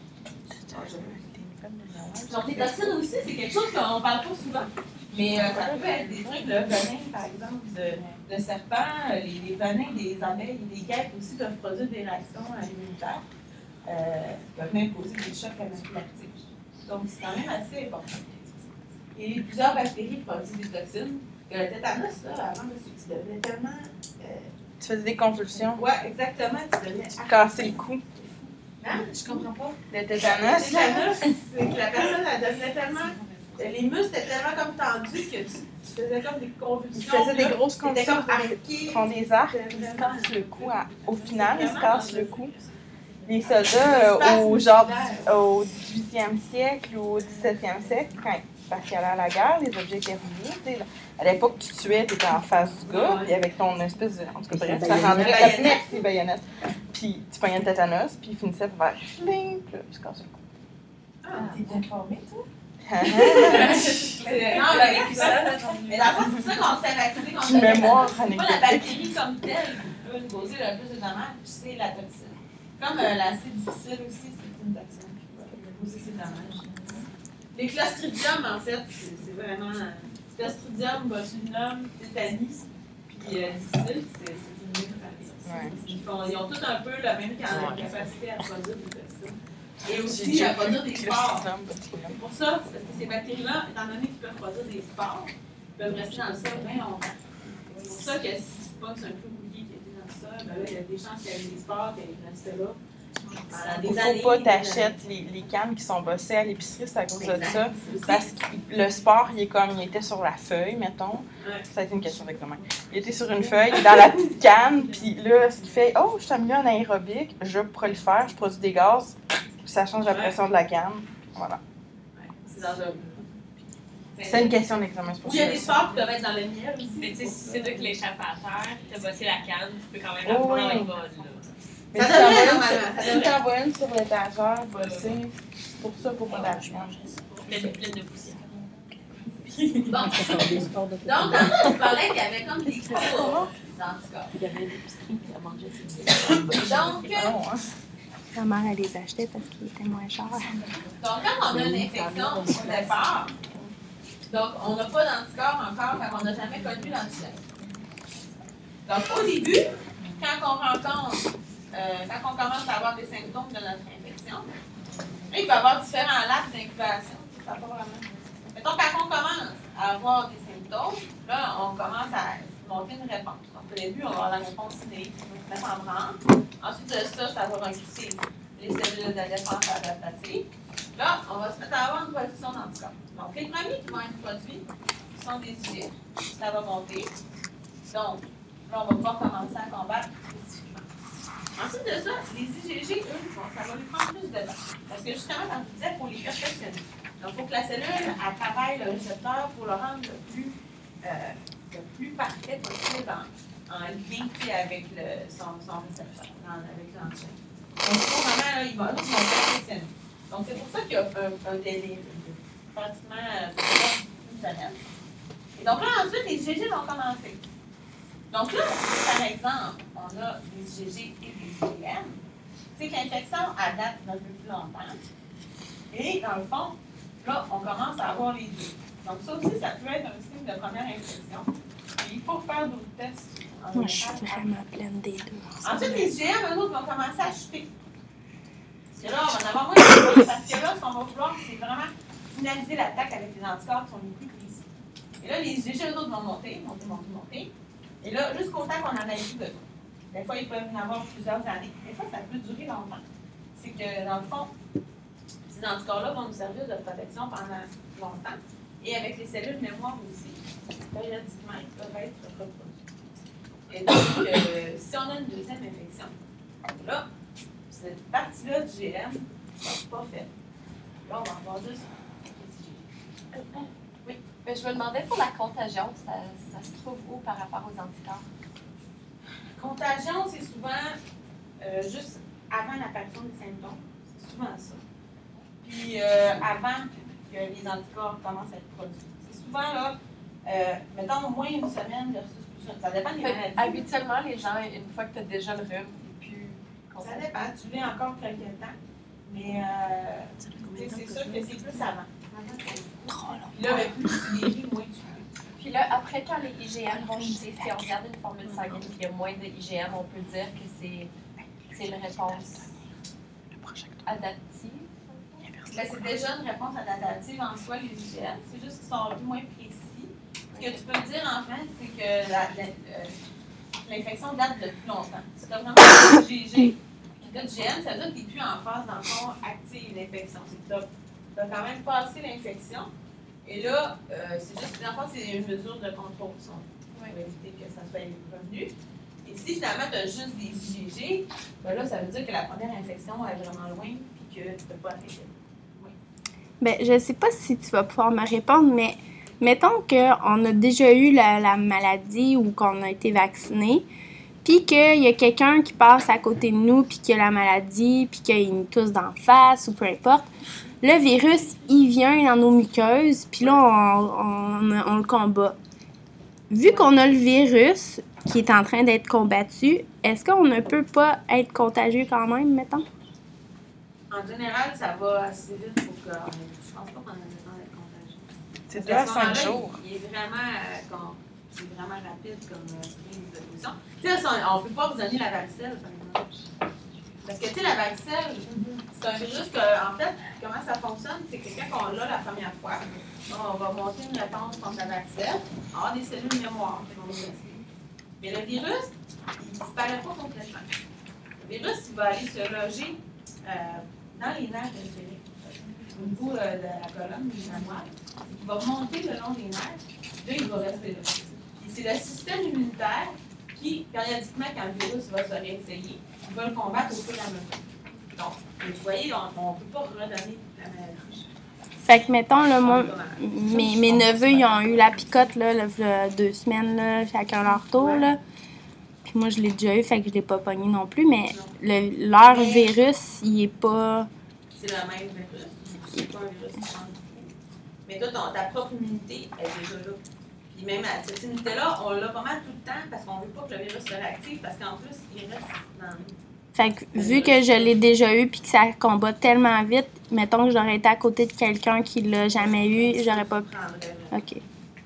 dangereuse. Donc, les toxines aussi, c'est quelque chose qu'on ne parle pas souvent. Mais ça peut être des trucs, le venin, par exemple, de serpent, les venins des abeilles et des guêpes aussi peuvent produire des réactions immunitaires, peuvent même causer des chocs anaphylactiques. Donc, c'est quand même assez important. Et plusieurs bactéries produisent des toxines. Le tétanos, là, avant, tu devenais tellement... Tu faisais des convulsions. Oui, exactement, tu devenais... Tu cassais le cou. Hein? Je comprends pas. Le Le tétanos. tétanos, c'est que la personne, elle devenait tellement... Les muscles étaient tellement comme tendus que tu faisais comme des convulsions. Tu faisais des grosses T'étais convulsions. comme arqué. Ils font des arcs, ils se cassent le cou. Au final, ils se cassent le cou. Les soldats, au 18e siècle ou au 17e siècle, quand parce qu'elle allait à la guerre, les objets étaient rouillés. À l'époque, tu tuais, tu étais en face du gars, puis avec ton espèce de. En tout cas, bref, ça rendrait la baïonnette, les baïonnettes. Puis tu pognais le tétanos, puis il finissait par faire chling, puis là, tu casses le cou. T'es informée, toi? Non, mais dans le fond, c'est ça qu'on se fait vacciner contre Une le mémoire tétanos. C'est pas la bactérie comme telle qui peut nous causer le plus de dommages, c'est la toxine. Comme l'acide difficile aussi, c'est une toxine qui peut nous causer ces dommages. Les clostridium, en fait, c'est vraiment. Clostridium, botulinum, tétanis, puis difficile, c'est une même famille. Ils ont tous un peu la même capacité à produire des toxines. Et aussi à produire des spores. C'est pour ça, parce que ces bactéries-là, étant donné qu'ils peuvent produire des spores, ils peuvent rester dans le sol bien longtemps. C'est pour ça que si tu pognes un peu bouilli qui était dans le sol, ben là, il y a des chances qu'il y ait des spores qui restaient là. Il ne faut pas t'achètes les cannes qui sont bossées à l'épicerie, c'est à cause de ça. Parce que le sport, il était sur la feuille, mettons. Ça a été une question d'examen. Il était sur une feuille, dans la petite canne, puis là, ce qui fait « Oh, je suis en milieu anaérobique, je prolifère, je produis des gaz. » Ça change la pression de la canne. Voilà. C'est dangereux. C'est une question d'examen, c'est pour ça. Il y a des sports qui peuvent être dans le miel aussi. Mais tu sais, si c'est toi qui l'échappe à terre, tu as bossé la canne, tu peux quand même la prendre dans les bols, là. Mais ça si tu envoies une sur l'étagère, bossée, pour ça, pour pas la changer. Mais elle est pleine de poussière. Bon. Donc, on parlait qu'il y avait comme des cours d'anticorps. Il y avait l'épicerie, puis elle mangeait ses Donc, Ma mère, elle les achetait parce qu'ils étaient moins chers. donc, quand on a une infection au départ, donc on n'a pas d'anticorps encore, car on n'a jamais connu l'antigène. Donc, au début, quand on commence à avoir des symptômes de notre infection, il peut y avoir différents laps d'incubation. Ça pas vraiment. Mettons, quand on commence à avoir des symptômes, là, on commence à monter une réponse. Donc, au début, on va avoir la réponse innée, on va se mettre en branle. Ensuite de ça, ça va recruter les cellules de défense adaptative. Là, on va se mettre à avoir une production d'anticorps. Donc, les premiers qui vont être produits sont des IgG. Ça va monter. Donc, là, on va pouvoir commencer à combattre spécifiquement. Ensuite de ça, les IgG, eux, ça va lui prendre plus de temps. Parce que justement, comme je disais, il faut les perfectionner. Donc, il faut que la cellule elle travaille le récepteur pour le rendre le plus parfait possible en lien avec son récepteur, avec l'antigène. Donc, il faut vraiment, là, ils vont perfectionner. Donc, c'est pour ça qu'il y a un délai de pratiquement une semaine. Et donc là, ensuite, les IgG vont commencer. Donc là, par exemple, on a des IgG et des IgM, c'est que l'infection date un peu plus longtemps. Et dans le fond, là, on commence à avoir les deux. Donc ça aussi, ça peut être un signe de première infection. Et il faut faire d'autres tests. Moi, je suis vraiment pleine des deux. Ensuite, les IgM, eux autres, vont commencer à chuter. Parce que là, on va en avoir moins de parce que là, ce qu'on va vouloir, c'est vraiment finaliser l'attaque avec les anticorps qui sont les plus précis. Et là, les IgG, eux autres, vont monter. Et là, jusqu'au temps qu'on en ait plus besoin. Des fois, ils peuvent en avoir plusieurs années. Des fois, ça peut durer longtemps. C'est que, dans le fond, ces anticorps-là vont nous servir de protection pendant longtemps. Et avec les cellules mémoire aussi, périodiquement, ils peuvent être reproduits. Et donc, si on a une deuxième infection, là, cette partie-là du GM n'est pas faite. Là, on va avoir juste les IgG. Oui. Mais je me demandais pour la contagion, ça se trouve où par rapport aux anticorps? Contagion, c'est souvent juste avant l'apparition des symptômes. C'est souvent ça. Puis avant que les anticorps commencent à être produits. C'est souvent là, mettons au moins une semaine versus plus une. Ça dépend des maladies. Habituellement, les gens, une fois que tu as déjà le rhume, t'es plus. Ça dépend. Tu l'es encore quelques temps. Mais c'est sûr que c'est plus avant. Trop long. Puis là, plus tu guéris, moins tu peux. Puis là, après, quand les IgM vont chuter, si on regarde une formule sanguine et qu'il y a moins de IgM, on peut dire que c'est une réponse adaptive. Ben, c'est déjà une réponse adaptative en soi, les IgM. C'est juste qu'ils sont un peu moins précis. Ce que tu peux dire, en fait, c'est que l'infection date de plus longtemps. Si tu as vraiment un IgG et de l'IgM, ça veut dire que tu n'es plus en phase, dans le fond, active l'infection. C'est que tu as quand même passé l'infection. Et là, c'est juste, dans le fond, c'est une mesure de contrôle. Pour éviter que ça soit revenu. Et si finalement tu as juste des IgG, ben là, ça veut dire que la première infection est vraiment loin et que tu ne peux pas affecter. Ben, je sais pas si tu vas pouvoir me répondre, mais mettons qu'on a déjà eu la maladie ou qu'on a été vacciné, puis qu'il y a quelqu'un qui passe à côté de nous, puis qui a la maladie, puis qu'il nous tousse d'en face, ou peu importe. Le virus, il vient dans nos muqueuses, puis là, on le combat. Vu qu'on a le virus qui est en train d'être combattu, est-ce qu'on ne peut pas être contagieux quand même, mettons? En général, ça va assez vite pour que. Je pense pas qu'on a besoin d'être contagieux. C'est 2 Parce à qu'à ce 5 moment-là, jours. Il est vraiment, c'est vraiment rapide comme prise de décision. Tu sais, on ne peut pas vous donner la varicelle, par exemple. Parce que, tu sais, la varicelle, c'est un virus que, en fait, comment ça fonctionne, c'est que quand on l'a la première fois, on va monter une réponse contre la varicelle, on va avoir des cellules mémoire qui vont nous rester. Mais le virus, il ne disparaît pas complètement. Le virus, il va aller se loger dans les nerfs périphériques, au niveau de la colonne du mémoire. Il va monter le long des nerfs, puis là, il va rester là. Puis c'est le système immunitaire qui, périodiquement, quand le virus va se réessayer, il va le combattre au fur et à mesure. Donc, vous voyez, on ne peut pas redonner la maladie. Fait que, mettons, là, moi, mes neveux, ils ont eu la picote, là, 2 semaines, là, chacun leur tour, là. Puis moi, je l'ai déjà eu, fait que je l'ai pas pogné non plus, mais leur virus, il est pas... C'est le même virus. C'est pas un virus qui change. Mais toi, ta propre immunité, elle est déjà là. Puis même cette immunité-là, on l'a pas mal tout le temps parce qu'on veut pas que le virus se réactive parce qu'en plus, il reste dans nous. Fait que, vu que je l'ai déjà eu puis que ça combat tellement vite, mettons que j'aurais été à côté de quelqu'un qui l'a jamais eu, j'aurais pas pu... OK.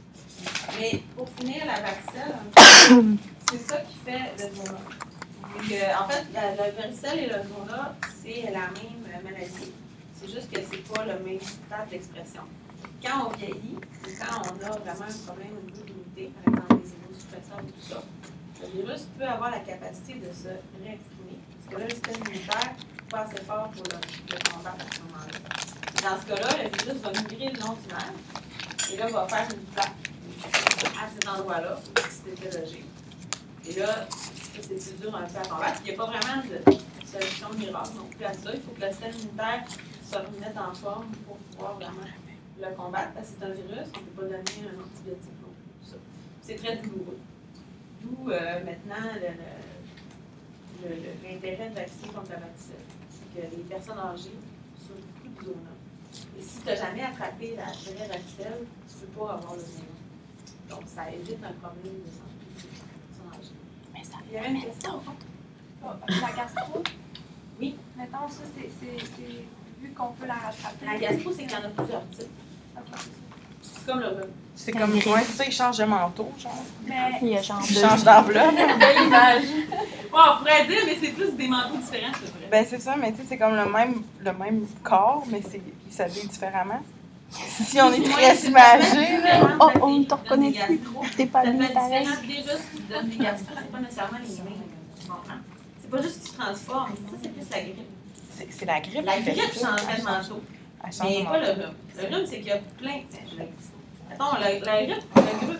Mais pour finir, la varicelle, c'est ça qui fait le zona. En fait, la varicelle et le zona, c'est la même maladie. C'est juste que c'est pas le même stade d'expression. Quand on vieillit, ou quand on a vraiment un problème au niveau de l'immunité, par exemple les immunosuppresseurs et tout ça, le virus peut avoir la capacité de se réexprimer. Parce que là, le système immunitaire n'est pas assez fort pour le combattre à ce moment-là. Dans ce cas-là, le virus va migrer le long du nerf et là, va faire une plaque à cet endroit-là où il s'était logé. Et là, c'est plus dur un peu à combattre. Il n'y a pas vraiment de solution miracle non plus à ça. Il faut que le système immunitaire se remette en forme pour pouvoir vraiment le combattre, parce que c'est un virus, on ne peut pas donner un antibiotique non plus, tout ça. C'est très douloureux. D'où maintenant l'intérêt de vacciner contre la varicelle. C'est que les personnes âgées sont beaucoup de zona. Et si tu n'as jamais attrapé la vraie varicelle, tu ne peux pas avoir le zona. Donc ça évite un problème de santé des personnes âgées. Mais ça Il y avait une question au fond. La gastro, Oui. mettons, ça, c'est vu qu'on peut la rattraper. La gastro, c'est qu'il y en a plusieurs types. C'est comme le rhume. C'est comme, ouais, c'est ça, il change de manteau, genre. Mais Il y a genre Il change d'enveloppe. Belle image. Ouais, on pourrait dire, mais c'est plus des manteaux différents, c'est vrai. Ben, c'est ça, mais tu sais, c'est comme le même corps, mais il s'habille différemment. Si on est très imagé, là. Oh, on ne te reconnaît plus. T'es pas Ça peut bien être pareil. différent. Les virus qui donnent des gastro, c'est pas nécessairement les mêmes. Tu comprends? C'est pas juste qu'ils se transforment. Ça, c'est plus la grippe. C'est la grippe. La qui fait grippe ça. changerait de manteau. Elle change Mais de pas manteau. le rhume. Le rhume, c'est qu'il y a plein. Attends, la grippe. La grippe.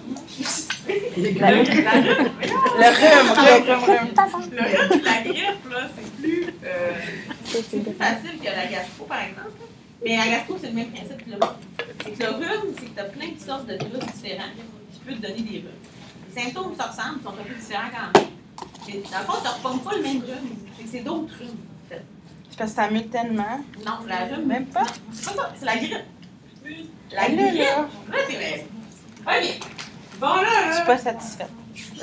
Le rhume. La grippe, là, c'est plus facile que la gastro, par exemple. Mais la gastro, c'est le même principe que le rhume. C'est que le rhume, c'est que tu as plein de sortes de virus différents qui peuvent te donner des rhumes. Les symptômes se ressemblent, sont un peu différents quand même. Mais dans le fond, tu ne repognes pas le même rhume. C'est d'autres rhumes, en fait. C'est parce que ça mute tellement. Non, la rhume. Même pas. C'est pas ça, c'est la grippe. La Elle grippe. est là. Là, c'est vrai. OK. Bon, là. Je suis pas satisfaite.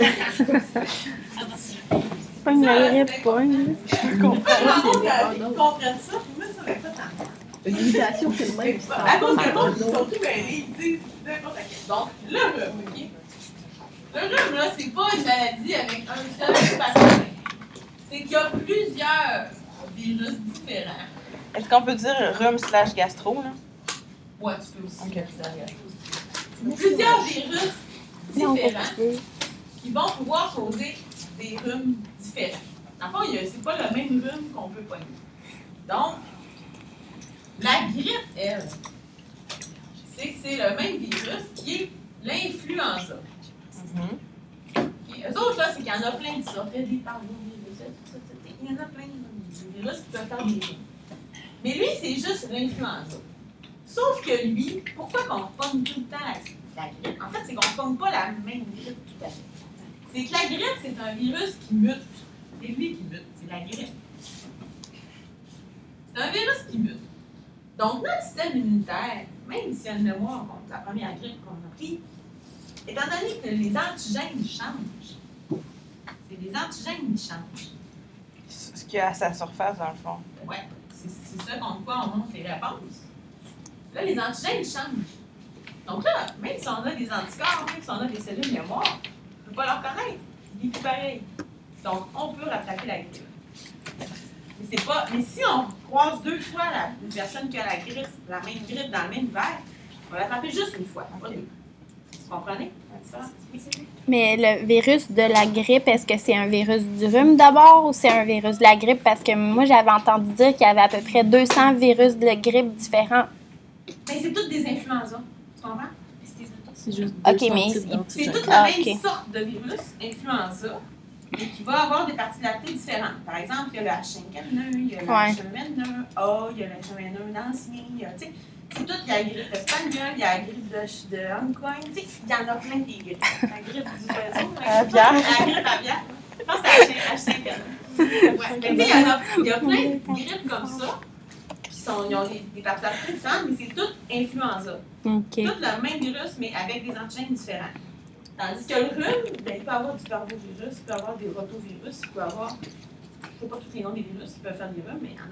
Pas une grippe, pas une. Je comprends. Ils comprennent ça, puis moi, ça va pas tant. Une imitation, c'est le même. À cause que le monde, ils sont tout mêlés, ils disent n'importe quoi. Donc, le rhume, OK? Le rhume, là, c'est pas une maladie avec un seul patient. C'est qu'il y a plusieurs virus différents. Est-ce qu'on peut dire rhume/gastro, là? Ouais, tu peux aussi. Ok. dire gastro. Plusieurs virus différents qui vont pouvoir causer des rhumes différents. En fait, c'est pas le même rhume qu'on peut pogner. Donc, la grippe, elle, c'est que c'est le même virus qui est l'influenza. Et eux autres, là, c'est qu'il y en a plein de sortes. Il y a des parvovirus, il y en a plein de virus qui peuvent faire des rhumes. Mais lui, c'est juste l'influenza. Sauf que lui, pourquoi qu'on pogne tout le temps la grippe? En fait, c'est qu'on ne pogne pas la même grippe tout à fait. C'est que la grippe, c'est un virus qui mute. C'est lui qui mute, c'est la grippe. C'est un virus qui mute. Donc, notre système immunitaire, même s'il y a une mémoire contre la première grippe qu'on a prise, étant donné que les antigènes changent, c'est les antigènes qui changent. Ce qu'il y a à sa surface, dans le fond. Oui, c'est ça contre quoi on monte les réponses. Là, les antigènes changent. Donc là, même si on a des anticorps, même si on a des cellules mémoire, on ne peut pas leur connaître. C'est tout pareil. Donc, on peut rattraper la grippe. Mais si on croise 2 fois une personne qui a la même grippe dans le même verre, on va l'attraper juste une fois, pas 2. Vous comprenez la différence? Mais le virus de la grippe, est-ce que c'est un virus du rhume d'abord ou c'est un virus de la grippe? Parce que moi, j'avais entendu dire qu'il y avait à peu près 200 virus de grippe différents. Mais c'est toutes des influenza. Tu comprends? C'est juste Ok, deux mais types d'antigènes. C'est toute la même ok. sorte de virus, influenza, mais qui va avoir des particularités différentes. Par exemple, il y a le H5N1, il y a le H1N1A, il y a le H1N1 ancien, c'est tout, il y a la grippe espagnole, il y a la grippe de Hong Kong, il y en a plein des grippes. La grippe du oiseau, la grippe aviaire. Je pense que c'est H5N1. Ouais. Il y a plein de grippes comme ça, ils ont des particularités différentes, mais c'est tout influenza. OK. Tout le même virus, mais avec des antigènes différents. Tandis que le rhume, ben, il peut avoir du parvovirus, il peut avoir des rotavirus, il peut avoir, je ne sais pas tous les noms des virus qui peuvent faire des rhumes, mais il y en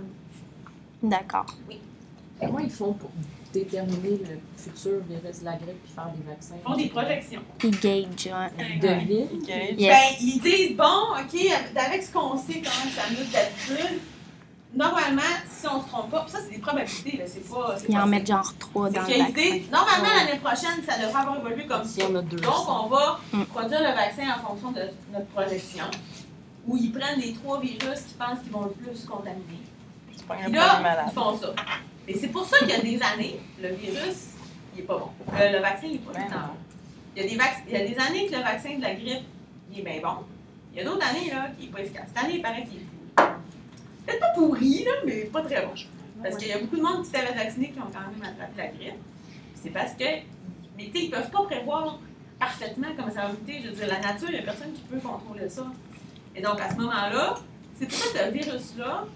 a. D'accord. Comment ils font pour déterminer le futur virus de la grippe et faire des vaccins? Ils font des projections. Ils gage, ouais. Ils devinent. Yes. Ben, ils disent, bon, OK, avec ce qu'on sait comment ça mute d'habitude, normalement, si on ne se trompe pas, puis ça, c'est des probabilités, là, c'est pas. Ils en mettent genre 3 dans le qu'ils vaccin. disent, normalement, l'année prochaine, ça devrait avoir évolué comme Si ça. on a 200. Donc, on va produire le vaccin en fonction de notre projection, où ils prennent les 3 virus qui pensent qu'ils vont le plus contaminer. Puis là, ils font ça. Mais c'est pour ça qu'il y a des années, le virus, il n'est pas bon. Le vaccin, il n'est pas tout le temps bon. Il y a des années que le vaccin de la grippe, il est bien bon. Il y a d'autres années là, qui n'est pas efficace. Cette année, il paraît qu'il est pourri. Peut-être pas pourri, là, mais pas très bon. Parce qu'il y a beaucoup de monde qui s'avaient vacciné qui ont quand même attrapé la grippe. C'est parce que, mais tu sais, ils ne peuvent pas prévoir parfaitement comment ça va muter. Je veux dire, la nature, il n'y a personne qui peut contrôler ça. Et donc, à ce moment-là, c'est pour ça que ce virus-là,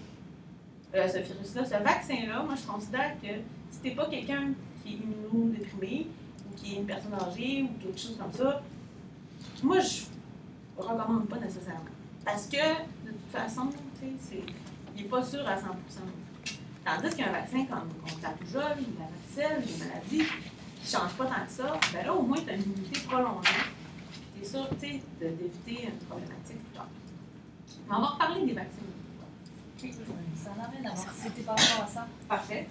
ce vaccin-là, moi, je considère que si t'es pas quelqu'un qui est immunodéprimé, ou qui est une personne âgée, ou quelque chose comme ça, moi, je recommande pas nécessairement. Parce que, de toute façon, tu sais, il n'est pas sûr à 100%. Tandis qu'un vaccin contre la rougeole, la varicelle, des maladies qui ne changent pas tant que ça, ben là, au moins, tu as une immunité prolongée. Tu es sûr, tu sais, d'éviter une problématique plus tard. Mais on va reparler des vaccins. Ça n'a rien à voir. C'était par rapport à ça. Parfait.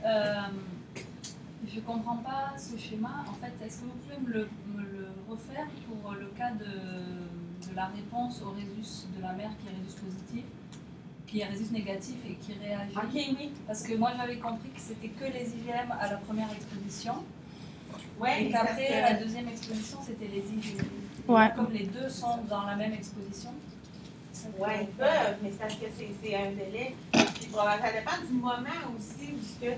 Je ne comprends pas ce schéma. En fait, est-ce que vous pouvez me le refaire pour le cas de la réponse au résus de la mère qui est résus positif, qui est résus négatif et qui réagit? OK, oui. Parce que moi, j'avais compris que c'était que les IgM à la première exposition. Ouais, et qu'après, la deuxième exposition, c'était les IgG. Ouais. Comme les deux sont dans la même exposition. Oui, ils peuvent, mais c'est parce que c'est un délai. Puis, ça dépend du moment aussi où tu as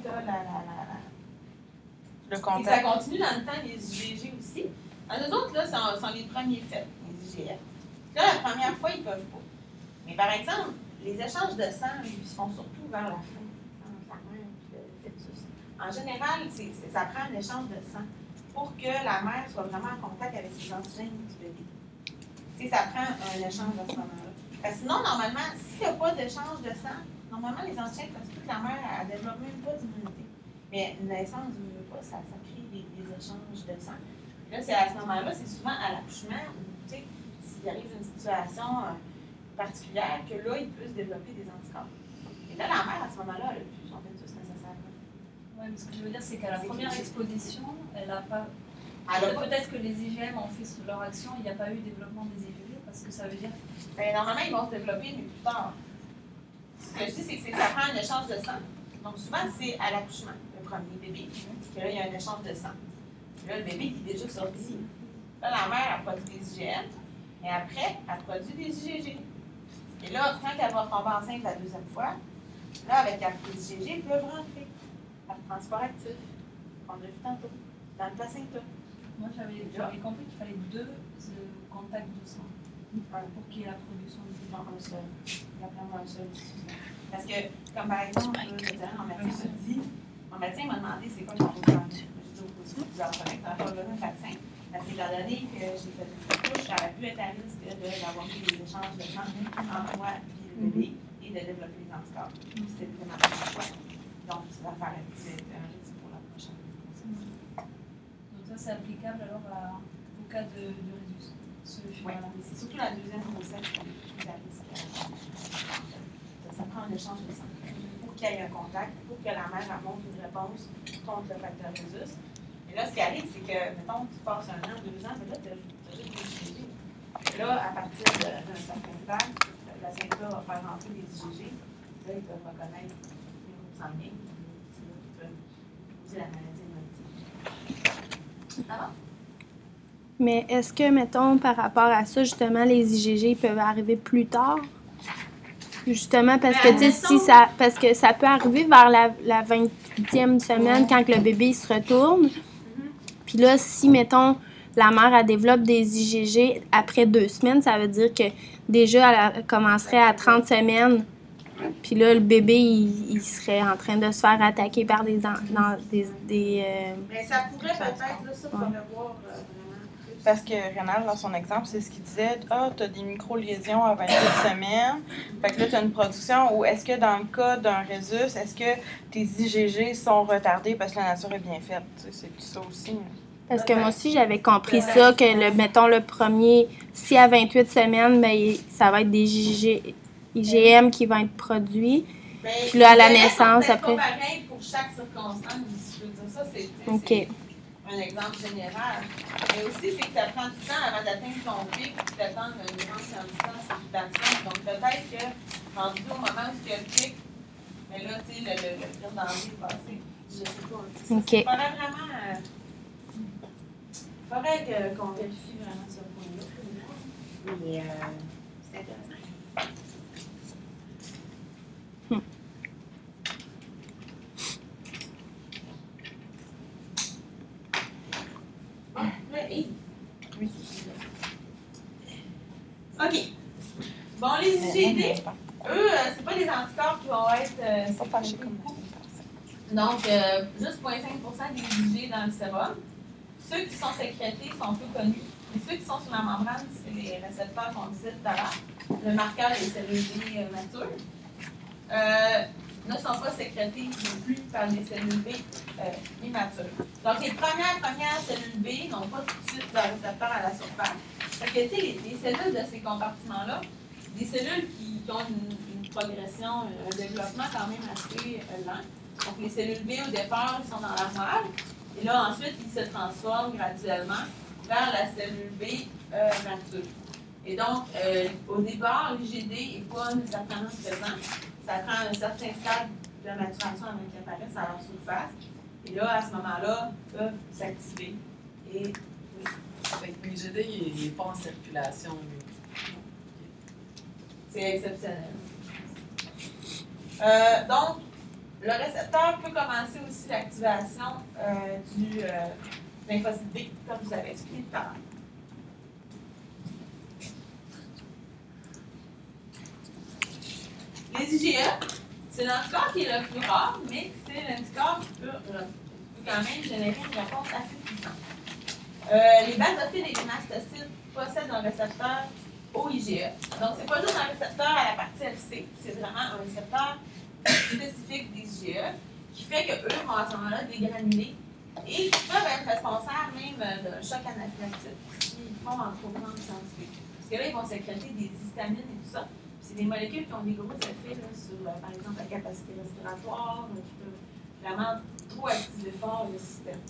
le et contact. ça continue dans le temps, les IgG aussi. Alors, les autres, là, sont les premiers faits, les IgF. Là, la première fois, ils ne peuvent pas. Mais par exemple, les échanges de sang, ils se font surtout vers la fin, entre la mère et le fœtus. En général, ça prend un échange de sang pour que la mère soit vraiment en contact avec les antigènes du bébé. Tu sais, ça prend un échange à ce moment-là. Parce que sinon, normalement, s'il n'y a pas d'échange de sang, normalement, les antigènes, ça se peut que la mère ne développe même pas d'immunité. Mais une naissance, ça crée des échanges de sang. Là, c'est à ce moment-là, c'est souvent à l'accouchement où, tu sais, s'il arrive une situation particulière, que là, il peut se développer des anticorps. Et là, la mère, à ce moment-là, elle n'a plus son fœtus nécessairement. Oui, mais ce que je veux dire, c'est qu'à la première exposition, elle n'a pas. Alors, peut-être que les IgM ont fait leur action, il n'y a pas eu développement des IgG, parce que ça veut dire. Normalement, ils vont se développer, mais plus tard. Ce que je dis, c'est que ça prend un échange de sang. Donc, souvent, c'est à l'accouchement, le premier bébé, que là, il y a un échange de sang. Là, le bébé qui est déjà sorti. Là, la mère, elle produit des IgM, et après, elle produit des IgG. Et là, quand elle va retomber enceinte la deuxième fois, là, avec les IgG, ils peuvent rentrer par transport actif. Vous qu'on a vu tantôt, dans le placenta. Moi, j'avais compris qu'il fallait 2 contacts de sang pour qu'il y ait la production de Non, un seul. Il y a vraiment un seul. Parce que, comme par exemple, mon médecin m'a demandé c'est quoi ton programme. J'ai dit au positif, correct, t'as pas besoin de vaccin. Parce que étant donné que j'ai fait une couche, j'aurais pu être à risque d'avoir eu des échanges de sang entre moi et le bébé et de développer les anticorps. C'était vraiment pas le choix. Donc, tu vas faire un risque pour la prochaine. Donc ça, c'est applicable alors au cas de résus. Oui, mais c'est surtout la deuxième grossesse qui est à risque. Ça prend un échange de sang. Pour qu'il y ait un contact, pour que la mère montre une réponse contre le facteur résus. Et là, ce qui arrive, c'est que, mettons, tu passes 1 an, 2 ans, mais là, tu as juste des IgG. Et là, à partir d'un certain stade, la placenta va faire rentrer des IgG. Là, ils peuvent reconnaître les groupes sanguins. C'est là qu'ils peuvent poser la maladie hémolytique. Ça va? Mais est-ce que, mettons, par rapport à ça, justement, les IgG peuvent arriver plus tard? Justement, parce que, tu sais, parce que ça peut arriver vers la 28e semaine, quand que le bébé se retourne. Puis là, si, mettons, la mère, elle développe des IgG après 2 semaines, ça veut dire que déjà, elle commencerait à 30 semaines. Puis là, le bébé, il serait en train de se faire attaquer par des... Mais ça pourrait peut-être, là, ça, faudrait voir vraiment. Parce que Rénal, dans son exemple, c'est ce qu'il disait. Ah, tu as des micro-lésions à 28 semaines. Fait que là, tu as une production. Ou est-ce que dans le cas d'un résus, est-ce que tes IgG sont retardés parce que la nature est bien faite? C'est tout ça aussi. Parce que moi aussi, j'avais compris ça, que, mettons, le premier, si à 28 semaines, ben, ça va être des IgM qui vont être produits. Puis là, à la naissance, après... C'est pas pareil pour chaque circonstance. Je veux dire, ça, c'est un exemple général. Mais aussi, c'est que ça prend du temps avant d'atteindre ton pic, puis d'attendre une grande quantité de vaccin. Donc, peut-être que, rendu au moment où il y a le pic, mais là, tu sais, le pire danger est passé. Je sais pas. Il faudrait vraiment... Il faudrait qu'on vérifie vraiment ce point-là. Mais c'est intéressant. Oui. OK. Bon, les IgD, eux, c'est pas des anticorps qui vont être sécrétés beaucoup. Donc, juste 0,5% des IgG dans le sérum. Ceux qui sont sécrétés sont peu connus. Et ceux qui sont sur la membrane, c'est les récepteurs qu'on disait tout à l'heure. Le marqueur des cellules B matures. Ne sont pas sécrétés non plus par les cellules B immatures. Donc, les premières cellules B n'ont pas tout de suite leur récepteur à la surface. Parce que, tu sais, les cellules de ces compartiments-là, des cellules qui ont une progression, un développement quand même assez lent. Donc, les cellules B, au départ, ils sont dans la moelle. Et là, ensuite, ils se transforment graduellement vers la cellule B mature. Et donc, au départ, l'IgD n'est pas nécessairement présent. Ça prend un certain stade de maturation avant qu'il apparaisse à leur surface. Et là, à ce moment-là, ils peuvent s'activer. Et l'IgD, il n'est pas en circulation. C'est exceptionnel. Donc, le récepteur peut commencer aussi l'activation du lymphocyte B, comme je vous avais expliqué tout à l'heure. Les IgE, c'est l'anticorps qui est le plus rare, mais c'est l'anticorps qui peut quand même générer une réponse assez puissante. Les basophiles et les mastocytes possèdent un récepteur au IgE. Donc, c'est pas juste un récepteur à la partie FC, c'est vraiment un récepteur spécifique des IgE qui fait qu'eux vont à ce moment-là dégranuler et qui peuvent être responsables même d'un choc anaphylactique s'ils font en trop grande quantité. Parce que là, ils vont sécréter des histamines et tout ça. C'est des molécules qui ont des gros effets là, sur, par exemple, la capacité respiratoire, qui peuvent vraiment trop activer fort le système.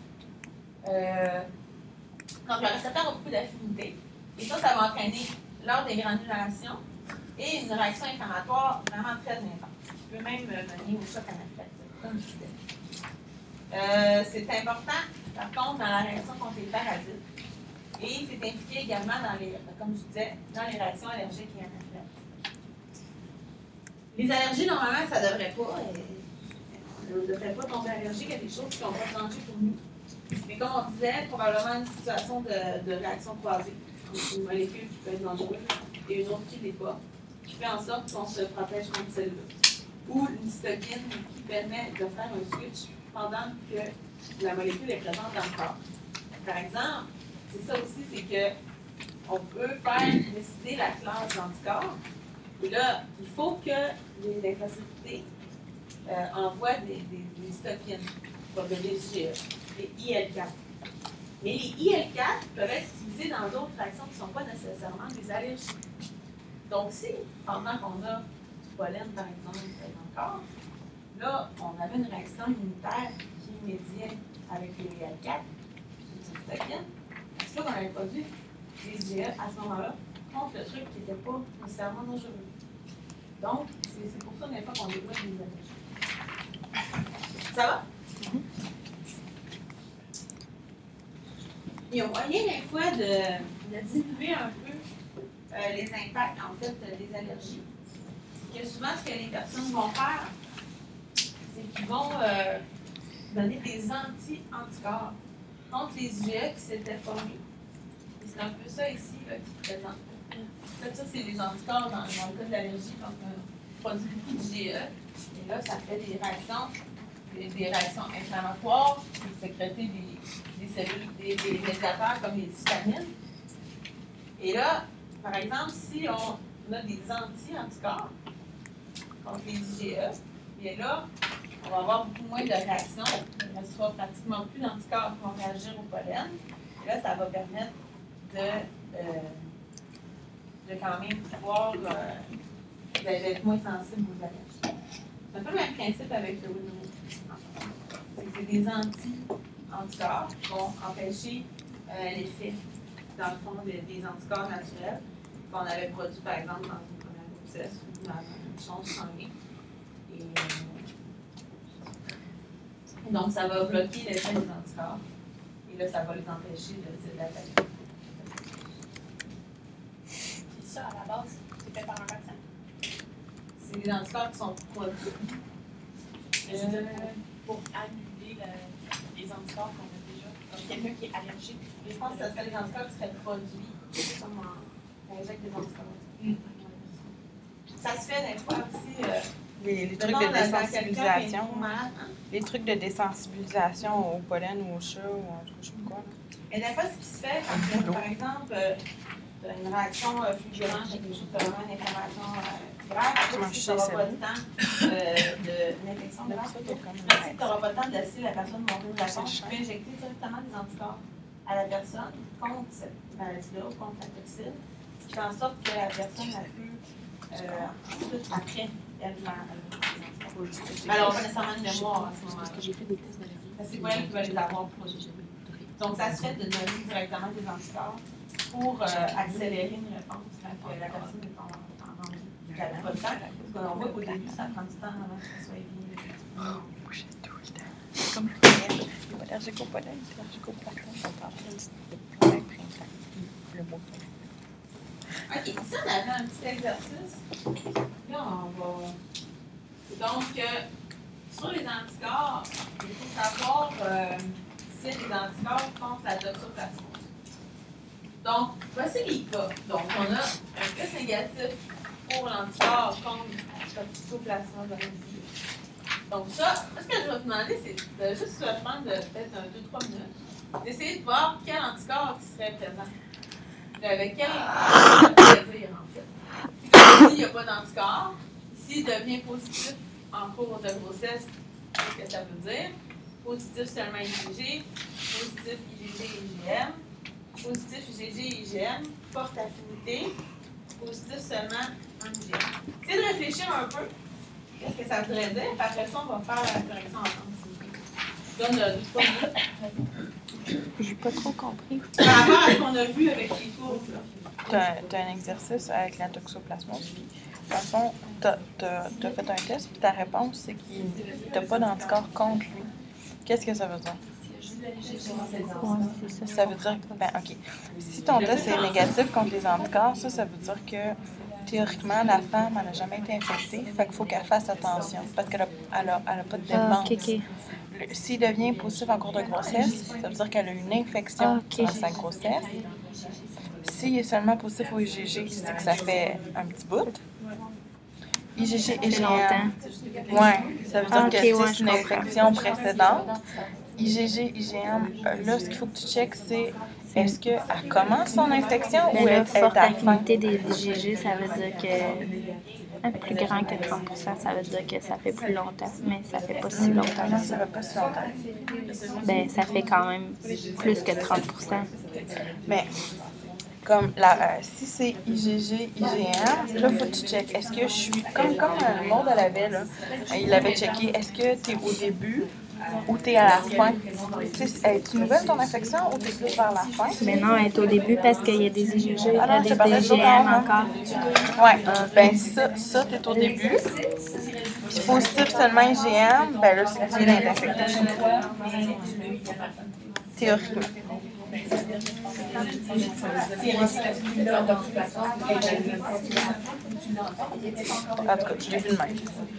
Donc, le récepteur a beaucoup d'affinité. Et ça va entraîner lors des granulations et une réaction inflammatoire vraiment très intense, qui peut même mener au choc anaphylactique, comme je disais. C'est important, par contre, dans la réaction contre les parasites. Et c'est impliqué également dans les, comme je disais, dans les réactions allergiques et anaphylactiques. Les allergies, normalement, ça ne devrait pas. ne nous ferait pas tomber allergique à des choses qui n'ont pas de danger pour nous. Mais comme on disait, probablement une situation de réaction croisée. Donc, une molécule qui peut être dangereuse et une autre qui ne l'est pas, qui fait en sorte qu'on se protège contre celle-là. Ou une cytokine qui permet de faire un switch pendant que la molécule est présente dans le corps. Par exemple, c'est ça aussi, c'est que on peut faire décider la classe d'anticorps. Et là, il faut que les lymphocytes envoient des cytokines, comme les IgE, les IL-4. Mais les IL-4 peuvent être utilisés dans d'autres réactions qui ne sont pas nécessairement des allergies. Donc, si, pendant qu'on a du pollen, par exemple, dans le corps, là, on avait une réaction immunitaire qui médiait avec les IL-4, une cytokine, c'est là qu'on avait produit des IgE à ce moment-là contre le truc qui n'était pas nécessairement dangereux. Donc, c'est pour ça des fois qu'on développe des allergies. Ça va? Il y a moyen des fois de diminuer un peu les impacts en fait des allergies. Que souvent, ce que les personnes vont faire, c'est qu'ils vont donner des anti-anticorps contre les IgE qui s'étaient formés. Et c'est un peu ça ici là, qui présente. En fait, ça, c'est les anticorps dans le cas de l'allergie quand on produit beaucoup d'IgE. Et là, ça fait des réactions inflammatoires qui sécréter des cellules, des médiateurs comme les histamines. Et là, par exemple, si on a des anti-anticorps contre les IgE, bien là, on va avoir beaucoup moins de réactions. Il ne restera pratiquement plus d'anticorps qui vont réagir au pollen. Et là, ça va permettre de quand même pouvoir d'être moins sensible aux allergies. C'est un peu le même principe avec le Winnow. C'est des anticorps qui vont empêcher l'effet, dans le fond, des anticorps naturels qu'on avait produits, par exemple, dans une première grossesse ou dans une échange sanguin. Et donc, ça va bloquer l'effet des anticorps. Et là, ça va les empêcher d'attaquer. Ça, à la base, c'est fait par un vaccin. C'est des anticorps qui sont produits. Pour annuler les anticorps qu'on a déjà. Donc, quelqu'un qui est allergique. Je pense que ce serait des anticorps qui seraient produits. Comme on injecte des anticorps. Ça se fait des fois aussi. Les trucs de désensibilisation. Les trucs de désensibilisation au pollen ou au chat ou je sais pas quoi. Et des fois, ce qui se fait, quand, par exemple, une réaction fulgurante, quelque chose de vraiment une inflammation grave, si tu n'auras pas le temps d'une infection grave, si tu n'auras pas le temps de laisser la personne monter une réaction, tu peux injecter directement des anticorps à la personne contre cette maladie-là ou contre la toxine, ce qui fait en sorte que la personne a pu, ensuite, après, elle va alors, pas nécessairement une mémoire à ce moment-là. C'est pas elle qui va les avoir produits. Donc, ça se fait de donner directement des anticorps pour accélérer une réponse quand la personne est en danger. Elle n'a pas le temps, parce qu'on voit qu'au début, ça prend du temps avant que ça soit bien. Comme le pollen. Il est allergique au pollen, il est allergique au printemps. Le mot. OK, ici, on avait un petit exercice. Là, on va. Donc, sur les anticorps, il faut savoir si c'est des anticorps contre la toxoplasmose. Donc, voici les cas. Donc, on a un test négatif pour l'anticorps contre la toxoplasmose. Donc, ça, ce que je vais te demander, c'est de juste prendre peut-être 2-3 minutes, d'essayer de voir quel anticorps qui serait présent. Avec quel dire, en fait. Comme ici, il n'y a pas d'anticorps. S'il devient positif en cours de grossesse, qu'est-ce que ça veut dire? Positif seulement IgG, positif IgG et IgM, positif IgG et IgM, forte affinité, positif seulement en IgM. Essayez de réfléchir un peu. Qu'est-ce que ça voudrait dire? Puis après ça, on va faire la correction ensemble. Je donne 3 minutes. J'ai pas trop compris. Par rapport à ce qu'on a vu avec les courses. Tu as un exercice avec la toxoplasmose, puis dans le fond, tu as fait un test, puis ta réponse, c'est qu'il n'a pas d'anticorps contre lui. Qu'est-ce que ça veut dire? Ça veut dire que, OK. Si ton test est négatif contre les anticorps, ça veut dire que théoriquement, la femme, elle n'a jamais été infectée, fait qu'il faut qu'elle fasse attention parce qu'elle n'a pas de défense. OK. S'il devient positif en cours de grossesse, ça veut dire qu'elle a une infection durant sa grossesse. S'il est seulement positif au IgG, c'est que ça fait un petit bout. IgG, IgM. Oui, ça veut dire que c'est une infection précédente. IgG, IgM, là, ce qu'il faut que tu checkes, c'est est-ce qu'elle commence son infection ou elle est à la fin? Forte affinité des IgG, ça veut dire que plus grand que 30%, ça veut dire que ça fait plus longtemps, mais ça fait pas si longtemps. Non, ça fait pas si longtemps. Ben, ça fait quand même plus que 30%. Mais comme si c'est IgG, IgM, là, il faut que tu checkes. Est-ce que je suis comme le monde elle avait, là, il l'avait checké, est-ce que tu es au début ou tu es à la fin? Es-tu nouvelle ton infection ou tu es plus vers la fin? Mais non, elle est au début parce qu'il y a des IgG, il y a des IgM encore. Oui, ben ça tu es au début. Puis positif seulement IgM, ben là, c'est que tu viens d'être infecté. Théoriquement. En tout cas, je l'ai vu de même.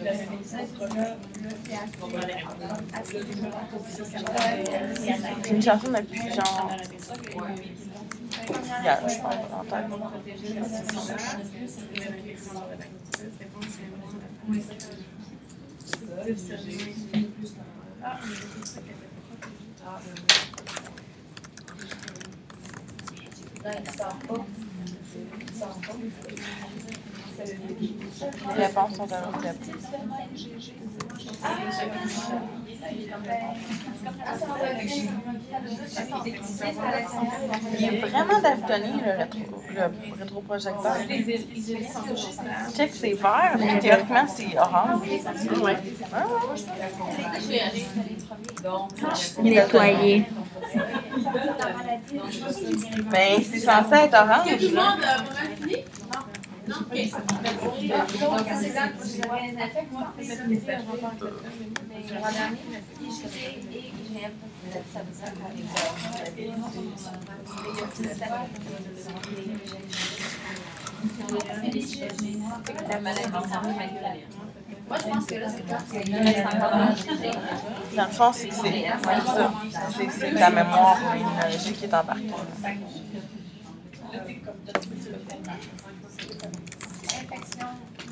J'ai une chanson depuis genre hier, je pense, en tête. Les réponses sont dans l'autre table. Il est vraiment daltonien, le rétroprojecteur. Check, c'est vert, mais théoriquement, c'est orange. Nettoyer. Ben, c'est censé être orange. Tout le monde a fini? Non? OK. Moi, je pense que là, c'est dans le fond, c'est que c'est la mémoire immunologique qui est embarquée. Infection.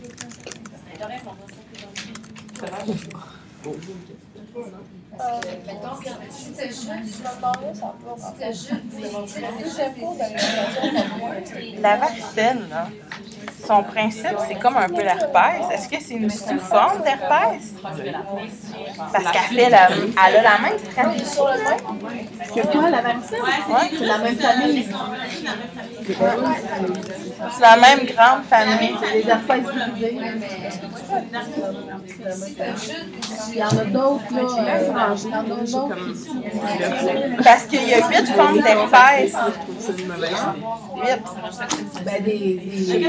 La vaccine, là, son principe, c'est comme un peu l'herpès. Est-ce que c'est une sous-forme d'herpès? Parce qu'elle a la même stratégie. Que quoi, la vaccine? Ouais. C'est la même famille. C'est la même grande famille. C'est les herpès virulés. Il y en a d'autres, là. Il y en a d'autres. Parce qu'il y a 8 formes d'herpès. 8. Ben, des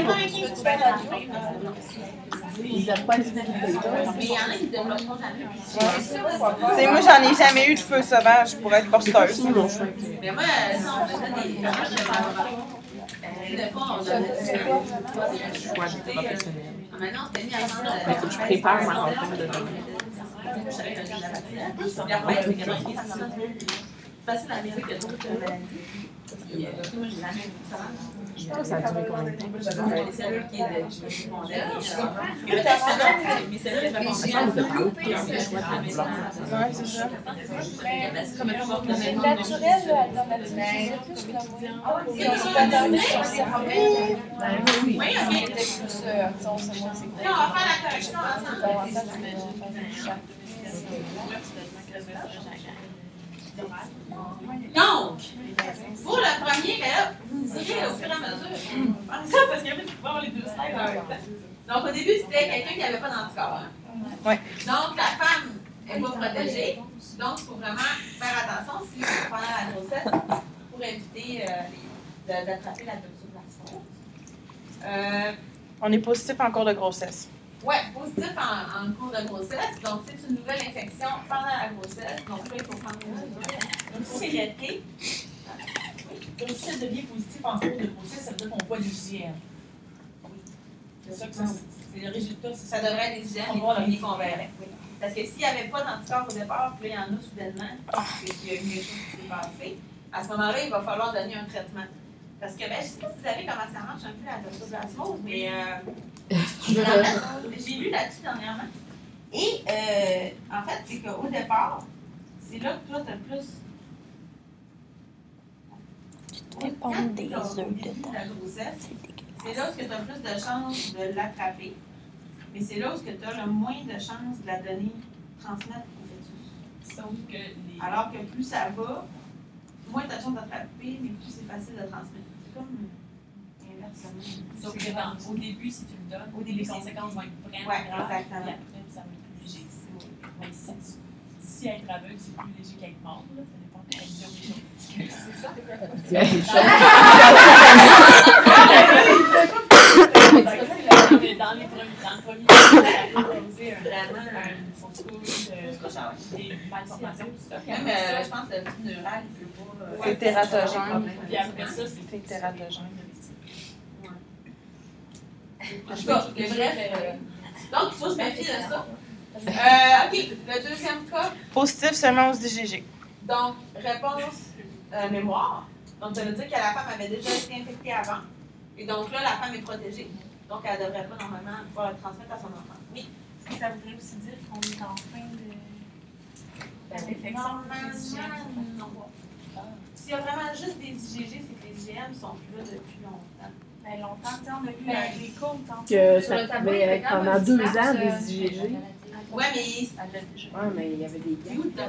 herpès virulés. Mais il y en a qui ne développeront jamais. Moi, j'en ai jamais eu de feu sauvage pour être porteuse. Mais moi, non, je donne des des fois, on donne des choix professionnels. Maintenant, on s'est mis à Je prépare ma rencontre de demain. Facile à améliorer que d'autres maladies. Moi, j'ai la même Ça a duré combien de temps? les cellules qui est secondaire. Mes cellules Ça vous a parlé de tous les choix de blanc. Ouais, c'est ça. C'est naturel, l'alternative. Oui, ok. On va faire la correction ensemble. Donc, pour le premier, ben là, vous direz au fur et à mesure. Ça, parce qu'il y avait qui pouvaient avoir les deux slides en même temps. Donc, au début, c'était quelqu'un qui n'avait pas d'anticorps. Oui. Donc, la femme n'est pas protégée. Donc, il faut vraiment faire attention si pendant la grossesse pour éviter d'attraper la toxoplasmose. On est positif en cours de grossesse. Oui, positif en cours de grossesse. Donc, c'est une nouvelle infection pendant la grossesse. Donc, là, il faut prendre une mesure. Donc, pour traiter. Donc, si elle devient positive en cours de grossesse, ça veut dire qu'on voit du JM. C'est sûr que c'est le résultat. Ça devrait être des IgM, les premiers qu'on verrait. Oui. Parce que s'il n'y avait pas d'anticorps au départ, puis là, il y en a soudainement, c'est qu'il y a eu quelque chose qui s'est passé, à ce moment-là, il va falloir donner un traitement. Parce que, je ne sais pas si vous savez comment ça marche un peu la toxoplasmose, mais j'ai lu là-dessus dernièrement. Et en fait, c'est qu'au départ, c'est là que toi, tu as plus. Répondre des œufs dedans. La grossesse, c'est là où tu as plus de chances de l'attraper. Mais c'est là où tu as le moins de chances de la donner, transmettre au fœtus. Sauf que les... Alors que plus ça va, moins tu as de chance d'attraper, mais plus c'est facile de transmettre. C'est comme inversement. Sauf que au début, si tu le donnes, les conséquences vont être vraiment graves. Exactement. Et après, ça va être plus léger. Si être aveugle, c'est plus léger qu'être mort, là. Ça dépend de la vision des choses. C'est ça? Dans le premier cas, ça peut causer une fausse couche, des malformations, tout ça. Même, je pense que le petit neural, il peut pas. C'est tératogène. Puis après ça, c'est tératogène. En tout cas, bref. Donc, il faut se méfier de ça. OK, le deuxième cas. Positif seulement aux IgG. Donc, réponse mémoire. Donc, ça veut dire que la femme avait déjà été infectée avant. Et donc là, la femme est protégée. Donc, elle ne devrait pas normalement pouvoir le transmettre à son enfant. Oui. Est-ce que ça voudrait aussi dire qu'on est en fin de l'infection? Non. S'il y a vraiment juste des IgG, c'est que les IgM sont plus là depuis longtemps. Ben, longtemps, on a vu les cours tantôt. Que ça pouvait être pendant 2 ans des IgG. Ouais, mais. Ouais, mais il y avait des gars.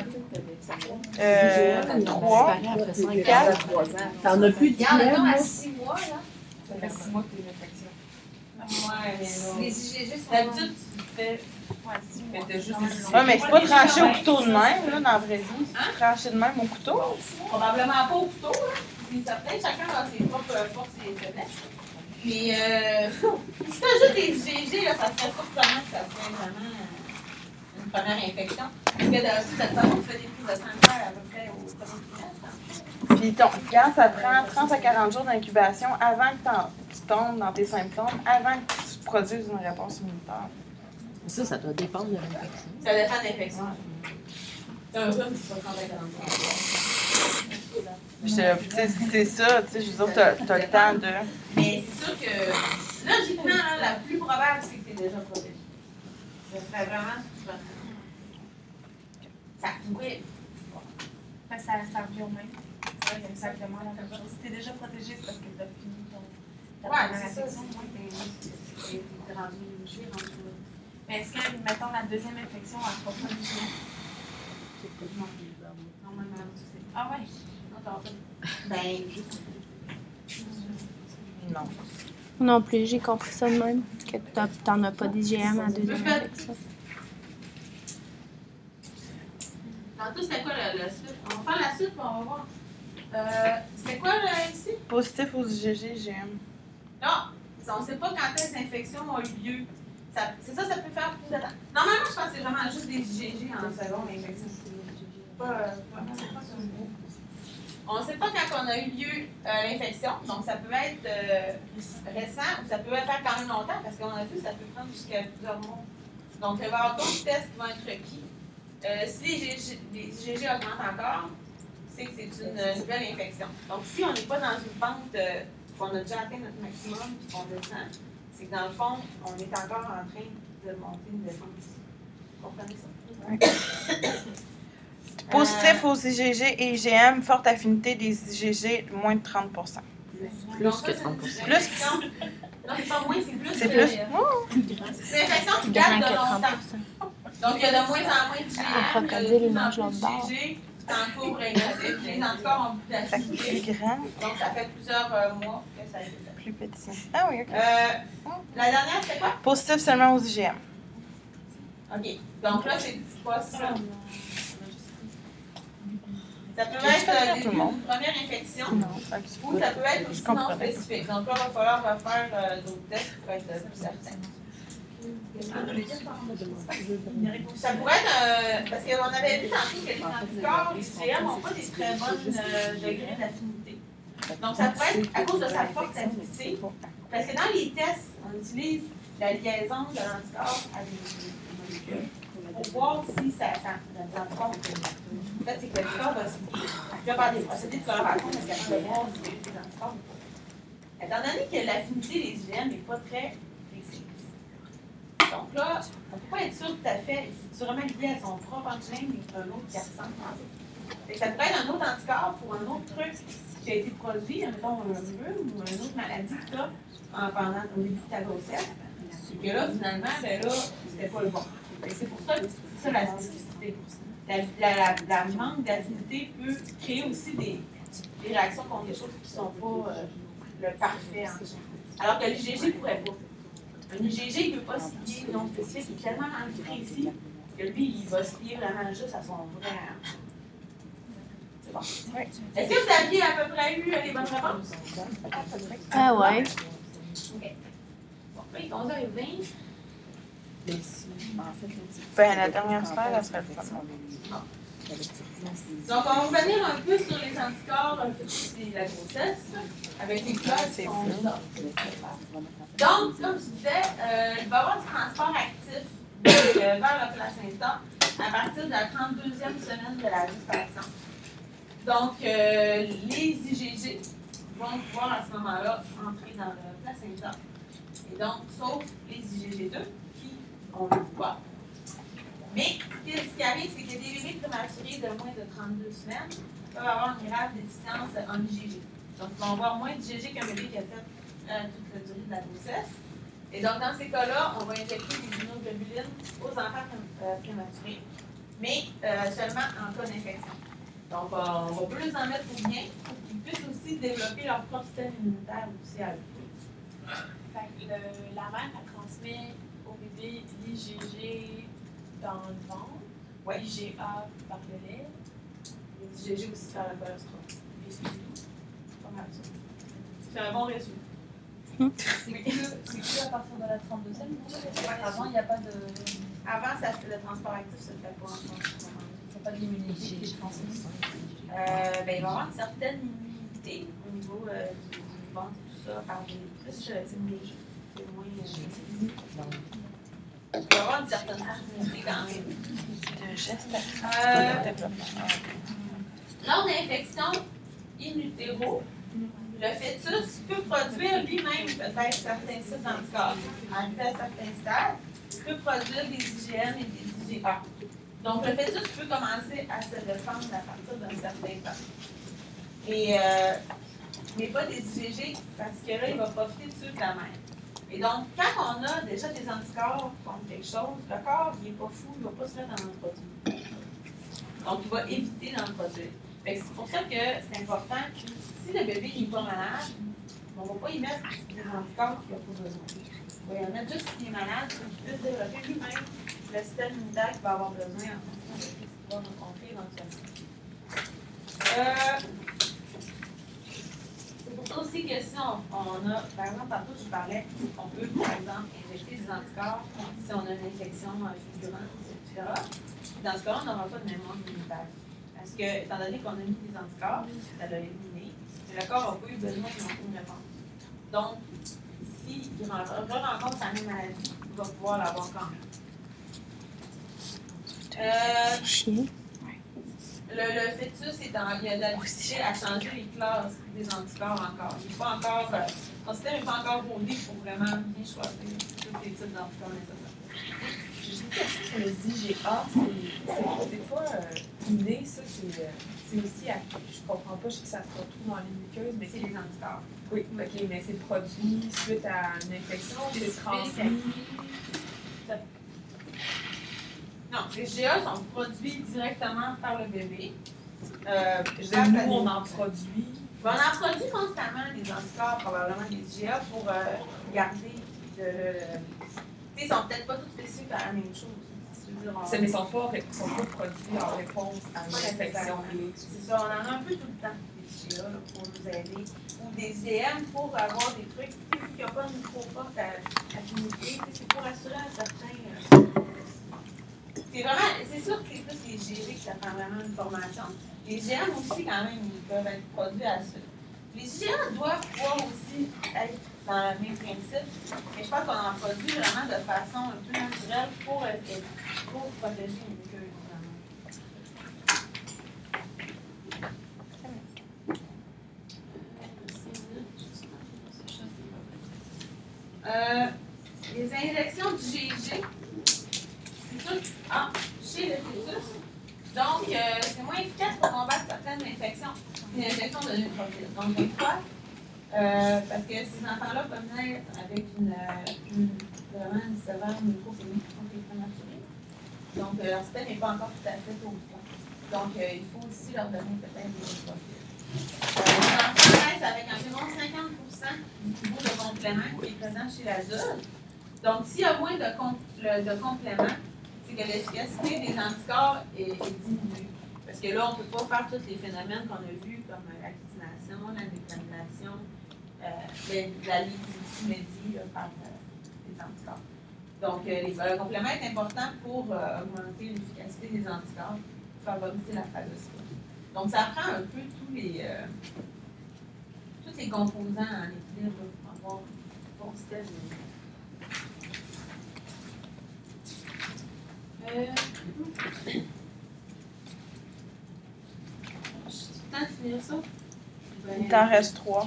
3, 4. T'en as plus de Il y en a IgM, à 6 mois, là. ça fait 6 mois que tu as une infection. Ouais, mais Les IgG sont. d'habitude, tu fais. Ouais, mais t'as juste des Ouais, mais c'est pas tranché au couteau de même, là, dans la vraie vie. C'est tranché de même au couteau. Probablement pas au couteau, là. C'est certain, chacun a ses propres forces et faiblesses. Mais si t'as juste des IgG, là, ça serait surprenant que ça soit vraiment une première infection. Parce que d'habitude, cette façon, tu fais des prises de sang à peu près au premier trimestre. Puis quand ça prend 30 à 40 jours d'incubation avant que tu tombes dans tes symptômes, avant que tu produises une réponse immunitaire. Ça doit dépendre de l'infection. Ça dépend de l'infection. C'est un rhume, c'est pas 30 à 40 jours. C'est ça, tu sais, je veux dire, t'as le temps de. Mais c'est sûr que, logiquement, là, la plus probable, c'est que tu es déjà protégé. Ça serait vraiment surprenant. Ça pourrait. Ça revient au même. C'est exactement la même chose. Si tu es déjà protégé, c'est parce que tu as fini ton. Ouais, c'est ça. T'es rendu. Mais est-ce que, mettons, la deuxième infection, elle ne fera pas d'IgM? Normalement, tu sais. Ah ouais? Non, t'as pas. Ben, juste. Non. Non plus, j'ai compris ça de même, que t'en as pas d'IgM à deuxième infection. Tantôt, c'était quoi la suite? On va faire la suite, puis on va voir. C'était quoi ici? Positif aux IgG, IgM. Non, on ne sait pas quand est-ce que l'infection a eu lieu. C'est ça peut faire plus de temps. Normalement, je pense que c'est vraiment juste des IgG en seconde infection. On ne sait pas quand on a eu lieu l'infection, donc ça peut être récent ou ça peut faire quand même longtemps parce qu'on a vu que ça peut prendre jusqu'à plusieurs mois. Donc, il va y avoir d'autres tests qui vont être requis. Si les IgG augmentent encore, c'est que c'est une nouvelle infection. Donc, si on n'est pas dans une pente qu'on a déjà atteint notre maximum et qu'on descend, c'est que dans le fond, on est encore en train de monter une défense. Vous comprenez ça? Positif aux IgG et IgM, forte affinité des IgG, moins de 30%. Plus que 30%. Plus? Non, c'est pas moins, c'est plus. C'est plus? C'est une infection qui date de longtemps. Donc, il y a de moins en moins d'IgM. Un crocodile, il mange l'autre bord. C'est en cours régressif. Les anticorps ont plus d'activité. Plus grand. Donc, ça fait plusieurs mois que ça a été fait. Plus petit. Ah oui, ok. La dernière, c'est quoi? Positif seulement aux IgM. OK. Donc là, c'est pas ça. Ça peut être une première infection ou ça peut être aussi non spécifique. Donc là, il va falloir refaire d'autres tests pour être plus certain. Ça pourrait être, parce qu'on avait vu tantôt que les anticorps, les IgM n'ont pas des très bons degrés d'affinité. Donc ça pourrait être à cause de sa forte affinité. Parce que dans les tests, on utilise la liaison de l'anticorps avec les molécules pour voir si l'anticorps est connu. En fait, c'est que l'anticorps va se faire des procédés de coloration, mais c'est capable de voir si les anticorps. Étant donné que l'affinité des IgM n'est pas très précise. Donc là, on ne peut pas être sûr tout à fait, c'est vraiment lié à son propre antigène ou un autre qui ressemble. Ça pourrait être un autre anticorps pour un autre truc qui a été produit, mettons un rhume ou une autre maladie que tu as au début de ta grossesse. Et que là, finalement, ben là, c'était pas le bon. C'est pour ça que c'est ça la spécificité. La manque d'affinité peut créer aussi des réactions contre des choses qui ne sont pas le parfait antigène. Alors que l'IgG ne pourrait pas. Un IgG ne peut pas se lier non spécifique, il est tellement précis que lui, il va se lier vraiment juste à son vrai antigène. C'est bon. Oui. Est-ce que vous aviez à peu près eu les bonnes réponses? Ah ouais. OK. Bon, là, il est 11h20. Ben, la dernière semaine, elle serait le fun. Donc, on va revenir un peu sur les anticorps de la grossesse, avec les classes qui sont là. Donc, comme je disais, il va y avoir du transport actif vers le placenta à partir de la 32e semaine de la gestation. Donc, les IgG vont pouvoir à ce moment-là entrer dans le placenta. Et donc, sauf les IgG2 qui, on le voit. Mais ce qui arrive, c'est que des bébés prématurés de moins de 32 semaines peuvent avoir une grave déficience en IgG. Donc, ils vont avoir moins d'IgG qu'un bébé qui a fait toute la durée de la grossesse. Et donc, dans ces cas-là, on va injecter des immunoglobulines aux enfants prématurés, mais seulement en cas d'infection. Donc, on va plus en mettre pour bien, pour qu'ils puissent aussi développer leur propre système immunitaire aussi à eux. Fait que la mère, elle transmet au bébé l'IgG dans le ventre, IgA par le lait, les IgG aussi par le colostrum. Et c'est tout. Pas mal ça. C'est un bon résumé. C'est que à partir de la 32e? Avant, il n'y a pas de... Avant, le transport actif se fait pas encore. Il n'y a pas d'immunité qui est transmise. Ben, il va y avoir une certaine immunité au niveau du ventre et tout ça, par plus immunologique. C'est moins... il va y avoir une certaine immunité quand même. Lors d'infection in utero, le fœtus peut produire lui-même peut-être certains types d'anticorps. Arrivé à certains stades, il peut produire des IgM et des IgA. Donc, le fœtus peut commencer à se défendre à partir d'un certain temps. Et, mais pas des IgG, parce que là, il va profiter de ceux de la mère. Et donc, quand on a déjà des anticorps contre quelque chose, le corps, il n'est pas fou, il ne va pas se mettre dans le produit. Donc, il va éviter d'en produire. C'est pour ça que c'est important que si le bébé n'est pas malade, on ne va pas y mettre des anticorps qu'il n'a pas besoin. On va y en mettre juste s'il est malade pour qu'il puisse développer lui-même le système immunitaire qu'il va avoir besoin en fonction de ce qu'il va rencontrer éventuellement. C'est pour ça aussi que si on a, par exemple, tantôt je parlais, on peut par exemple injecter des anticorps si on a une infection fulgurante, etc. Dans ce cas-là, on n'aura pas de mémoire immunitaire. Parce que, étant donné qu'on a mis des anticorps, ça l'a éliminé, mais le corps n'a pas eu besoin d'une réponse. Donc, s'il rencontre sa même maladie, il va pouvoir l'avoir quand même. Le fœtus il a de la difficulté à changer les classes des anticorps encore. Il n'est pas encore, son système n'est pas encore rodé pour vraiment bien choisir tous les types d'anticorps nécessaires. J'ai une question sur les IgA. C'est pas inné, ça. C'est aussi à. Je comprends pas, je sais que ça se retrouve dans les muqueuses, mais c'est les anticorps. Oui, ok, mais c'est produit suite à une infection, c'est transmis. Non, les IgA sont produits directement par le bébé. Nous, on en produit. On en produit constamment des anticorps, probablement des IgA, pour garder ils sont peut-être pas tous spécifiques à la même chose. Mais ils ne sont pas produits en réponse à une infection. C'est ça, on en a un peu tout le temps, des IgA, pour nous aider. Ou des IgM pour avoir des trucs qui n'ont pas une trop forte affinité. C'est pour assurer un certain. C'est sûr que c'est plus les IgG que ça prend vraiment une formation. Les IgM aussi, quand même, ils peuvent être produits à la suite. Les IgA doivent pouvoir aussi être dans le même principe. Mais je pense qu'on en produit vraiment de façon un peu naturelle pour protéger les muqueuses. Les injections d'IgG, c'est sûr, chez le fœtus. Donc, c'est moins efficace pour combattre certaines infections qu'une injection de neutrophile. Donc, des fois, parce que ces enfants-là peuvent naître avec vraiment une sévère neutropénie, donc les prématurés. Donc, leur système n'est pas encore tout à fait au point. Donc, il faut aussi leur donner peut-être des neutrophiles. Les enfants naissent avec environ 50% du taux de complément qui est présent chez l'adulte. Donc, s'il y a moins de compléments, c'est que l'efficacité des anticorps est diminuée. Parce que là, on ne peut pas faire tous les phénomènes qu'on a vus, comme l'actination, la détermination, la lipomédie par les anticorps. Donc, le complément est important pour augmenter l'efficacité des anticorps, pour favoriser la phagocytose. Donc, ça prend un peu tous les composants en équilibre pour avoir un bon système. Temps de finir ça? Il t'en reste 3.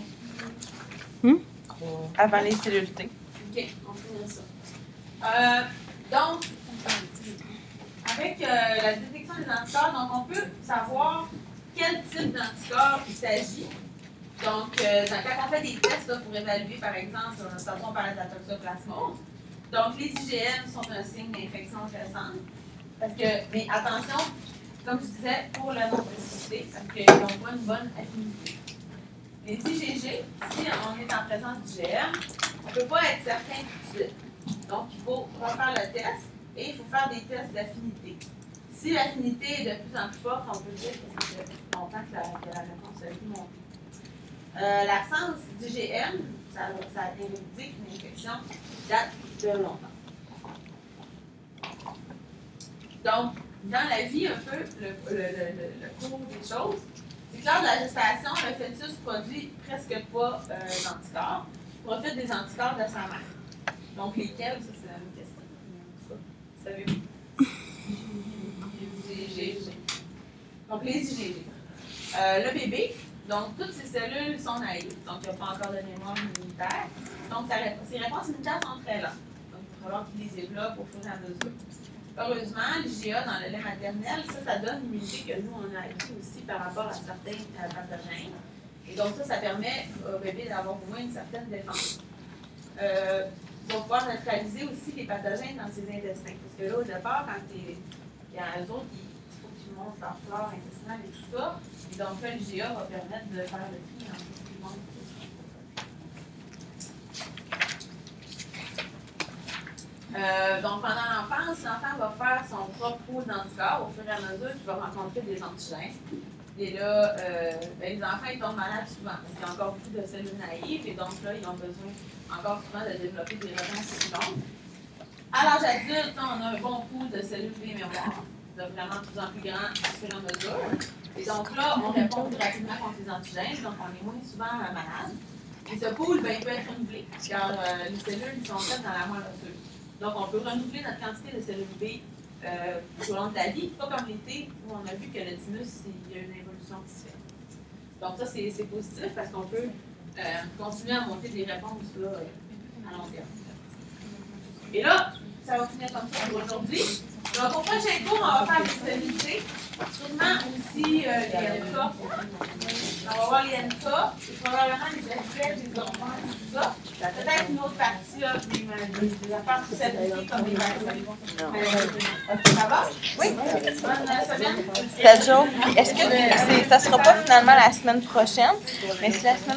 Avant les cellules T. OK, on finit ça. Donc, avec la détection des anticorps, donc on peut savoir quel type d'anticorps il s'agit. Donc, quand on fait des tests là, pour évaluer, par exemple, on parlait de la toxoplasmose. Donc, les IgM sont un signe d'infection récente. Mais attention, comme je disais, pour la non-spécificité, parce qu'ils n'ont pas une bonne affinité. Les IgG, si on est en présence d'IgM, on ne peut pas être certain tout de suite. Donc, il faut refaire le test et il faut faire des tests d'affinité. Si l'affinité est de plus en plus forte, on peut dire que ça fait longtemps que la réponse a été montée. L'absence d'IgM, ça indique une infection qui date de longtemps. Donc, dans la vie, un peu, le cours des choses, c'est que lors de la gestation, le fœtus produit presque pas d'anticorps. Il profite des anticorps de sa mère. Donc, lesquels, ça c'est la même question. Savez-vous? Donc, les IgG. Le bébé, donc toutes ces cellules sont naïves, donc il n'y a pas encore de mémoire immunitaire. Donc, ses réponses immunitaires sont très lentes. Donc, il va falloir qu'il les développe au fur et à mesure. Heureusement, l'IgA dans le lait maternel, ça donne l'immunité que nous, on a acquis aussi par rapport à certains pathogènes. Et donc, ça permet au bébé d'avoir au moins une certaine défense. Pour pouvoir neutraliser aussi les pathogènes dans ses intestins. Parce que là, au départ, quand il y a eux autres, il faut qu'ils montent leur flore intestinale et tout ça. Et donc, là, l'IgA va permettre de faire le tri en tout le monde. Donc, pendant l'enfance, l'enfant va faire son propre pool d'anticorps au fur et à mesure qu'il va rencontrer des antigènes. Et là, les enfants ils tombent malades souvent parce qu'il y a encore beaucoup de cellules naïves et donc là, ils ont besoin encore souvent de développer des revanches plus longues. À l'âge adulte, on a un bon pool de cellules B mémoire, de vraiment de plus en plus grand au fur et à mesure. Et donc là, on répond plus rapidement contre les antigènes, donc on est moins souvent malade. Et ce pool, il peut être renouvelé car les cellules sont faites dans la moelle osseuse. Donc, on peut renouveler notre quantité de cellules B tout au long de la vie, pas comme l'été où on a vu que le thymus, il y a une évolution qui se fait. Donc, ça, c'est positif parce qu'on peut continuer à monter des réponses là, à long terme. Et là, ça va finir comme ça pour aujourd'hui. Donc, au prochain cours, on va faire les stabilités. Sûrement aussi les NK. On va voir les NK, et probablement les aspects, les hormones, tout ça. Peut-être une autre partie là, des affaires plus simplifiées comme les vaccins. Ça va? Oui. Bonne semaine. Est-ce que ça ne sera pas finalement la semaine prochaine, mais si la semaine